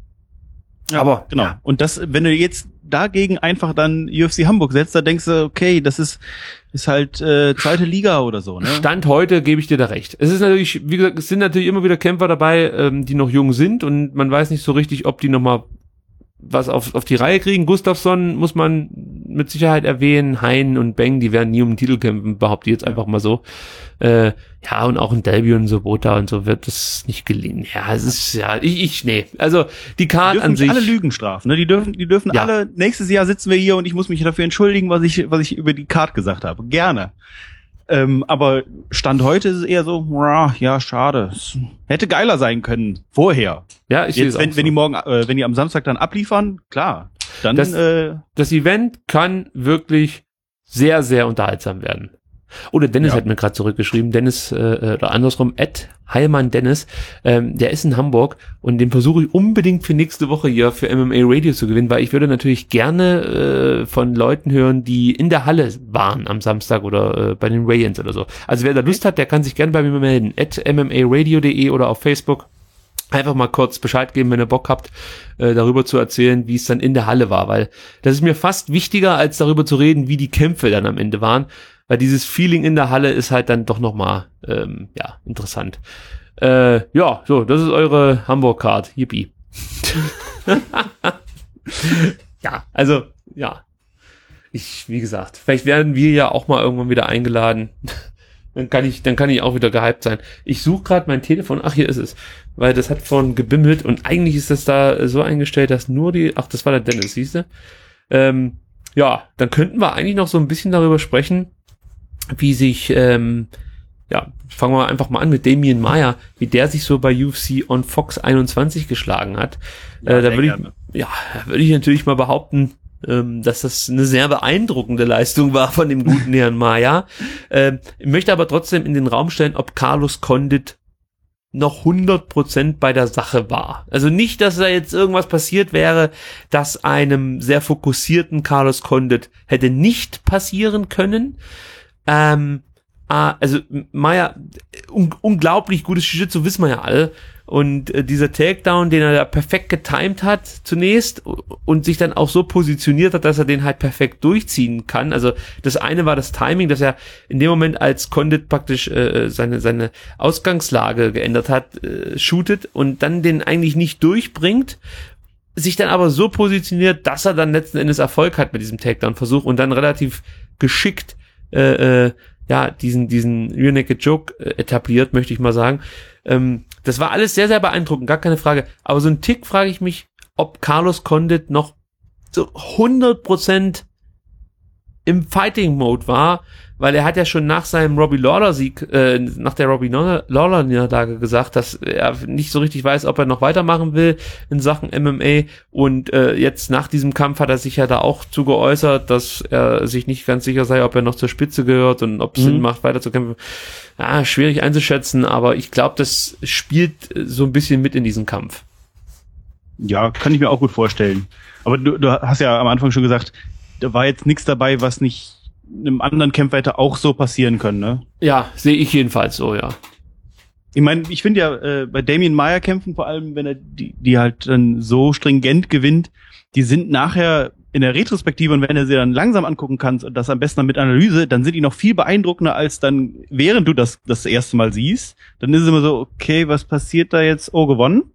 Ja, aber, genau. ja. Und das, wenn du jetzt dagegen einfach dann U F C Hamburg setzt, da denkst du, okay, das ist, ist halt äh, zweite Liga oder so, ne? Stand heute gebe ich dir da recht. Es ist natürlich, wie gesagt, es sind natürlich immer wieder Kämpfer dabei, ähm, die noch jung sind und man weiß nicht so richtig, ob die nochmal was auf, auf die Reihe kriegen. Gustafsson muss man mit Sicherheit erwähnen, Hein und Beng, die werden nie um den Titel kämpfen, behaupte ich jetzt einfach mal so. Äh, ja, und auch in Delby und Sobota und so wird das nicht gelingen. Ja, es ist, ja, ich, ich, nee. Also, die Die Card dürfen an sich. alle Lügen strafen, ne? Die dürfen, die dürfen Ja. alle, nächstes Jahr sitzen wir hier und ich muss mich dafür entschuldigen, was ich, was ich über die Card gesagt habe. Gerne. Ähm, aber Stand heute ist es eher so, ja, ja, schade. Es hätte geiler sein können, vorher. Ja, ich sehe es Jetzt, wenn, auch wenn so. die morgen, äh, wenn die am Samstag dann abliefern, klar. Dann, Das- äh, Das Event kann wirklich sehr, sehr unterhaltsam werden. Oder Dennis Ja. hat mir gerade zurückgeschrieben, Dennis, äh, oder andersrum, Ed Heilmann Dennis, ähm, der ist in Hamburg und den versuche ich unbedingt für nächste Woche hier für M M A Radio zu gewinnen, weil ich würde natürlich gerne äh, von Leuten hören, die in der Halle waren am Samstag oder äh, bei den Rayans oder so. Also wer da Lust hat, der kann sich gerne bei mir melden. at m m a radio punkt de oder auf Facebook. Einfach mal kurz Bescheid geben, wenn ihr Bock habt, äh, darüber zu erzählen, wie es dann in der Halle war, weil das ist mir fast wichtiger, als darüber zu reden, wie die Kämpfe dann am Ende waren, weil dieses Feeling in der Halle ist halt dann doch nochmal, ähm, ja, interessant. Äh, ja, so, das ist eure Hamburg-Card, yippie. Ja, also, ja. Ich, wie gesagt, vielleicht werden wir ja auch mal irgendwann wieder eingeladen. Dann kann ich, dann kann ich auch wieder gehypt sein. Ich suche gerade mein Telefon. Ach, hier ist es. Weil das hat vorhin gebimmelt und eigentlich ist das da so eingestellt, dass nur die, ach, das war der Dennis, siehst du? Ähm, ja, dann könnten wir eigentlich noch so ein bisschen darüber sprechen, wie sich, ähm, ja, fangen wir einfach mal an mit Damian Maia, wie der sich so bei U F C on Fox einundzwanzig geschlagen hat. Ja, äh, da sehr würde ich, gerne. ja, da würde ich natürlich mal behaupten, ähm, dass das eine sehr beeindruckende Leistung war von dem guten Herrn Maia. Ähm, ich möchte aber trotzdem in den Raum stellen, ob Carlos Condit noch hundert Prozent bei der Sache war. Also nicht, dass da jetzt irgendwas passiert wäre, das einem sehr fokussierten Carlos Condit hätte nicht passieren können. Ähm, ah, also Maia, un- unglaublich gutes Jiu-Jitsu, wissen wir ja alle. Und äh, dieser Takedown, den er da perfekt getimed hat zunächst und sich dann auch so positioniert hat, dass er den halt perfekt durchziehen kann. Also das eine war das Timing, dass er in dem Moment, als Condit praktisch äh, seine seine Ausgangslage geändert hat, äh, shootet und dann den eigentlich nicht durchbringt sich dann aber so positioniert, dass er dann letzten Endes Erfolg hat mit diesem Takedown-Versuch und dann relativ geschickt äh, äh, ja diesen diesen Rear Naked Choke äh, etabliert, möchte ich mal sagen. Ähm, das war alles sehr, sehr beeindruckend, gar keine Frage. Aber so ein Tick frage ich mich, ob Carlos Condit noch so hundert Prozent im Fighting-Mode war, weil er hat ja schon nach seinem Robbie Lawler-Sieg, äh, nach der Robbie Lawler-Niederlage gesagt, dass er nicht so richtig weiß, ob er noch weitermachen will in Sachen M M A und äh, jetzt nach diesem Kampf hat er sich ja da auch zu geäußert, dass er sich nicht ganz sicher sei, ob er noch zur Spitze gehört und ob es mhm. Sinn macht, weiter zu kämpfen. Ja, schwierig einzuschätzen, aber ich glaube, das spielt so ein bisschen mit in diesen Kampf. Ja, kann ich mir auch gut vorstellen. Aber du, du hast ja am Anfang schon gesagt, da war jetzt nichts dabei, was nicht einem anderen Kämpfer hätte auch so passieren können, ne? Ja, sehe ich jedenfalls so, ja. Ich meine, ich finde ja äh, bei Damian Maia kämpfen, vor allem wenn er die, die halt dann so stringent gewinnt, die sind nachher in der Retrospektive und wenn du sie dann langsam angucken kannst und das am besten dann mit Analyse, dann sind die noch viel beeindruckender als dann, während du das das erste Mal siehst. Dann ist es immer so, okay, was passiert da jetzt? Oh, gewonnen.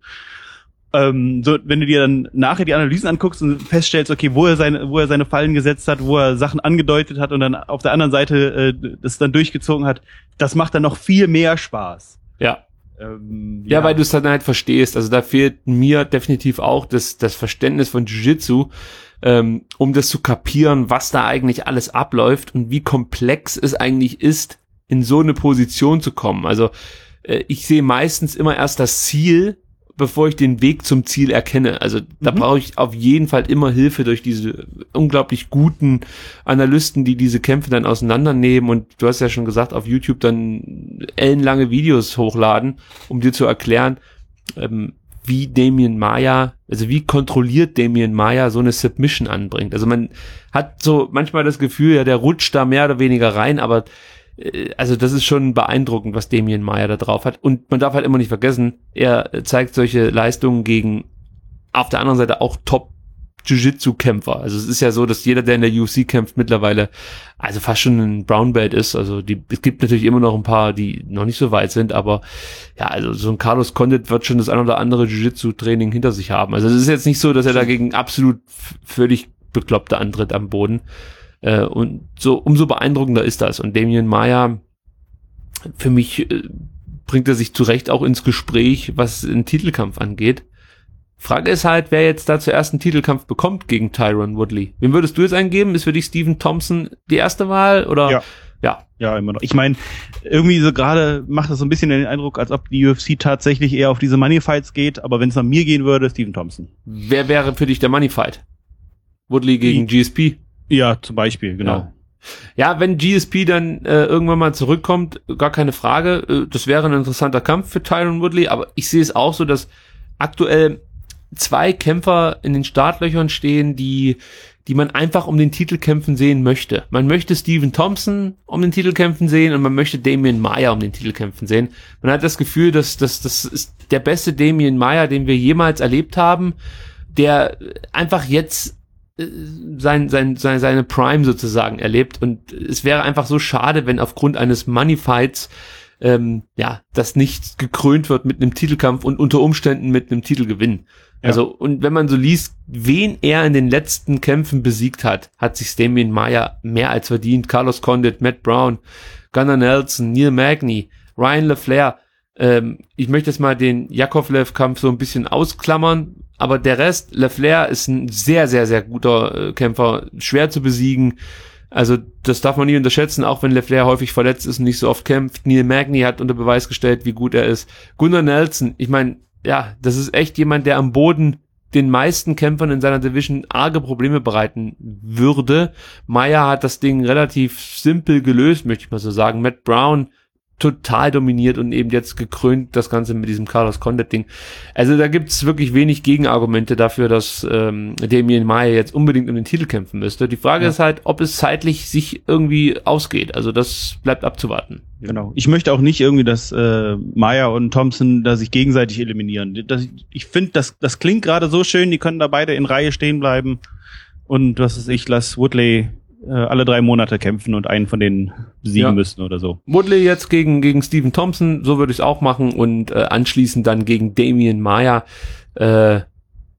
Ähm, so, wenn du dir dann nachher die Analysen anguckst und feststellst, okay, wo er seine, wo er seine Fallen gesetzt hat, wo er Sachen angedeutet hat und dann auf der anderen Seite äh, das dann durchgezogen hat, das macht dann noch viel mehr Spaß. Ja. Ähm, ja, ja, weil du es dann halt verstehst. Also da fehlt mir definitiv auch das, das Verständnis von Jiu-Jitsu, ähm, um das zu kapieren, was da eigentlich alles abläuft und wie komplex es eigentlich ist, in so eine Position zu kommen. Also äh, ich sehe meistens immer erst das Ziel, bevor ich den Weg zum Ziel erkenne. Also da mhm. brauche ich auf jeden Fall immer Hilfe durch diese unglaublich guten Analysten, die diese Kämpfe dann auseinandernehmen und du hast ja schon gesagt, auf YouTube dann ellenlange Videos hochladen, um dir zu erklären, ähm, wie Damian Maia, also wie kontrolliert Damian Maia so eine Submission anbringt. Also man hat so manchmal das Gefühl, ja, der rutscht da mehr oder weniger rein, aber also das ist schon beeindruckend, was Damian Maia da drauf hat. Und man darf halt immer nicht vergessen, er zeigt solche Leistungen gegen auf der anderen Seite auch Top-Jiu-Jitsu-Kämpfer. Also es ist ja so, dass jeder, der in der U F C kämpft, mittlerweile also fast schon ein Brown Belt ist. Also die, es gibt natürlich immer noch ein paar, die noch nicht so weit sind, aber ja, also so ein Carlos Condit wird schon das ein oder andere Jiu-Jitsu-Training hinter sich haben. Also es ist jetzt nicht so, dass er dagegen absolut völlig Bekloppte antritt am Boden. Äh, und so umso beeindruckender ist das. Und Damian Maia, für mich äh, bringt er sich zu Recht auch ins Gespräch, was den Titelkampf angeht. Frage ist halt, wer jetzt da zuerst einen Titelkampf bekommt gegen Tyron Woodley. Wem würdest du jetzt eingeben? Ist für dich Stephen Thompson die erste Wahl? Oder? Ja. Ja, ja, immer noch. Ich meine, irgendwie so gerade macht das so ein bisschen den Eindruck, als ob die U F C tatsächlich eher auf diese Money-Fights geht. Aber wenn es nach mir gehen würde, Stephen Thompson. Wer wäre für dich der Money-Fight? Woodley gegen die G S P? Ja, zum Beispiel, genau. Ja, ja, wenn G S P dann äh, irgendwann mal zurückkommt, gar keine Frage, äh, das wäre ein interessanter Kampf für Tyron Woodley, aber ich sehe es auch so, dass aktuell zwei Kämpfer in den Startlöchern stehen, die die man einfach um den Titel kämpfen sehen möchte. Man möchte Stephen Thompson um den Titel kämpfen sehen und man möchte Damian Maia um den Titel kämpfen sehen. Man hat das Gefühl, dass das das ist der beste Damian Maia, den wir jemals erlebt haben, der einfach jetzt sein, sein, sein, seine Prime sozusagen erlebt und es wäre einfach so schade, wenn aufgrund eines Money-Fights ähm, ja, das nicht gekrönt wird mit einem Titelkampf und unter Umständen mit einem Titelgewinn. Ja. Also, und wenn man so liest, wen er in den letzten Kämpfen besiegt hat, hat sich Damian Maia mehr als verdient. Carlos Condit, Matt Brown, Gunnar Nelson, Neil Magny, Ryan LaFleur. Ähm, ich möchte jetzt mal den Yakovlev-Kampf so ein bisschen ausklammern, aber der Rest, LaFleur ist ein sehr, sehr, sehr guter äh, Kämpfer, schwer zu besiegen. Also das darf man nie unterschätzen, auch wenn LaFleur häufig verletzt ist und nicht so oft kämpft. Neil Magny hat unter Beweis gestellt, wie gut er ist. Gunnar Nelson, ich meine, ja, das ist echt jemand, der am Boden den meisten Kämpfern in seiner Division arge Probleme bereiten würde. Maia hat das Ding relativ simpel gelöst, möchte ich mal so sagen. Matt Brown total dominiert und eben jetzt gekrönt das Ganze mit diesem Carlos Condit-Ding. Also da gibt's wirklich wenig Gegenargumente dafür, dass ähm, Damian Maia jetzt unbedingt um den Titel kämpfen müsste. Die Frage ja. ist halt, ob es zeitlich sich irgendwie ausgeht. Also das bleibt abzuwarten. Genau. Ich möchte auch nicht irgendwie, dass äh, Maia und Thompson da sich gegenseitig eliminieren. Das, ich finde, das, das klingt gerade so schön, die können da beide in Reihe stehen bleiben. Und was ist ich, lass Woodley äh, alle drei Monate kämpfen und einen von denen besiegen ja. müssen oder so. Woodley jetzt gegen gegen Stephen Thompson, so würde ich es auch machen und äh, anschließend dann gegen Damian Maia. Äh,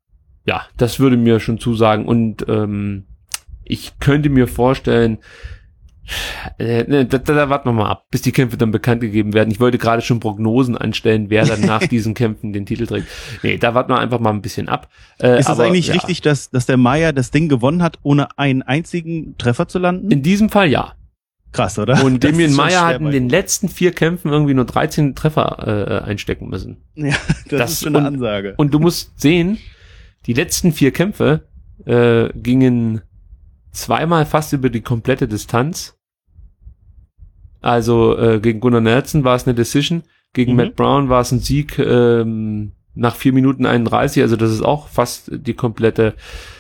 ja, das würde mir schon zusagen. Und ähm, ich könnte mir vorstellen, äh, ne, da, da, da warten wir mal ab, bis die Kämpfe dann bekannt gegeben werden. Ich wollte gerade schon Prognosen anstellen, wer dann nach diesen Kämpfen den Titel trägt. Nee, da warten wir einfach mal ein bisschen ab. Äh, ist es aber, eigentlich ja. richtig, dass, dass der Maia das Ding gewonnen hat, ohne einen einzigen Treffer zu landen? In diesem Fall ja. Krass, oder? Und Das Demian ist schon Maia schwer hat in bei- den letzten vier Kämpfen irgendwie nur dreizehn Treffer äh, einstecken müssen. Ja, das, Das- ist schon eine und- Ansage. Und du musst sehen, die letzten vier Kämpfe äh, gingen zweimal fast über die komplette Distanz. Also äh, gegen Gunnar Nelson war es eine Decision, gegen Mhm. Matt Brown war es ein Sieg ähm, nach vier Minuten einunddreißig, also das ist auch fast die komplette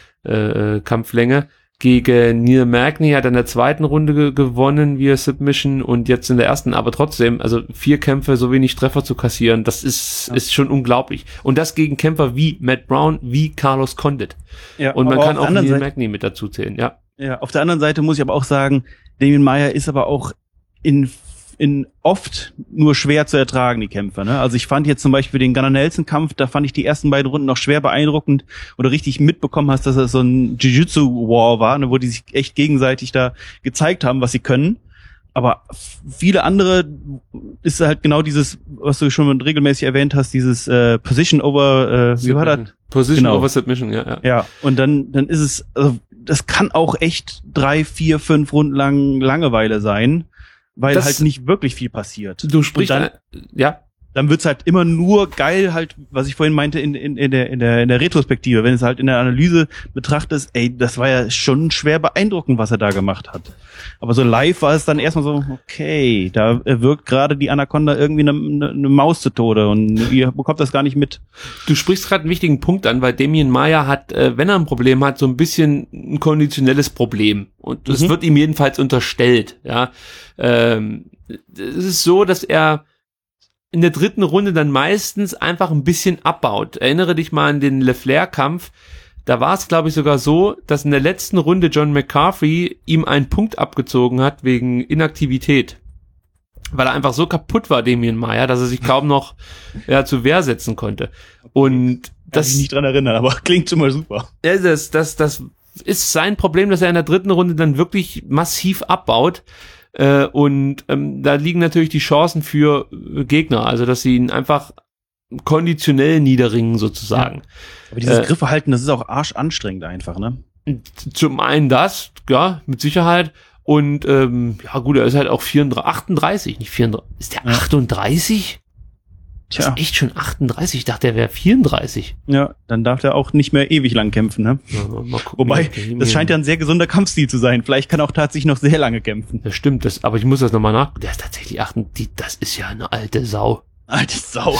äh, Kampflänge. Gegen Neil Magny hat er in der zweiten Runde ge- gewonnen via Submission und jetzt in der ersten, aber trotzdem, also vier Kämpfe, so wenig Treffer zu kassieren, das ist Ja. ist schon unglaublich. Und das gegen Kämpfer wie Matt Brown, wie Carlos Condit. Ja, Und man aber kann auf auch der Neil anderen Seite- Magny mit dazu zählen, ja. Ja, auf der anderen Seite muss ich aber auch sagen, Demian Maia ist aber auch in, in oft nur schwer zu ertragen, die Kämpfe. Ne? Also ich fand jetzt zum Beispiel den Gunnar Nelson-Kampf, da fand ich die ersten beiden Runden noch schwer beeindruckend, wo du richtig mitbekommen hast, dass es so ein Jiu-Jitsu-War war, ne? Wo die sich echt gegenseitig da gezeigt haben, was sie können. Aber f- viele andere ist halt genau dieses, was du schon regelmäßig erwähnt hast, dieses äh, Position over, äh, wie war das? Position Genau. over Submission, ja, ja. Ja, und dann, dann ist es, also das kann auch echt drei, vier, fünf Runden lang Langeweile sein, weil Das- halt nicht wirklich viel passiert. Du sprichst, Und dann, äh, ja, dann wird's halt immer nur geil, halt, was ich vorhin meinte, in, in, in, der, in, der, in der Retrospektive, wenn es halt in der Analyse betrachtest, ey, das war ja schon schwer beeindruckend, was er da gemacht hat. Aber so live war es dann erstmal so, okay, da wirkt gerade die Anaconda irgendwie eine, eine, eine Maus zu Tode und ihr bekommt das gar nicht mit. du sprichst gerade einen wichtigen Punkt an, weil Demian Maia hat, äh, wenn er ein Problem hat, so ein bisschen ein konditionelles Problem. Und das Mhm. wird ihm jedenfalls unterstellt, ja. Ähm, es ist so, dass er in der dritten Runde dann meistens einfach ein bisschen abbaut. Erinnere dich mal an den LeFlair-Kampf. Da war es, glaube ich, sogar so, dass in der letzten Runde John McCarthy ihm einen Punkt abgezogen hat wegen Inaktivität. Weil er einfach so kaputt war, Demian Maia, dass er sich kaum noch ja, zur Wehr setzen konnte. Und Kann das, ich nicht dran erinnern, aber klingt schon mal super. ja, das, das, das ist sein Problem, dass er in der dritten Runde dann wirklich massiv abbaut. Äh, und ähm, da liegen natürlich die Chancen für äh, Gegner, also dass sie ihn einfach konditionell niederringen sozusagen. Aber dieses Äh, Griffe halten, das ist auch arschanstrengend einfach, ne? Zum einen das, ja, mit Sicherheit. Und ähm, ja gut, er ist halt auch vierunddreißig, achtunddreißig, nicht vierunddreißig. Ist der Ja. achtunddreißig? Das Tja, ist echt schon achtunddreißig. Ich dachte, er wäre vierunddreißig. ja, dann darf er auch nicht mehr ewig lang kämpfen, ne? Ja, mal, mal gucken, Wobei, wie- das scheint ja ein sehr gesunder Kampfstil zu sein. Vielleicht kann er auch tatsächlich noch sehr lange kämpfen. Das stimmt, das, aber ich muss das nochmal nach. Der ist tatsächlich achtunddreißig, das ist ja eine alte Sau. Alte Sau.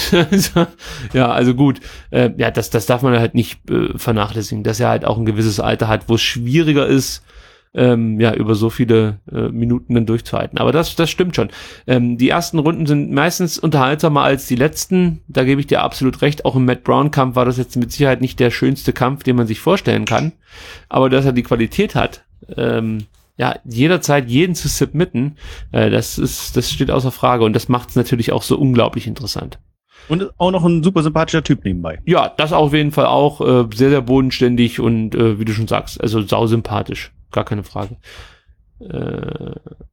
Ja, also gut. Äh, ja, das, das darf man halt nicht äh, vernachlässigen, dass er halt auch ein gewisses Alter hat, wo es schwieriger ist, ähm, ja, über so viele äh, Minuten dann durchzuhalten. Aber das, das stimmt schon. Ähm, die ersten Runden sind meistens unterhaltsamer als die letzten. Da gebe ich dir absolut recht. Auch im Matt Brown-Kampf war das jetzt mit Sicherheit nicht der schönste Kampf, den man sich vorstellen kann. Aber dass er die Qualität hat, ähm, ja, jederzeit jeden zu submitten, äh, das ist, das steht außer Frage. Und das macht es natürlich auch so unglaublich interessant. Und auch noch ein super sympathischer Typ nebenbei. Ja, das auf jeden Fall auch äh, sehr, sehr bodenständig und äh, wie du schon sagst, also sausympathisch. Gar keine Frage. Äh,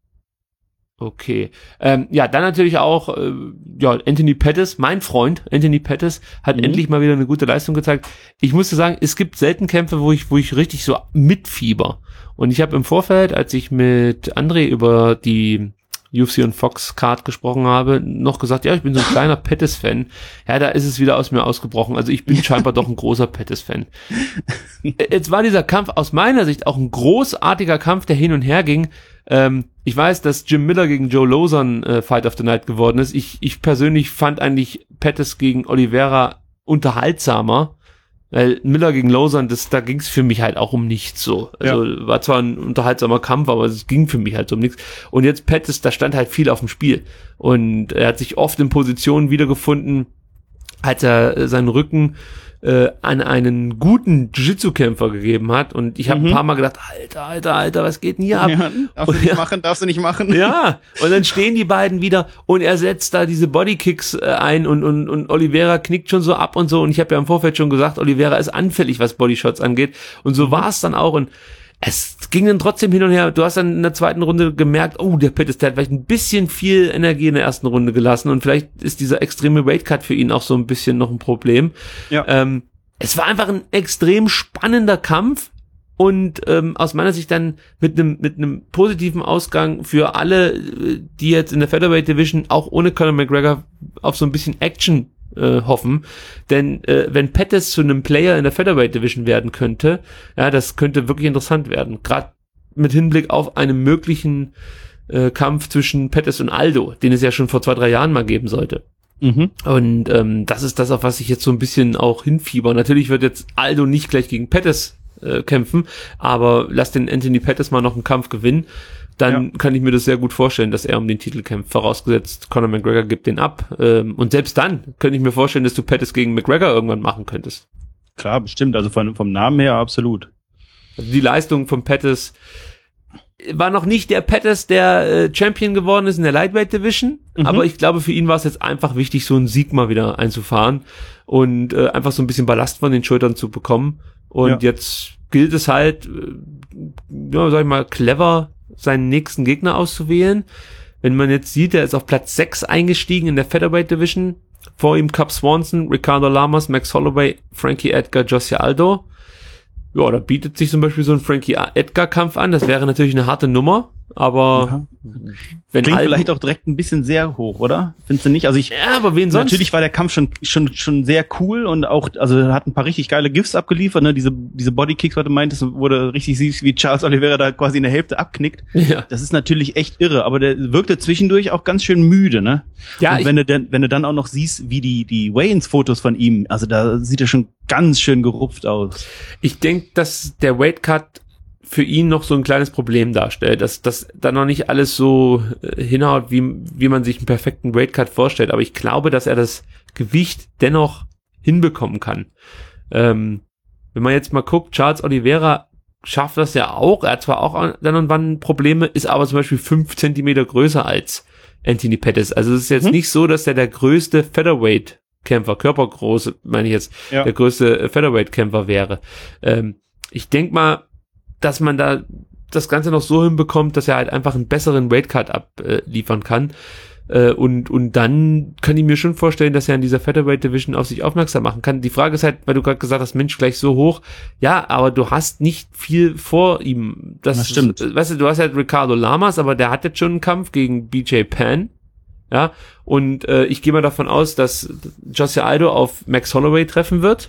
okay. Ähm, ja, dann natürlich auch äh, ja, Anthony Pettis, mein Freund Anthony Pettis, hat Mhm. endlich mal wieder eine gute Leistung gezeigt. Ich musste sagen, es gibt selten Kämpfe, wo ich, wo ich richtig so mitfieber. Und ich habe im Vorfeld, als ich mit André über die U F C und Fox Card gesprochen habe, noch gesagt, ja, ich bin so ein kleiner Pettis-Fan. Ja, da ist es wieder aus mir ausgebrochen. Also ich bin scheinbar doch ein großer Pettis-Fan. Jetzt war dieser Kampf aus meiner Sicht auch ein großartiger Kampf, der hin und her ging. Ähm, ich weiß, dass Jim Miller gegen Joe Lozon äh, Fight of the Night geworden ist. Ich, ich persönlich fand eigentlich Pettis gegen Oliveira unterhaltsamer. Weil Miller gegen Lozon, das, da ging es für mich halt auch um nichts so. Also ja. War zwar ein unterhaltsamer Kampf, aber es ging für mich halt um nichts. Und jetzt Pettis, da stand halt viel auf dem Spiel. Und er hat sich oft in Positionen wiedergefunden, als er äh, seinen Rücken äh, an einen guten Jiu-Jitsu-Kämpfer gegeben hat. Und ich habe Mhm. ein paar Mal gedacht, Alter, Alter, Alter, was geht denn hier ab? Ja, darfst du nicht machen, darfst du nicht machen. Ja, und dann stehen die beiden wieder und er setzt da diese Bodykicks äh, ein und, und, und Oliveira knickt schon so ab und so. Und ich habe ja im Vorfeld schon gesagt, Oliveira ist anfällig, was Bodyshots angeht. Und so war es dann auch. Und es ging dann trotzdem hin und her. Du hast dann in der zweiten Runde gemerkt, oh, der Pettis, der hat vielleicht ein bisschen viel Energie in der ersten Runde gelassen. Und vielleicht ist dieser extreme Weightcut für ihn auch so ein bisschen noch ein Problem. Ja. Ähm, es war einfach ein extrem spannender Kampf. Und ähm, aus meiner Sicht dann mit einem mit einem positiven Ausgang für alle, äh, die jetzt in der Featherweight Division auch ohne Conor McGregor auf so ein bisschen Action äh, hoffen. Denn äh, wenn Pettis zu einem Player in der Featherweight Division werden könnte, ja, das könnte wirklich interessant werden. Gerade mit Hinblick auf einen möglichen äh, Kampf zwischen Pettis und Aldo, den es ja schon vor zwei, drei Jahren mal geben sollte. Mhm. Und ähm, das ist das, auf was ich jetzt so ein bisschen auch hinfieber. Natürlich wird jetzt Aldo nicht gleich gegen Pettis äh, kämpfen, aber lass den Anthony Pettis mal noch einen Kampf gewinnen, dann Ja. kann ich mir das sehr gut vorstellen, dass er um den Titel kämpft, vorausgesetzt Conor McGregor gibt den ab. Ähm, und selbst dann könnte ich mir vorstellen, dass du Pettis gegen McGregor irgendwann machen könntest. Klar, bestimmt. Also von, vom Namen her absolut. Also die Leistung von Pettis war noch nicht der Pettis, der äh, Champion geworden ist in der Lightweight Division, Mhm. aber ich glaube, für ihn war es jetzt einfach wichtig, so einen Sieg mal wieder einzufahren und äh, einfach so ein bisschen Ballast von den Schultern zu bekommen. Und Ja. jetzt gilt es halt, äh, ja, sag ich mal, clever seinen nächsten Gegner auszuwählen. Wenn man jetzt sieht, er ist auf Platz sechs eingestiegen in der Featherweight Division. Vor ihm Cub Swanson, Ricardo Lamas, Max Holloway, Frankie Edgar, José Aldo. Ja, da bietet sich zum Beispiel so ein Frankie-Edgar-Kampf an. Das wäre natürlich eine harte Nummer, aber wenn Klingt Aldo, vielleicht auch direkt ein bisschen sehr hoch, oder? Findest du nicht? Also ich, ja, aber wen sonst? natürlich war der Kampf schon, schon, schon sehr cool und auch, also er hat ein paar richtig geile Gifts abgeliefert, ne? Diese, diese Bodykicks, was du meintest, wo du richtig siehst, wie Charles Oliveira da quasi in der Hälfte abknickt. Ja. Das ist natürlich echt irre, aber der wirkte zwischendurch auch ganz schön müde, ne? Ja, und ich- wenn du dann, wenn du dann auch noch siehst, wie die, die Wayans-Fotos von ihm, also da sieht er schon ganz schön gerupft aus. Ich denke, dass der Weightcut für ihn noch so ein kleines Problem darstellt, dass dass da noch nicht alles so äh, hinhaut, wie wie man sich einen perfekten Weightcut vorstellt. Aber ich glaube, dass er das Gewicht dennoch hinbekommen kann. Ähm, wenn man jetzt mal guckt, Charles Oliveira schafft das ja auch. Er hat zwar auch dann und wann Probleme, ist aber zum Beispiel fünf Zentimeter größer als Anthony Pettis. Also es ist jetzt Mhm. nicht so, dass er der größte Featherweight Kämpfer, Körpergroße, meine ich jetzt, Ja. der größte Featherweight-Kämpfer wäre. Ähm, ich denk mal, dass man da das Ganze noch so hinbekommt, dass er halt einfach einen besseren Weightcut abliefern kann. Äh, und, und dann kann ich mir schon vorstellen, dass er in dieser Featherweight-Division auf sich aufmerksam machen kann. Die Frage ist halt, weil du gerade gesagt hast, Mensch, gleich so hoch. Ja, aber du hast nicht viel vor ihm. Das, Das stimmt. Ist, weißt du, du hast halt Ricardo Lamas, aber der hat jetzt schon einen Kampf gegen B J Penn. Ja, und äh, ich gehe mal davon aus, dass José Aldo auf Max Holloway treffen wird.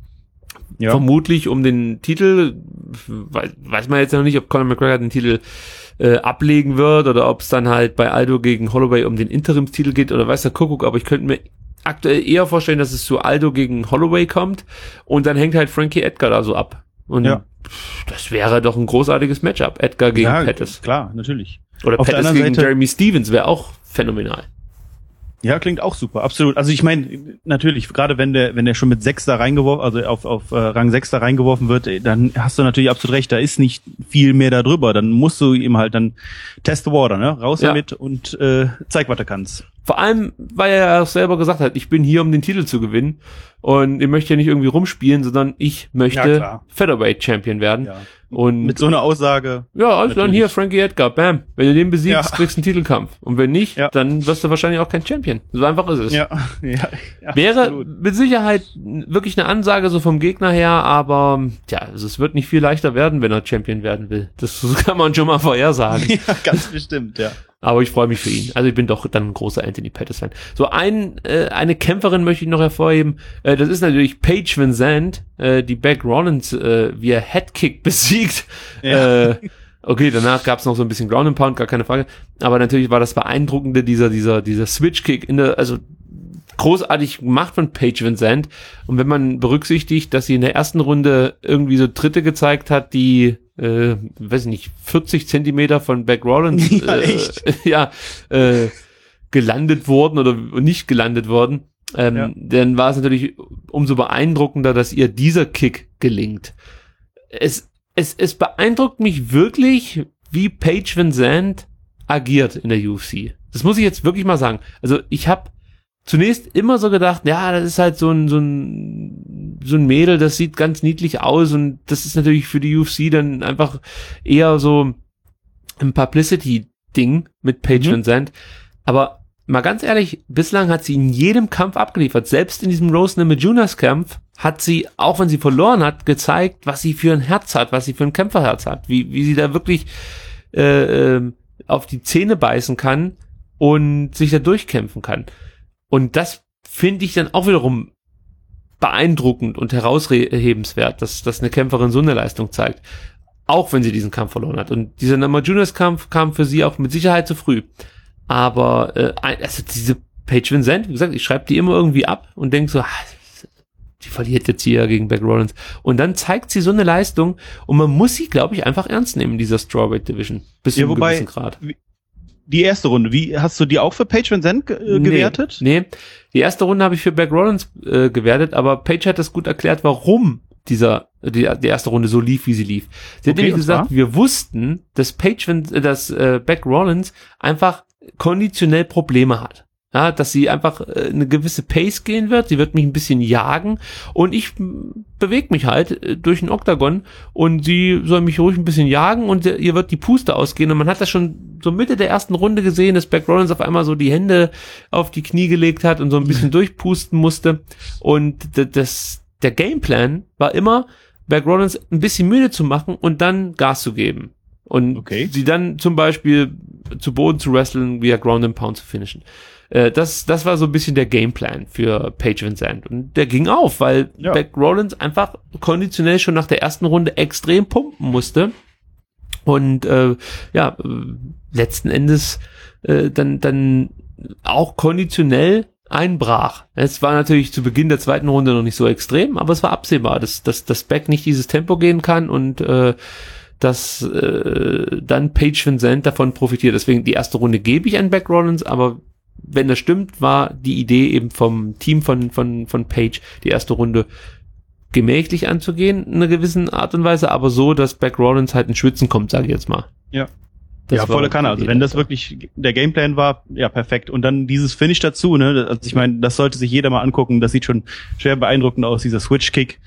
Ja. Vermutlich um den Titel, weiß, weiß man jetzt noch nicht, ob Conor McGregor den Titel äh, ablegen wird oder ob es dann halt bei Aldo gegen Holloway um den Interimstitel geht oder weiß der Kuckuck, aber ich könnte mir aktuell eher vorstellen, dass es zu Aldo gegen Holloway kommt und dann hängt halt Frankie Edgar da so ab. Und Ja. pff, das wäre doch ein großartiges Matchup, Edgar gegen Ja, Pettis. klar, natürlich. Oder Auf der Pettis anderen gegen Seite- Jeremy Stevens wäre auch phänomenal. Ja, klingt auch super, absolut. Also ich meine, natürlich, gerade wenn der, wenn der schon mit sechs da reingeworfen, also auf, auf äh, Rang sechs da reingeworfen wird, ey, dann hast du natürlich absolut recht, da ist nicht viel mehr da drüber. Dann musst du ihm halt dann test the water, ne? Raus Ja. damit und äh, zeig, was du kannst. Vor allem, weil er ja auch selber gesagt hat, ich bin hier, um den Titel zu gewinnen und ich möchte ja nicht irgendwie rumspielen, sondern ich Ja, möchte klar. Featherweight Champion werden. Ja. Und Mit so einer Aussage. ja, also dann natürlich. hier Frankie Edgar, bam. Wenn du den besiegst, Ja. kriegst du einen Titelkampf. Und wenn nicht, Ja. dann wirst du wahrscheinlich auch kein Champion. So einfach ist es. Ja, ja, ja Wäre absolut. mit Sicherheit wirklich eine Ansage so vom Gegner her, aber ja, also es wird nicht viel leichter werden, wenn er Champion werden will. Das kann man schon mal vorhersagen. Ja, ganz bestimmt, ja. Aber ich freue mich für ihn. Also ich bin doch dann ein großer Anthony Pettis-Fan. So ein äh, eine Kämpferin möchte ich noch hervorheben. Äh, das ist natürlich Paige VanZant, äh, die Beck Rollins äh, via Headkick besiegt. Ja. Äh, okay, danach gab es noch so ein bisschen Ground and Pound, gar keine Frage. Aber natürlich war das Beeindruckende dieser dieser dieser Switch-Kick in der, also großartig gemacht von Paige VanZant. Und wenn man berücksichtigt, dass sie in der ersten Runde irgendwie so Tritte gezeigt hat, die äh, weiß ich nicht, vierzig Zentimeter von Beck Rollins Ja, äh, echt? ja, äh, gelandet wurden oder nicht gelandet wurden, ähm, Ja. dann war es natürlich umso beeindruckender, dass ihr dieser Kick gelingt. Es, es, es beeindruckt mich wirklich, wie Paige VanZant agiert in der U F C. Das muss ich jetzt wirklich mal sagen. Also ich habe zunächst immer so gedacht, ja, das ist halt so ein, so ein, so ein Mädel, das sieht ganz niedlich aus und das ist natürlich für die U F C dann einfach eher so ein Publicity-Ding mit Paige Mhm. VanZant. Aber mal ganz ehrlich, bislang hat sie in jedem Kampf abgeliefert. Selbst in diesem Rose Namajunas-Kampf hat sie, auch wenn sie verloren hat, gezeigt, was sie für ein Herz hat, was sie für ein Kämpferherz hat, wie, wie sie da wirklich äh, äh, auf die Zähne beißen kann und sich da durchkämpfen kann. Und das finde ich dann auch wiederum beeindruckend und heraushebenswert, dass, dass eine Kämpferin so eine Leistung zeigt. Auch wenn sie diesen Kampf verloren hat. Und dieser Namajunas-Kampf kam für sie auch mit Sicherheit zu früh. Aber äh, also diese Paige VanZant, wie gesagt, ich schreibe die immer irgendwie ab und denke so, ah, die verliert jetzt hier gegen Bec Rawlins. Und dann zeigt sie so eine Leistung und man muss sie, glaube ich, einfach ernst nehmen in dieser Strawweight Division. Bis zu Ja, einem wobei, gewissen Grad. Die erste Runde, wie hast du die auch für Paige VanZant ge äh, gewertet? Nee, nee, die erste Runde habe ich für Bec Rawlins äh, gewertet, aber Paige hat das gut erklärt, warum dieser die, die erste Runde so lief, wie sie lief. Sie hat Okay, nämlich und gesagt, zwar? wir wussten, dass Paige, Van- äh, dass äh, Bec Rawlins einfach konditionell Probleme hat. Ja, dass sie einfach äh, eine gewisse Pace gehen wird, sie wird mich ein bisschen jagen und ich bewege mich halt äh, durch den Oktagon und sie soll mich ruhig ein bisschen jagen und äh, ihr wird die Puste ausgehen und man hat das schon so Mitte der ersten Runde gesehen, dass Bec Rawlins auf einmal so die Hände auf die Knie gelegt hat und so ein bisschen durchpusten musste und d- das, der Gameplan war immer, Bec Rawlins ein bisschen müde zu machen und dann Gas zu geben und Okay. sie dann zum Beispiel zu Boden zu wresteln, via Ground and Pound zu finishen. Äh, das, das war so ein bisschen der Gameplan für Paige VanZant. Und der ging auf, weil Ja. Bec Rawlins einfach konditionell schon nach der ersten Runde extrem pumpen musste. Und äh, ja, äh, letzten Endes äh, dann, dann auch konditionell einbrach. Es war natürlich zu Beginn der zweiten Runde noch nicht so extrem, aber es war absehbar, dass, dass, dass Bec nicht dieses Tempo gehen kann und äh, dass äh, dann Paige VanZant davon profitiert. Deswegen die erste Runde gebe ich an Bec Rawlins, aber wenn das stimmt, war die Idee eben vom Team von von von Paige, die erste Runde gemächlich anzugehen, in einer gewissen Art und Weise, aber so, dass Bec Rawlins halt in Schwitzen kommt, sage ich jetzt mal. Ja. Das ja, war volle Kanne. Also die wenn das Idee. wirklich der Gameplan war, ja, perfekt. Und dann dieses Finish dazu, ne? Also ich meine, das sollte sich jeder mal angucken. Das sieht schon schwer beeindruckend aus, dieser Switch-Kick.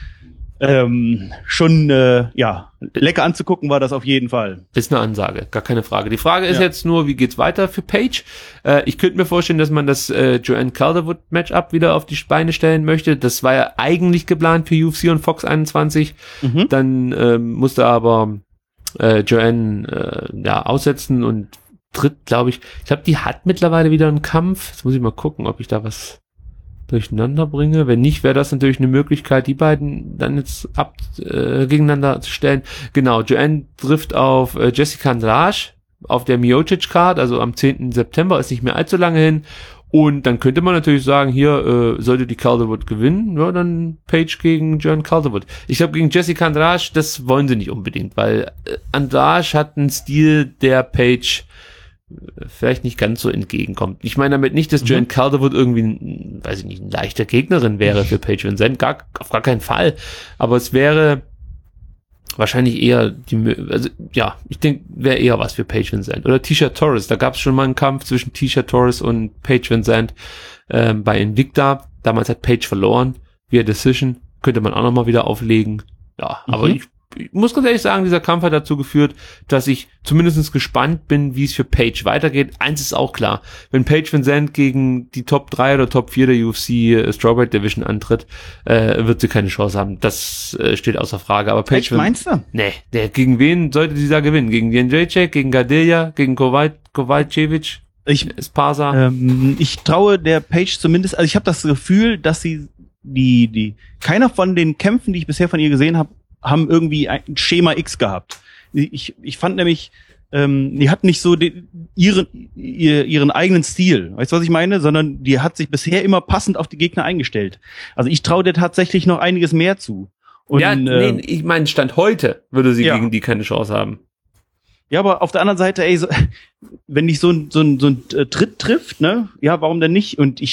Ähm, schon, äh, ja, lecker anzugucken war das auf jeden Fall. Ist eine Ansage, gar keine Frage. Die Frage ist Ja. jetzt nur, wie geht's weiter für Paige? Äh, ich könnte mir vorstellen, dass man das äh, Joanne Calderwood-Matchup wieder auf die Beine stellen möchte. Das war ja eigentlich geplant für U F C und Fox einundzwanzig. Mhm. Dann ähm, musste aber äh, Joanne äh, ja aussetzen und tritt, glaube ich, ich glaube, die hat mittlerweile wieder einen Kampf. Jetzt muss ich mal gucken, ob ich da was durcheinander bringe. Wenn nicht, wäre das natürlich eine Möglichkeit, die beiden dann jetzt ab äh, gegeneinander zu stellen. Genau, Joanne trifft auf äh, Jessica Andrade auf der Miocic-Card, also am zehnten September, ist nicht mehr allzu lange hin. Und dann könnte man natürlich sagen, hier äh, sollte die Calderwood gewinnen, ja, dann Paige gegen Joanne Calderwood. Ich glaube, gegen Jessica Andrade, das wollen sie nicht unbedingt, weil äh, Andrade hat einen Stil, der Paige vielleicht nicht ganz so entgegenkommt. Ich meine damit nicht, dass Joanne Calderwood irgendwie, ein, weiß ich nicht, eine leichte Gegnerin wäre für Paige VanZant, gar, auf gar keinen Fall. Aber es wäre wahrscheinlich eher die, Mö- also ja, ich denke, wäre eher was für Paige VanZant. Oder Tisha Torres, da gab es schon mal einen Kampf zwischen Tisha Torres und Paige VanZant ähm, bei Invicta. Damals hat Paige verloren, via Decision, könnte man auch nochmal wieder auflegen. Ja, aber Mhm. ich Ich muss ganz ehrlich sagen, dieser Kampf hat dazu geführt, dass ich zumindest gespannt bin, wie es für Paige weitergeht. Eins ist auch klar, wenn Paige VanZant gegen die Top drei oder Top vier der U F C äh, Strawweight Division antritt, äh, wird sie keine Chance haben. Das äh, steht außer Frage. Aber Paige Echt, meinst du? Nee, der, gegen wen sollte sie da gewinnen? Gegen Jędrzejczyk, gegen Gadelia, gegen Kowal- Kowalkiewicz, Ich, Esparza? ähm, ich traue der Paige zumindest, also ich habe das Gefühl, dass sie die, die, keiner von den Kämpfen, die ich bisher von ihr gesehen habe, haben irgendwie ein Schema X gehabt. Ich, ich fand nämlich, ähm, die hat nicht so den, ihren, ihr, ihren eigenen Stil. Weißt du, was ich meine? Sondern die hat sich bisher immer passend auf die Gegner eingestellt. Also ich traue dir tatsächlich noch einiges mehr zu. Und, ja, nee, äh, ich meine, Stand heute würde sie ja. gegen die keine Chance haben. Ja, aber auf der anderen Seite, ey, so, wenn dich so ein, so ein, so ein äh, Tritt trifft, ne, ja, warum denn nicht? Und ich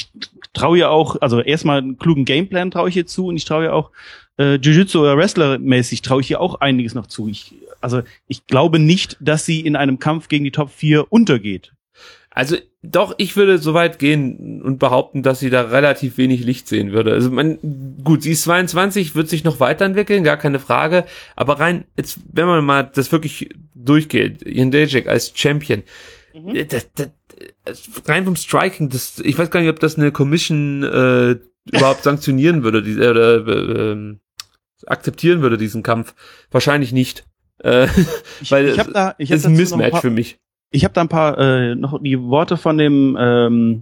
traue ihr auch, also erstmal einen klugen Gameplan traue ich ihr zu und ich traue ihr auch äh, Jiu-Jitsu oder Wrestler-mäßig traue ich ihr auch einiges noch zu. Ich, also ich glaube nicht, dass sie in einem Kampf gegen die Top vier untergeht. Also doch, ich würde so weit gehen und behaupten, dass sie da relativ wenig Licht sehen würde. Also man, gut, sie ist zweiundzwanzig, wird sich noch weiterentwickeln, gar keine Frage. Aber rein, jetzt, wenn man mal das wirklich durchgeht, Jędrzejczyk als Champion, mhm. das, das, das, rein vom Striking, das, ich weiß gar nicht, ob das eine Commission äh, überhaupt sanktionieren würde, die, oder äh, akzeptieren würde, diesen Kampf. Wahrscheinlich nicht. Äh, ich, weil ich hab da, ich es ist ein Mismatch ein für mich. Ich habe da ein paar, äh, noch die Worte von dem, ähm,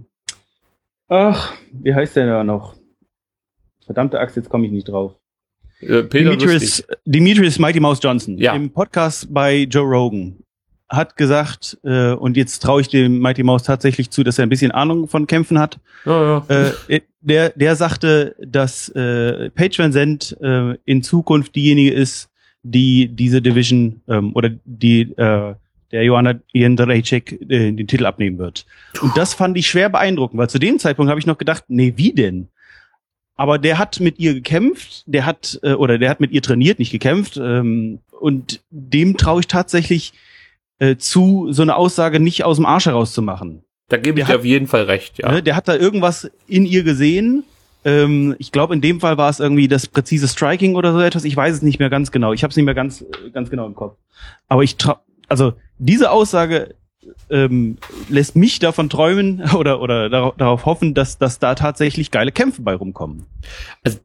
ach, wie heißt der da noch? Verdammte Axt, jetzt komme ich nicht drauf. Äh, Peter Demetrius, Demetrius Mighty Mouse Johnson, ja. Im Podcast bei Joe Rogan, hat gesagt, äh, und jetzt traue ich dem Mighty Mouse tatsächlich zu, dass er ein bisschen Ahnung von Kämpfen hat. Ja, ja. Äh, der, der sagte, dass äh, Paige VanZant äh, in Zukunft diejenige ist, die diese Division ähm, oder die äh, der Joanna Jędrzejczyk äh, den Titel abnehmen wird. Und das fand ich schwer beeindruckend, weil zu dem Zeitpunkt habe ich noch gedacht, nee, wie denn? Aber der hat mit ihr gekämpft, der hat äh, oder der hat mit ihr trainiert, nicht gekämpft, ähm, und dem traue ich tatsächlich äh, zu, so eine Aussage nicht aus dem Arsch herauszumachen. Da gebe ich dir auf jeden Fall recht, ja. Ne, der hat da irgendwas in ihr gesehen. Ähm, ich glaube, in dem Fall war es irgendwie das präzise Striking oder so etwas. Ich weiß es nicht mehr ganz genau. Ich habe es nicht mehr ganz ganz genau im Kopf. Aber ich trau- also diese Aussage ähm, lässt mich davon träumen oder oder darauf, darauf hoffen, dass dass da tatsächlich geile Kämpfe bei rumkommen. Also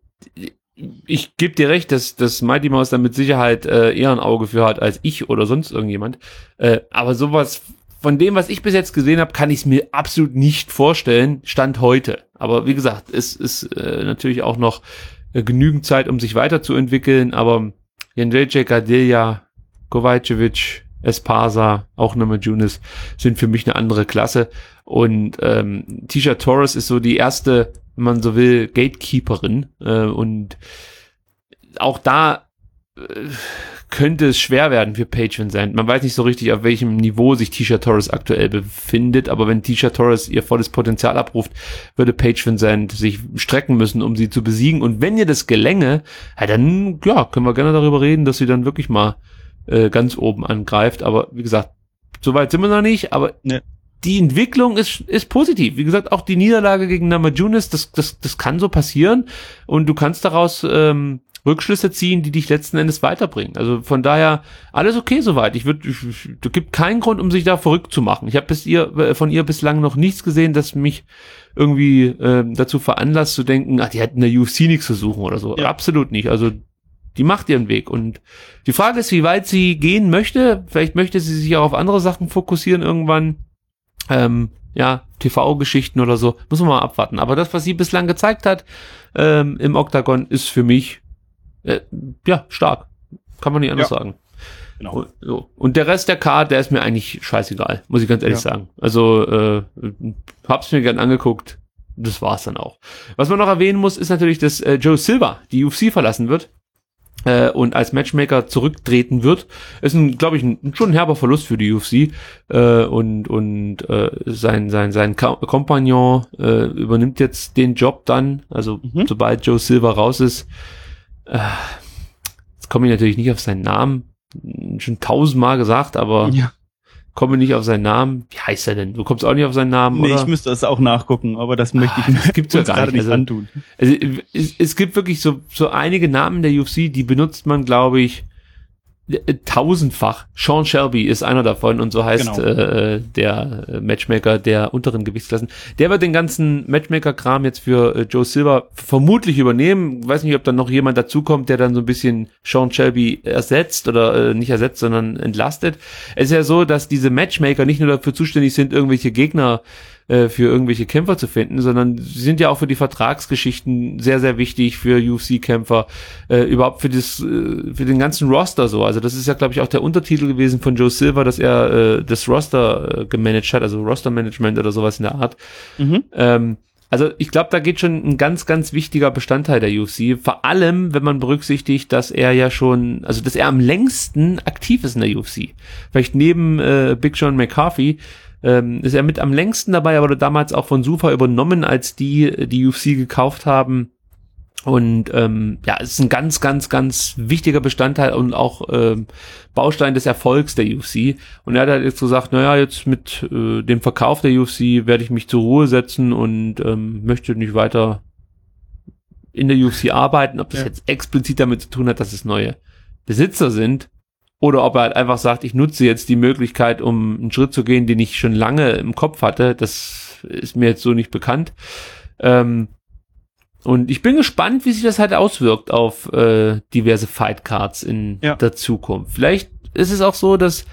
ich gebe dir recht, dass dass Mighty Mouse da mit Sicherheit äh, eher ein Auge für hat als ich oder sonst irgendjemand. Äh, aber sowas von dem, was ich bis jetzt gesehen habe, kann ich es mir absolut nicht vorstellen, Stand heute. Aber wie gesagt, es ist äh, natürlich auch noch äh, genügend Zeit, um sich weiterzuentwickeln. Aber Jędrzejczyk, Gadelja, Kovacevic, Esparza, auch Namajunas sind für mich eine andere Klasse. Und ähm, Tecia Torres ist so die erste, wenn man so will, Gatekeeperin. Äh, und auch da äh, könnte es schwer werden für Paige VanZant. Man weiß nicht so richtig, auf welchem Niveau sich Tecia Torres aktuell befindet, aber wenn Tecia Torres ihr volles Potenzial abruft, würde Paige VanZant sich strecken müssen, um sie zu besiegen. Und wenn ihr das gelänge, ja, dann ja, können wir gerne darüber reden, dass sie dann wirklich mal äh, ganz oben angreift. Aber wie gesagt, so weit sind wir noch nicht, aber ne. Die Entwicklung ist ist positiv. Wie gesagt, auch die Niederlage gegen Namajunas, das das das kann so passieren und du kannst daraus ähm, Rückschlüsse ziehen, die dich letzten Endes weiterbringen. Also von daher alles okay soweit. Ich würde, es gibt keinen Grund, um sich da verrückt zu machen. Ich habe bis ihr von ihr bislang noch nichts gesehen, das mich irgendwie äh, dazu veranlasst zu denken, ach, die hätten in der U F C nichts zu suchen oder so. Ja. Absolut nicht. Also die macht ihren Weg und die Frage ist, wie weit sie gehen möchte. Vielleicht möchte sie sich auch auf andere Sachen fokussieren irgendwann. Ähm, ja, T V-Geschichten oder so. Muss man mal abwarten. Aber das, was sie bislang gezeigt hat ähm, im Oktagon, ist für mich Äh, ja, stark. Kann man nicht anders ja. sagen. Genau. Und, so. Und der Rest der Card, der ist mir eigentlich scheißegal, muss ich ganz ehrlich ja. sagen. Also, äh, hab's mir gern angeguckt. Das war's dann auch. Was man noch erwähnen muss, ist natürlich, dass äh, Joe Silva die U F C verlassen wird äh, und als Matchmaker zurücktreten wird. Ist ein, glaube ich, ein, schon ein herber Verlust für die U F C. Äh, und und äh, sein sein sein Kompagnon äh, übernimmt jetzt den Job dann. Also mhm. sobald Joe Silva raus ist. Jetzt komme ich natürlich nicht auf seinen Namen, schon tausendmal gesagt, aber ja. komme nicht auf seinen Namen. Wie heißt er denn? Du kommst auch nicht auf seinen Namen, nee, oder? Ich müsste das auch nachgucken, aber das möchte ich das gibt's ja gar nicht, nicht also, antun. Also, es, es gibt wirklich so so einige Namen der U F C, die benutzt man, glaube ich, tausendfach. Sean Shelby ist einer davon und so heißt genau. äh, der Matchmaker der unteren Gewichtsklassen. Der wird den ganzen Matchmaker-Kram jetzt für äh, Joe Silva vermutlich übernehmen. Weiß nicht, ob dann noch jemand dazukommt, der dann so ein bisschen Sean Shelby ersetzt oder äh, nicht ersetzt, sondern entlastet. Es ist ja so, dass diese Matchmaker nicht nur dafür zuständig sind, irgendwelche Gegner äh, für irgendwelche Kämpfer zu finden, sondern sie sind ja auch für die Vertragsgeschichten sehr, sehr wichtig für U F C-Kämpfer, äh, überhaupt für das, äh, für den ganzen Roster so. Also das ist ja, glaube ich, auch der Untertitel gewesen von Joe Silva, dass er äh, das Roster äh, gemanagt hat, also Roster-Management oder sowas in der Art. Mhm. Ähm, Also ich glaube, da geht schon ein ganz, ganz wichtiger Bestandteil der U F C. Vor allem, wenn man berücksichtigt, dass er ja schon, also dass er am längsten aktiv ist in der U F C. Vielleicht neben äh, Big John McCarthy ähm, ist er mit am längsten dabei, aber wurde damals auch von Zufall übernommen, als die die U F C gekauft haben. Und ähm, ja, es ist ein ganz, ganz, ganz wichtiger Bestandteil und auch ähm, Baustein des Erfolgs der U F C. Und er hat halt jetzt gesagt, naja, jetzt mit äh, dem Verkauf der U F C werde ich mich zur Ruhe setzen und ähm, möchte nicht weiter in der U F C arbeiten. Ob das ja. jetzt explizit damit zu tun hat, dass es neue Besitzer sind, oder ob er halt einfach sagt, ich nutze jetzt die Möglichkeit, um einen Schritt zu gehen, den ich schon lange im Kopf hatte. Das ist mir jetzt so nicht bekannt. Ähm, Und ich bin gespannt, wie sich das halt auswirkt auf äh, diverse Fightcards in ja. der Zukunft. Vielleicht ist es auch so, dass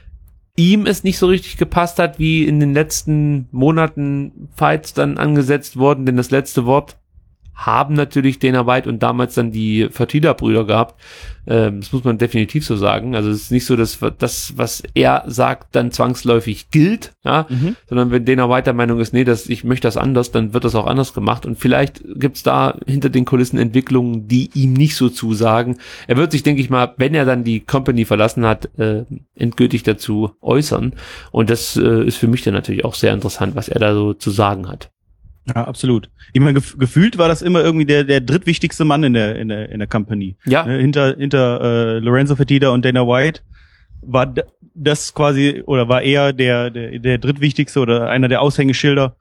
ihm es nicht so richtig gepasst hat, wie in den letzten Monaten Fights dann angesetzt wurden, denn das letzte Wort haben natürlich Dana White und damals dann die Fertitta-Brüder gehabt. Ähm, das muss man definitiv so sagen. Also es ist nicht so, dass das, was er sagt, dann zwangsläufig gilt, ja, mhm. sondern wenn Dana White der Meinung ist, nee, das, ich möchte das anders, dann wird das auch anders gemacht. Und vielleicht gibt's da hinter den Kulissen Entwicklungen, die ihm nicht so zusagen. Er wird sich, denke ich mal, wenn er dann die Company verlassen hat, äh, endgültig dazu äußern. Und das äh, ist für mich dann natürlich auch sehr interessant, was er da so zu sagen hat. Ja, absolut. Ich meine, gef- gefühlt war das immer irgendwie der der drittwichtigste Mann in der in der in der Company. Ja. Ne, hinter hinter äh, Lorenzo Fertitta und Dana White war d- das quasi oder war er der der der drittwichtigste oder einer der Aushängeschilder.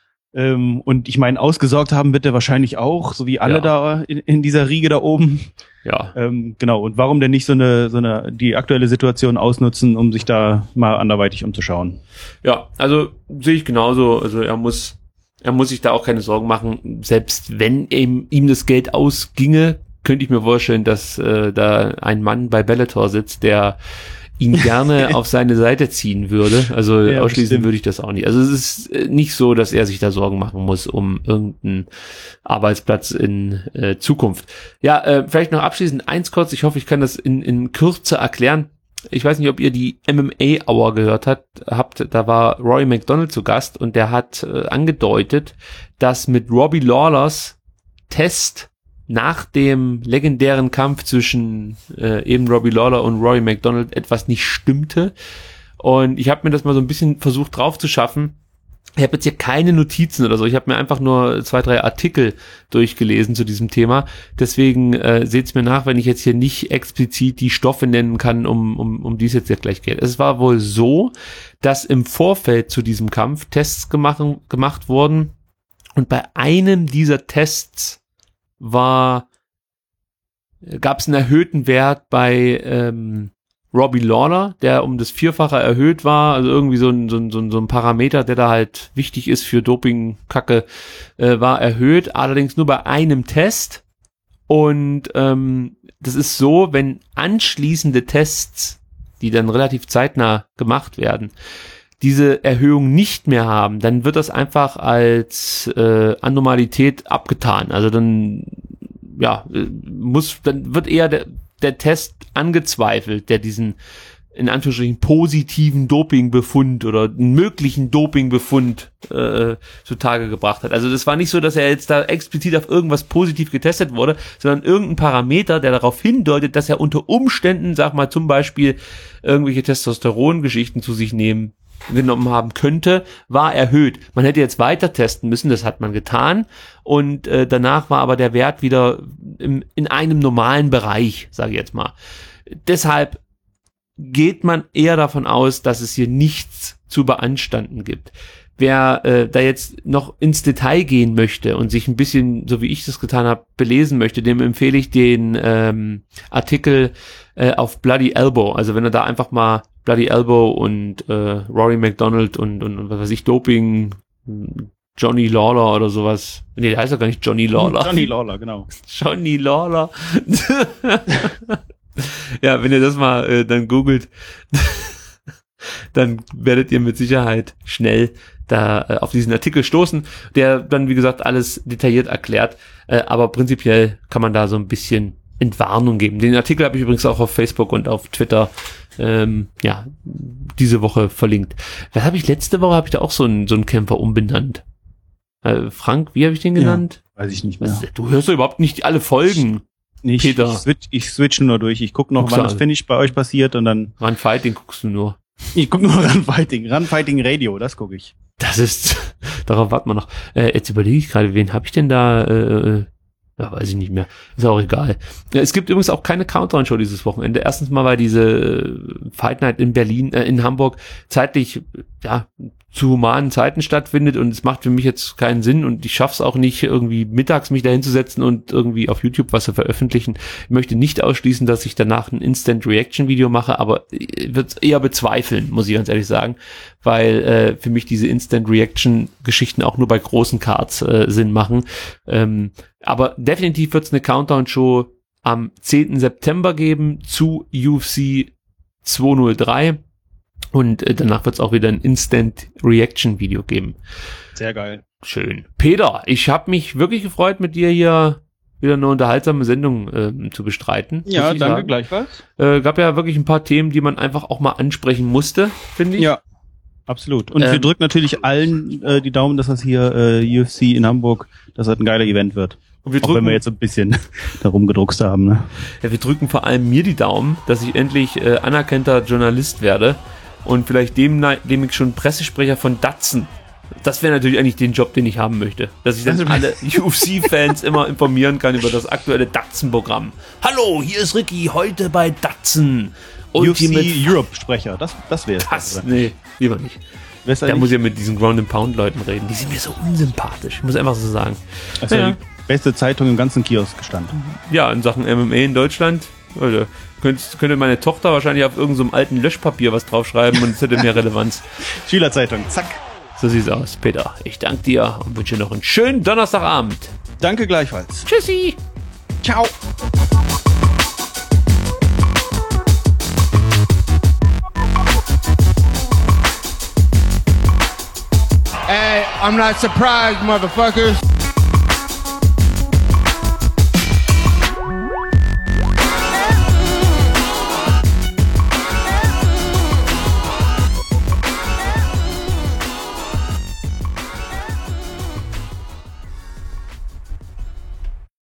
Ähm, und ich meine, ausgesorgt haben wird er wahrscheinlich auch, so wie alle ja. da in, in dieser Riege da oben. Ja. Ähm, genau. Und warum denn nicht so eine so eine die aktuelle Situation ausnutzen, um sich da mal anderweitig umzuschauen? Ja, also sehe ich genauso. Also er muss Er muss sich da auch keine Sorgen machen. Selbst wenn ihm, ihm das Geld ausginge, könnte ich mir vorstellen, dass äh, da ein Mann bei Bellator sitzt, der ihn gerne auf seine Seite ziehen würde. Also ja, ausschließen würde ich das auch nicht. Also es ist nicht so, dass er sich da Sorgen machen muss um irgendeinen Arbeitsplatz in äh, Zukunft. Ja, äh, vielleicht noch abschließend eins kurz. Ich hoffe, ich kann das in, in Kürze erklären. Ich weiß nicht, ob ihr die M M A Hour gehört habt, habt, da war Rory McDonald zu Gast und der hat äh, angedeutet, dass mit Robbie Lawlers Test nach dem legendären Kampf zwischen äh, eben Robbie Lawler und Rory McDonald etwas nicht stimmte. Und ich habe mir das mal so ein bisschen versucht drauf zu schaffen. Ich habe jetzt hier keine Notizen oder so. Ich habe mir einfach nur zwei, drei Artikel durchgelesen zu diesem Thema. Deswegen äh, seht's mir nach, wenn ich jetzt hier nicht explizit die Stoffe nennen kann, um um um die es jetzt ja gleich geht. Es war wohl so, dass im Vorfeld zu diesem Kampf Tests gemacht, gemacht wurden. Und bei einem dieser Tests war gab es einen erhöhten Wert bei ähm, Robbie Lawler, der um das Vierfache erhöht war, also irgendwie so ein, so ein, so ein Parameter, der da halt wichtig ist für Dopingkacke, äh, war erhöht, allerdings nur bei einem Test. Und ähm, das ist so, wenn anschließende Tests, die dann relativ zeitnah gemacht werden, diese Erhöhung nicht mehr haben, dann wird das einfach als äh, Anormalität abgetan. Also dann, ja, muss, dann wird eher der der Test angezweifelt, der diesen in Anführungsstrichen positiven Dopingbefund oder einen möglichen Dopingbefund äh, zutage gebracht hat. Also das war nicht so, dass er jetzt da explizit auf irgendwas positiv getestet wurde, sondern irgendein Parameter, der darauf hindeutet, dass er unter Umständen, sag mal zum Beispiel, irgendwelche Testosterongeschichten zu sich nehmen genommen haben könnte, war erhöht. Man hätte jetzt weiter testen müssen, das hat man getan und äh, danach war aber der Wert wieder im, in einem normalen Bereich, sage ich jetzt mal. Deshalb geht man eher davon aus, dass es hier nichts zu beanstanden gibt. Wer äh, da jetzt noch ins Detail gehen möchte und sich ein bisschen, so wie ich das getan habe, belesen möchte, dem empfehle ich den ähm, Artikel äh, auf Bloody Elbow. Also wenn er da einfach mal Bloody Elbow und äh, Rory McDonald und, und, und was weiß ich, Doping, Johnny Lawler oder sowas. Nee, der heißt ja gar nicht Johnny Lawler. Johnny Lawler, genau. Johnny Lawler. Ja, wenn ihr das mal äh, dann googelt, dann werdet ihr mit Sicherheit schnell da äh, auf diesen Artikel stoßen, der dann, wie gesagt, alles detailliert erklärt. Äh, aber prinzipiell kann man da so ein bisschen Entwarnung geben. Den Artikel habe ich übrigens auch auf Facebook und auf Twitter ähm, ja diese Woche verlinkt. Was habe ich letzte Woche? Habe ich da auch so einen so einen Kämpfer umbenannt. Äh, Frank, wie habe ich den genannt? Ja, weiß ich nicht mehr. Was, du hörst doch überhaupt nicht alle Folgen. Nicht, Peter. Ich, switch, ich switche nur durch. Ich gucke noch, Guckst wann du das an. Finish bei euch passiert und dann... Run Fighting guckst du nur. Ich gucke nur Run Fighting. Run Fighting Radio, das gucke ich. Das ist, darauf warten wir noch. Äh, jetzt überlege ich gerade, wen habe ich denn da, äh, ja, weiß ich nicht mehr. Ist auch egal. Ja, es gibt übrigens auch keine Countdown-Show dieses Wochenende. Erstens mal, weil diese äh, Fight Night in Berlin, äh, in Hamburg zeitlich, ja, zu humanen Zeiten stattfindet und es macht für mich jetzt keinen Sinn und ich schaff's auch nicht, irgendwie mittags mich da hinzusetzen und irgendwie auf YouTube was zu veröffentlichen. Ich möchte nicht ausschließen, dass ich danach ein Instant-Reaction-Video mache, aber ich würde es eher bezweifeln, muss ich ganz ehrlich sagen, weil äh, für mich diese Instant-Reaction-Geschichten auch nur bei großen Cards äh, Sinn machen. Ähm, aber definitiv wird es eine Countdown-Show am zehnten September geben zu U F C zweihundertdrei. Und äh, danach wird es auch wieder ein Instant-Reaction-Video geben. Sehr geil. Schön. Peter, ich habe mich wirklich gefreut, mit dir hier wieder eine unterhaltsame Sendung äh, zu bestreiten. Ja, danke, sagen. Gleichfalls. Äh, gab ja wirklich ein paar Themen, die man einfach auch mal ansprechen musste, finde ich. Ja, absolut. Und ähm, wir drücken natürlich allen äh, die Daumen, dass das hier äh, U F C in Hamburg, dass das ein geiler Event wird. Und wir drücken, auch wenn wir jetzt ein bisschen darum gedruckst haben. Ne? Ja, wir drücken vor allem mir die Daumen, dass ich endlich äh, anerkannter Journalist werde. Und vielleicht demnächst schon Pressesprecher von Datsun. Das wäre natürlich eigentlich den Job, den ich haben möchte. Dass ich dann alle U F C-Fans immer informieren kann über das aktuelle Datsun-Programm. Hallo, hier ist Ricky, heute bei Datsun. U F C Europe-Sprecher, das, das wäre es. Das, nee, lieber nicht. Wär's Da nicht? muss ich ja mit diesen Ground-and-Pound-Leuten reden. Die sind mir so unsympathisch. Ich muss einfach so sagen. Also ja. die beste Zeitung im ganzen Kiosk gestanden. Ja, in Sachen M M A in Deutschland. Alter, könnte, könnte meine Tochter wahrscheinlich auf irgendeinem so alten Löschpapier was draufschreiben und es hätte mehr Relevanz. Schülerzeitung, zack. So sieht's aus, Peter. Ich danke dir und wünsche noch einen schönen Donnerstagabend. Danke gleichfalls. Tschüssi. Ciao. Hey, I'm not surprised, motherfuckers.